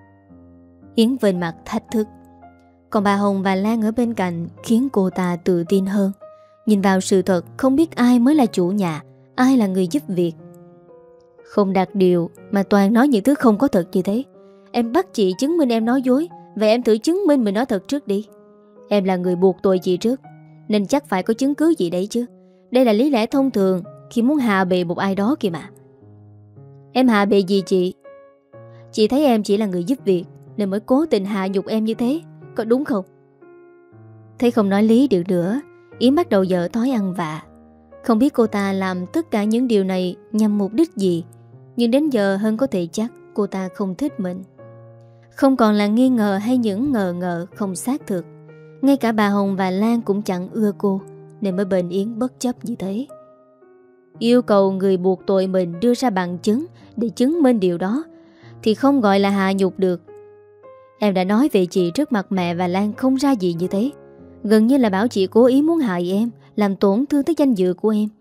Yến vênh mặt thách thức. Còn bà Hồng và Lan ở bên cạnh khiến cô ta tự tin hơn. Nhìn vào sự thật, không biết ai mới là chủ nhà, ai là người giúp việc. Không đặt điều mà toàn nói những thứ không có thật như thế. Em bắt chị chứng minh em nói dối, vậy em thử chứng minh mình nói thật trước đi. Em là người buộc tội chị trước, nên chắc phải có chứng cứ gì đấy chứ. Đây là lý lẽ thông thường khi muốn hạ bệ một ai đó kìa mà. Em hạ bệ gì chị? Chị thấy em chỉ là người giúp việc nên mới cố tình hạ nhục em như thế, có đúng không? Thấy không nói lý được nữa, Yến bắt đầu dở thói ăn vạ. Không biết cô ta làm tất cả những điều này nhằm mục đích gì, nhưng đến giờ Hân có thể chắc cô ta không thích mình. Không còn là nghi ngờ hay những ngờ ngợ không xác thực. Ngay cả bà Hồng và Lan cũng chẳng ưa cô, nên mới bênh Yến bất chấp như thế. Yêu cầu người buộc tội mình đưa ra bằng chứng để chứng minh điều đó thì không gọi là hạ nhục được. Em đã nói về chị trước mặt mẹ và Lan không ra gì như thế. Gần như là bảo chị cố ý muốn hại em, làm tổn thương tới danh dự của em.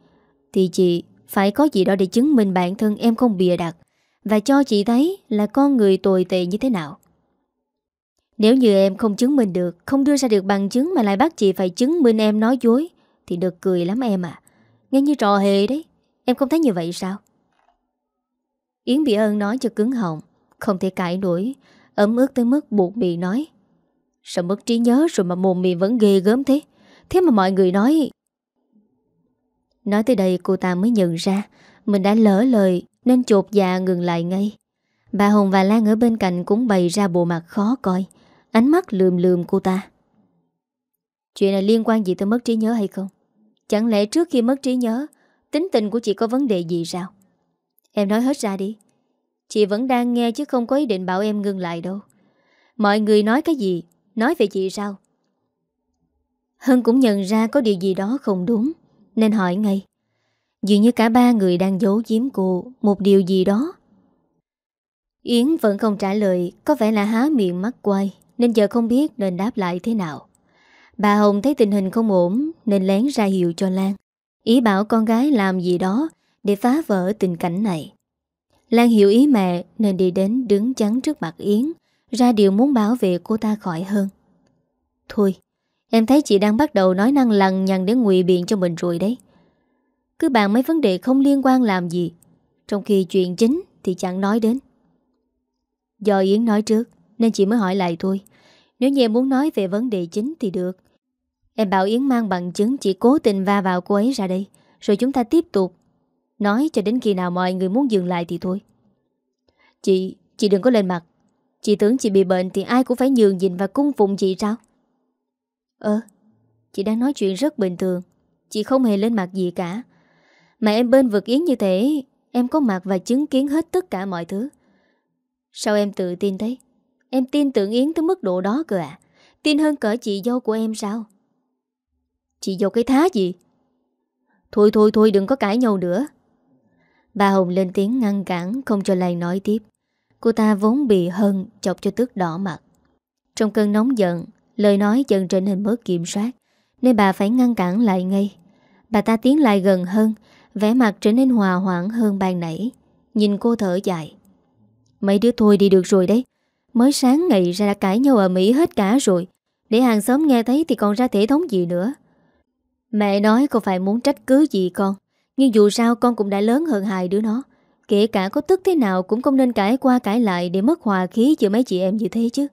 thì chị phải có gì đó để chứng minh bản thân em không bịa đặt, và cho chị thấy là con người tồi tệ như thế nào. Nếu như em không chứng minh được, không đưa ra được bằng chứng mà lại bắt chị phải chứng minh em nói dối, thì được cười lắm em à. Nghe như trò hề đấy. Em không thấy như vậy sao? Yến bị ơn nói cho cứng họng, không thể cãi nổi, ấm ức tới mức buộc miệng nói: Sao mất trí nhớ rồi mà mồm miệng vẫn ghê gớm thế? Thế mà mọi người nói... Nói tới đây cô ta mới nhận ra mình đã lỡ lời nên chột dạ ngừng lại ngay. Bà Hồng và Lan ở bên cạnh cũng bày ra bộ mặt khó coi, ánh mắt lườm lườm cô ta. Chuyện này liên quan gì tới mất trí nhớ hay không? Chẳng lẽ trước khi mất trí nhớ, tính tình của chị có vấn đề gì sao? Em nói hết ra đi. Chị vẫn đang nghe chứ không có ý định bảo em ngừng lại đâu. Mọi người nói cái gì? Nói về chị sao? Hân cũng nhận ra có điều gì đó không đúng, nên hỏi ngay. Dường như cả ba người đang giấu giếm cô một điều gì đó. Yến vẫn không trả lời, có vẻ là há miệng mắt quay, nên giờ không biết nên đáp lại thế nào. Bà Hồng thấy tình hình không ổn nên lén ra hiệu cho Lan, ý bảo con gái làm gì đó để phá vỡ tình cảnh này. Lan hiểu ý mẹ nên đi đến đứng chắn trước mặt Yến, ra điều muốn bảo vệ cô ta khỏi hơn. Thôi, em thấy chị đang bắt đầu nói năng lằng nhằng để ngụy biện cho mình rồi đấy. Cứ bàn mấy vấn đề không liên quan làm gì, trong khi chuyện chính thì chẳng nói đến. Do Yến nói trước nên chị mới hỏi lại thôi. Nếu như em muốn nói về vấn đề chính thì được. Em bảo Yến mang bằng chứng chị cố tình va vào cô ấy ra đây, rồi chúng ta tiếp tục nói cho đến khi nào mọi người muốn dừng lại thì thôi. Chị đừng có lên mặt. Chị tưởng chị bị bệnh thì ai cũng phải nhường nhịn và cung phụng chị sao? Chị đang nói chuyện rất bình thường. Chị không hề lên mặt gì cả. Mà em bên vực Yến như thế, em có mặt và chứng kiến hết tất cả mọi thứ. Sao em tự tin thế? Em tin tưởng Yến tới mức độ đó cơ à? Tin hơn cỡ chị dâu của em sao? Chị dâu cái thá gì? Thôi đừng có cãi nhau nữa. Bà Hồng lên tiếng ngăn cản, không cho Lan nói tiếp. Cô ta vốn bị Hân chọc cho tức đỏ mặt. Trong cơn nóng giận, lời nói dần trở nên mất kiểm soát, nên bà phải ngăn cản lại ngay. Bà ta tiến lại gần hơn, vẻ mặt trở nên hòa hoãn hơn ban nãy. Nhìn cô thở dài. Mấy đứa thôi đi được rồi đấy. Mới sáng ngày ra đã cãi nhau ở Mỹ hết cả rồi. Để hàng xóm nghe thấy thì còn ra thể thống gì nữa. Mẹ nói không phải muốn trách cứ gì con, nhưng dù sao con cũng đã lớn hơn hai đứa nó. Kể cả có tức thế nào cũng không nên cãi qua cãi lại để mất hòa khí giữa mấy chị em như thế chứ.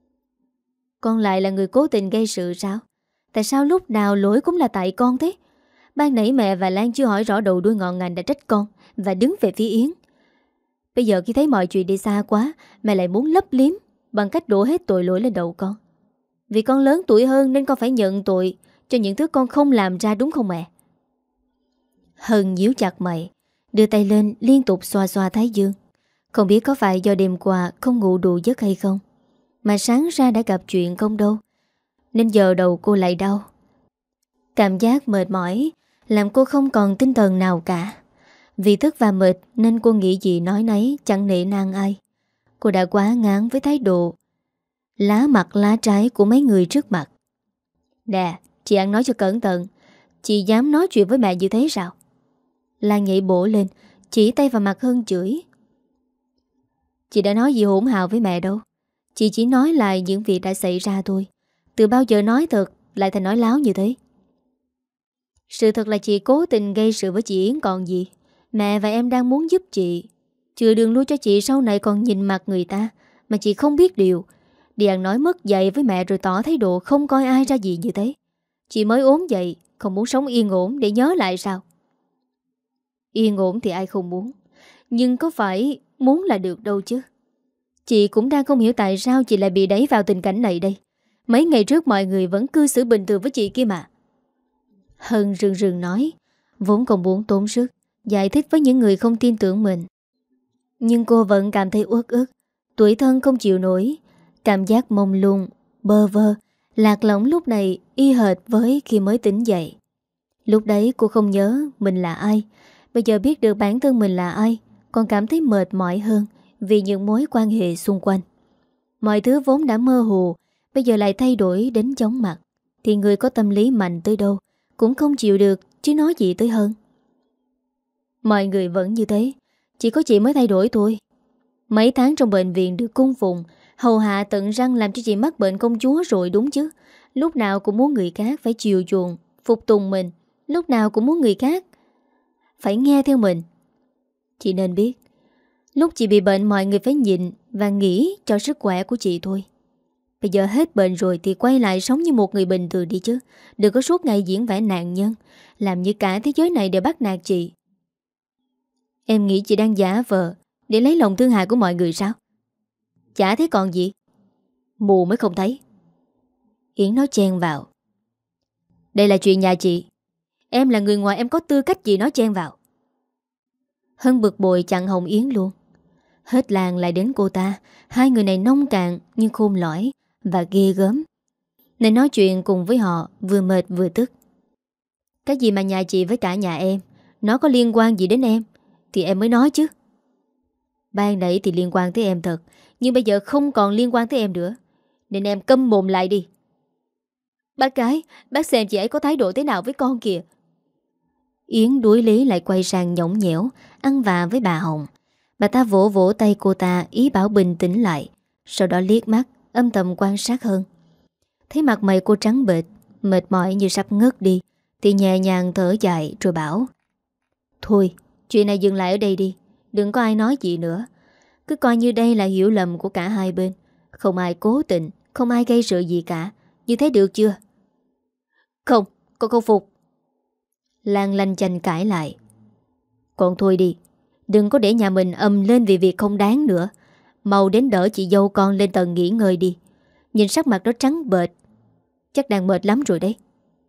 Con lại là người cố tình gây sự sao? Tại sao lúc nào lỗi cũng là tại con thế? Ban nãy mẹ và Lan chưa hỏi rõ đầu đuôi ngọn ngành đã trách con và đứng về phía Yến. Bây giờ khi thấy mọi chuyện đi xa quá, mẹ lại muốn lấp liếm bằng cách đổ hết tội lỗi lên đầu con. Vì con lớn tuổi hơn nên con phải nhận tội cho những thứ con không làm ra, đúng không mẹ? Hân nhíu chặt mày, đưa tay lên liên tục xoa xoa thái dương. Không biết có phải do đêm qua không ngủ đủ giấc hay không, mà sáng ra đã gặp chuyện không đâu, nên giờ đầu cô lại đau. Cảm giác mệt mỏi làm cô không còn tinh thần nào cả. Vì thức và mệt nên cô nghĩ gì nói nấy, chẳng nể nang ai. Cô đã quá ngán với thái độ lá mặt lá trái của mấy người trước mặt. Nè, chị ăn nói cho cẩn thận. Chị dám nói chuyện với mẹ như thế sao? Lan nhảy bổ lên, chỉ tay vào mặt Hân chửi. Chị đã nói gì hỗn hào với mẹ đâu. Chị chỉ nói lại những việc đã xảy ra thôi. Từ bao giờ nói thật lại thành nói láo như thế? Sự thật là chị cố tình gây sự với chị Yến còn gì. Mẹ và em đang muốn giúp chị, chừa đường lui cho chị sau này còn nhìn mặt người ta mà chị không biết điều. Đi ăn nói mất dạy với mẹ rồi tỏ thái độ không coi ai ra gì như thế. Chị mới ốm dậy, không muốn sống yên ổn để nhớ lại sao? Yên ổn thì ai không muốn, nhưng có phải muốn là được đâu chứ. Chị cũng đang không hiểu tại sao chị lại bị đẩy vào tình cảnh này đây. Mấy ngày trước mọi người vẫn cư xử bình thường với chị kia mà. Hân rừng rừng nói, vốn không muốn tốn sức giải thích với những người không tin tưởng mình. Nhưng cô vẫn cảm thấy uất ức, tủi thân không chịu nổi. Cảm giác mông lung, bơ vơ, lạc lõng lúc này y hệt với khi mới tỉnh dậy. Lúc đấy cô không nhớ mình là ai. Bây giờ biết được bản thân mình là ai, còn cảm thấy mệt mỏi hơn vì những mối quan hệ xung quanh. Mọi thứ vốn đã mơ hồ, bây giờ lại thay đổi đến chóng mặt. Thì người có tâm lý mạnh tới đâu cũng không chịu được, chứ nói gì tới hơn. Mọi người vẫn như thế, chỉ có chị mới thay đổi thôi. Mấy tháng trong bệnh viện được cung phụng, hầu hạ tận răng làm cho chị mắc bệnh công chúa rồi đúng chứ. Lúc nào cũng muốn người khác phải chiều chuộng, phục tùng mình. Lúc nào cũng muốn người khác phải nghe theo mình. Chị nên biết, lúc chị bị bệnh mọi người phải nhịn và nghĩ cho sức khỏe của chị thôi. Bây giờ hết bệnh rồi thì quay lại sống như một người bình thường đi chứ. Đừng có suốt ngày diễn vẻ nạn nhân, làm như cả thế giới này đều bắt nạt chị. Em nghĩ chị đang giả vờ để lấy lòng thương hại của mọi người sao? Chả thấy còn gì. Mù mới không thấy. Yến nói chen vào. Đây là chuyện nhà chị. Em là người ngoài, em có tư cách gì nói chen vào. Hân bực bội chặn Hồng Yến luôn. Hết làng lại đến cô ta. Hai người này nông cạn nhưng khôn lõi và ghê gớm, nên nói chuyện cùng với họ vừa mệt vừa tức. Cái gì mà nhà chị với cả nhà em, nó có liên quan gì đến em thì em mới nói chứ. Ban nãy thì liên quan tới em thật, nhưng bây giờ không còn liên quan tới em nữa, nên em câm mồm lại đi. Bác gái, bác xem chị ấy có thái độ thế nào với con kìa. Yến đuối lý lại quay sang nhõng nhẽo ăn vạ với bà Hồng. Bà ta vỗ vỗ tay cô ta ý bảo bình tĩnh lại. Sau đó liếc mắt âm thầm quan sát hơn. Thấy mặt mày cô trắng bệch, mệt mỏi như sắp ngất đi, thì nhẹ nhàng thở dài rồi bảo: Thôi, chuyện này dừng lại ở đây đi. Đừng có ai nói gì nữa. Cứ coi như đây là hiểu lầm của cả hai bên. Không ai cố tình, không ai gây sự gì cả. Như thế được chưa? Không, con không phục. Lan lanh chanh cãi lại. Con thôi đi, đừng có để nhà mình ầm lên vì việc không đáng nữa. Mau đến đỡ chị dâu con lên tầng nghỉ ngơi đi. Nhìn sắc mặt nó trắng bệch, chắc đang mệt lắm rồi đấy.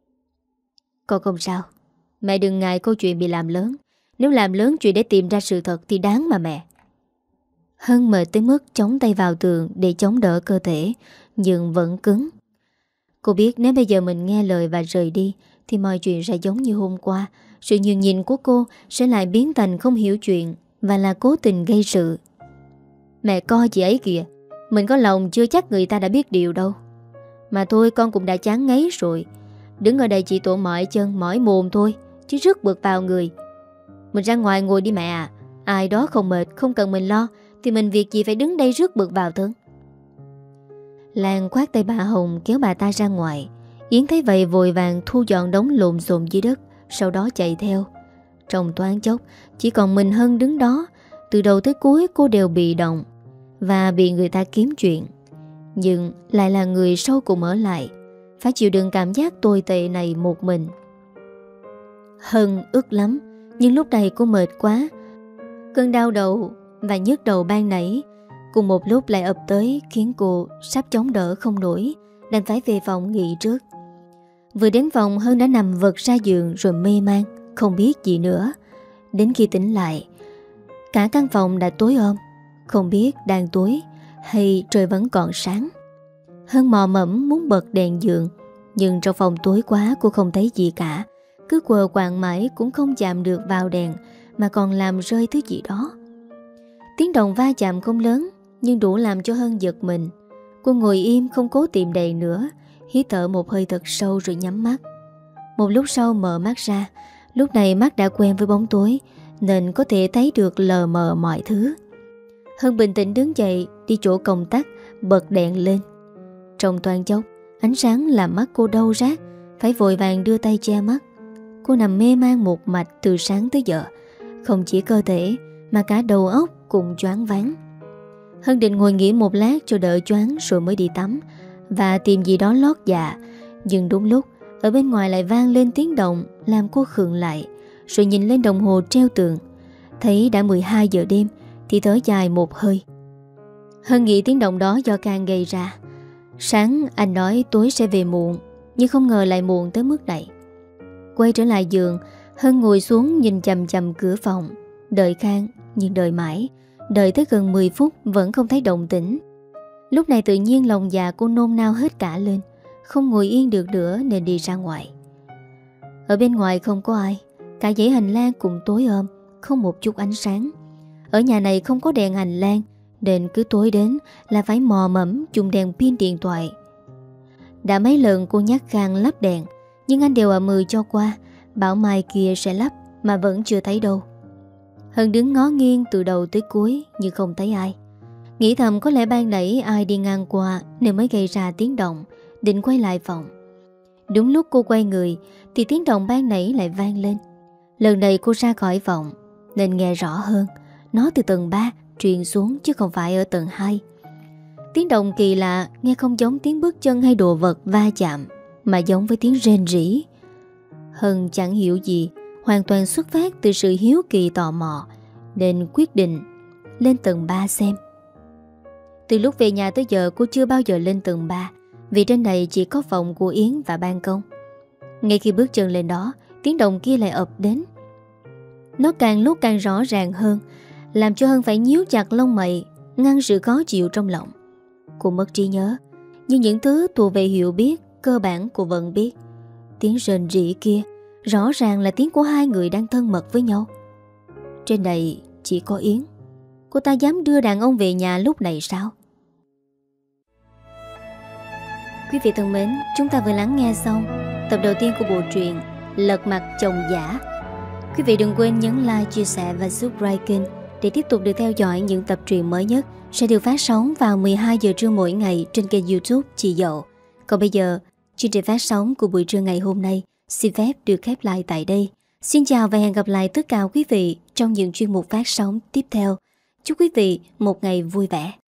Con không sao. Mẹ đừng ngại câu chuyện bị làm lớn. Nếu làm lớn chuyện để tìm ra sự thật thì đáng mà mẹ. Hân mệt tới mức chống tay vào tường để chống đỡ cơ thể, nhưng vẫn cứng. Cô biết nếu bây giờ mình nghe lời và rời đi thì mọi chuyện sẽ giống như hôm qua. Sự nhường nhịn của cô sẽ lại biến thành không hiểu chuyện và là cố tình gây sự. Mẹ coi chị ấy kìa, mình có lòng chưa chắc người ta đã biết điều đâu. Mà thôi, con cũng đã chán ngấy rồi. Đứng ở đây chỉ tổ mỏi chân mỏi mồm thôi, chứ rước bực vào người. Mình ra ngoài ngồi đi mẹ à. Ai đó không mệt, không cần mình lo, thì mình việc gì phải đứng đây rước bực vào thân. Lan khoát tay bà Hồng kéo bà ta ra ngoài. Yến thấy vậy vội vàng thu dọn đống lộn xộn dưới đất, sau đó chạy theo. Trong thoáng chốc chỉ còn mình Hân đứng đó. Từ đầu tới cuối cô đều bị động và bị người ta kiếm chuyện, nhưng lại là người sau cùng ở lại, phải chịu đựng cảm giác tồi tệ này một mình. Hân ức lắm, nhưng lúc này cô mệt quá. Cơn đau đầu và nhức đầu ban nãy cùng một lúc lại ập tới, khiến cô sắp chống đỡ không nổi, đành phải về phòng nghỉ trước. Vừa đến phòng, Hân đã nằm vật ra giường rồi mê man, không biết gì nữa. Đến khi tỉnh lại, cả căn phòng đã tối om, không biết đang tối hay trời vẫn còn sáng. Hân mò mẫm muốn bật đèn giường, nhưng trong phòng tối quá cô không thấy gì cả. Cứ quờ quạng mãi cũng không chạm được vào đèn, mà còn làm rơi thứ gì đó. Tiếng động va chạm không lớn, nhưng đủ làm cho Hân giật mình. Cô ngồi im không cố tìm đèn nữa, hít thở một hơi thật sâu rồi nhắm mắt. Một lúc sau mở mắt ra. Lúc này mắt đã quen với bóng tối, nên có thể thấy được lờ mờ mọi thứ. Hân bình tĩnh đứng dậy, đi chỗ công tắc, bật đèn lên. Trong toan chốc, ánh sáng làm mắt cô đau rát, phải vội vàng đưa tay che mắt. Cô nằm mê man một mạch từ sáng tới giờ. Không chỉ cơ thể mà cả đầu óc cũng choáng váng. Hân định ngồi nghỉ một lát cho đỡ choáng rồi mới đi tắm và tìm gì đó lót dạ. Nhưng đúng lúc ở bên ngoài lại vang lên tiếng động, làm cô khựng lại, rồi nhìn lên đồng hồ treo tường. Thấy đã 12 giờ đêm thì thở dài một hơi. Hân nghĩ tiếng động đó do Can gây ra. Sáng anh nói tối sẽ về muộn, nhưng không ngờ lại muộn tới mức này. Quay trở lại giường, Hân ngồi xuống nhìn chằm chằm cửa phòng. Đợi Khang, nhưng đợi mãi. Đợi tới gần 10 phút vẫn không thấy động tĩnh. Lúc này tự nhiên lòng dạ cô nôn nao hết cả lên, không ngồi yên được nữa nên đi ra ngoài. Ở bên ngoài không có ai, cả dãy hành lang cũng tối om, không một chút ánh sáng. Ở nhà này không có đèn hành lang, nên cứ tối đến là phải mò mẫm dùng đèn pin điện thoại. Đã mấy lần cô nhắc Khang lắp đèn, nhưng anh đều ậm cho qua, bảo mai kia sẽ lắp mà vẫn chưa thấy đâu. Hân đứng ngó nghiêng từ đầu tới cuối nhưng không thấy ai. Nghĩ thầm có lẽ ban nãy ai đi ngang qua nên mới gây ra tiếng động, định quay lại phòng. Đúng lúc cô quay người thì tiếng động ban nãy lại vang lên. Lần này cô ra khỏi phòng nên nghe rõ hơn. Nó từ tầng 3 truyền xuống chứ không phải ở tầng 2. Tiếng động kỳ lạ, nghe không giống tiếng bước chân hay đồ vật va chạm, mà giống với tiếng rên rỉ. Hân chẳng hiểu gì, hoàn toàn xuất phát từ sự hiếu kỳ tò mò, nên quyết định lên tầng 3 xem. Từ lúc về nhà tới giờ cô chưa bao giờ lên tầng 3, vì trên này chỉ có phòng của Yến và ban công. Ngay khi bước chân lên đó, tiếng động kia lại ập đến. Nó càng lúc càng rõ ràng hơn, làm cho Hân phải nhíu chặt lông mày, ngăn sự khó chịu trong lòng. Cô mất trí nhớ, nhưng những thứ thuộc về hiểu biết cơ bản cô vẫn biết. Tiếng rền rỉ kia rõ ràng là tiếng của hai người đang thân mật với nhau. Trên này chỉ có Yến. Cô ta dám đưa đàn ông về nhà lúc này sao? Quý vị thân mến, chúng ta vừa lắng nghe xong tập đầu tiên của bộ truyện Lật Mặt Chồng Giả. Quý vị đừng quên nhấn like, chia sẻ và subscribe kênh để tiếp tục được theo dõi những tập truyện mới nhất sẽ được phát sóng vào 12 giờ trưa mỗi ngày trên kênh YouTube Chị Dậu. Còn bây giờ, chương trình phát sóng của buổi trưa ngày hôm nay xin phép được khép lại tại đây. Xin chào và hẹn gặp lại tất cả quý vị trong những chuyên mục phát sóng tiếp theo. Chúc quý vị một ngày vui vẻ.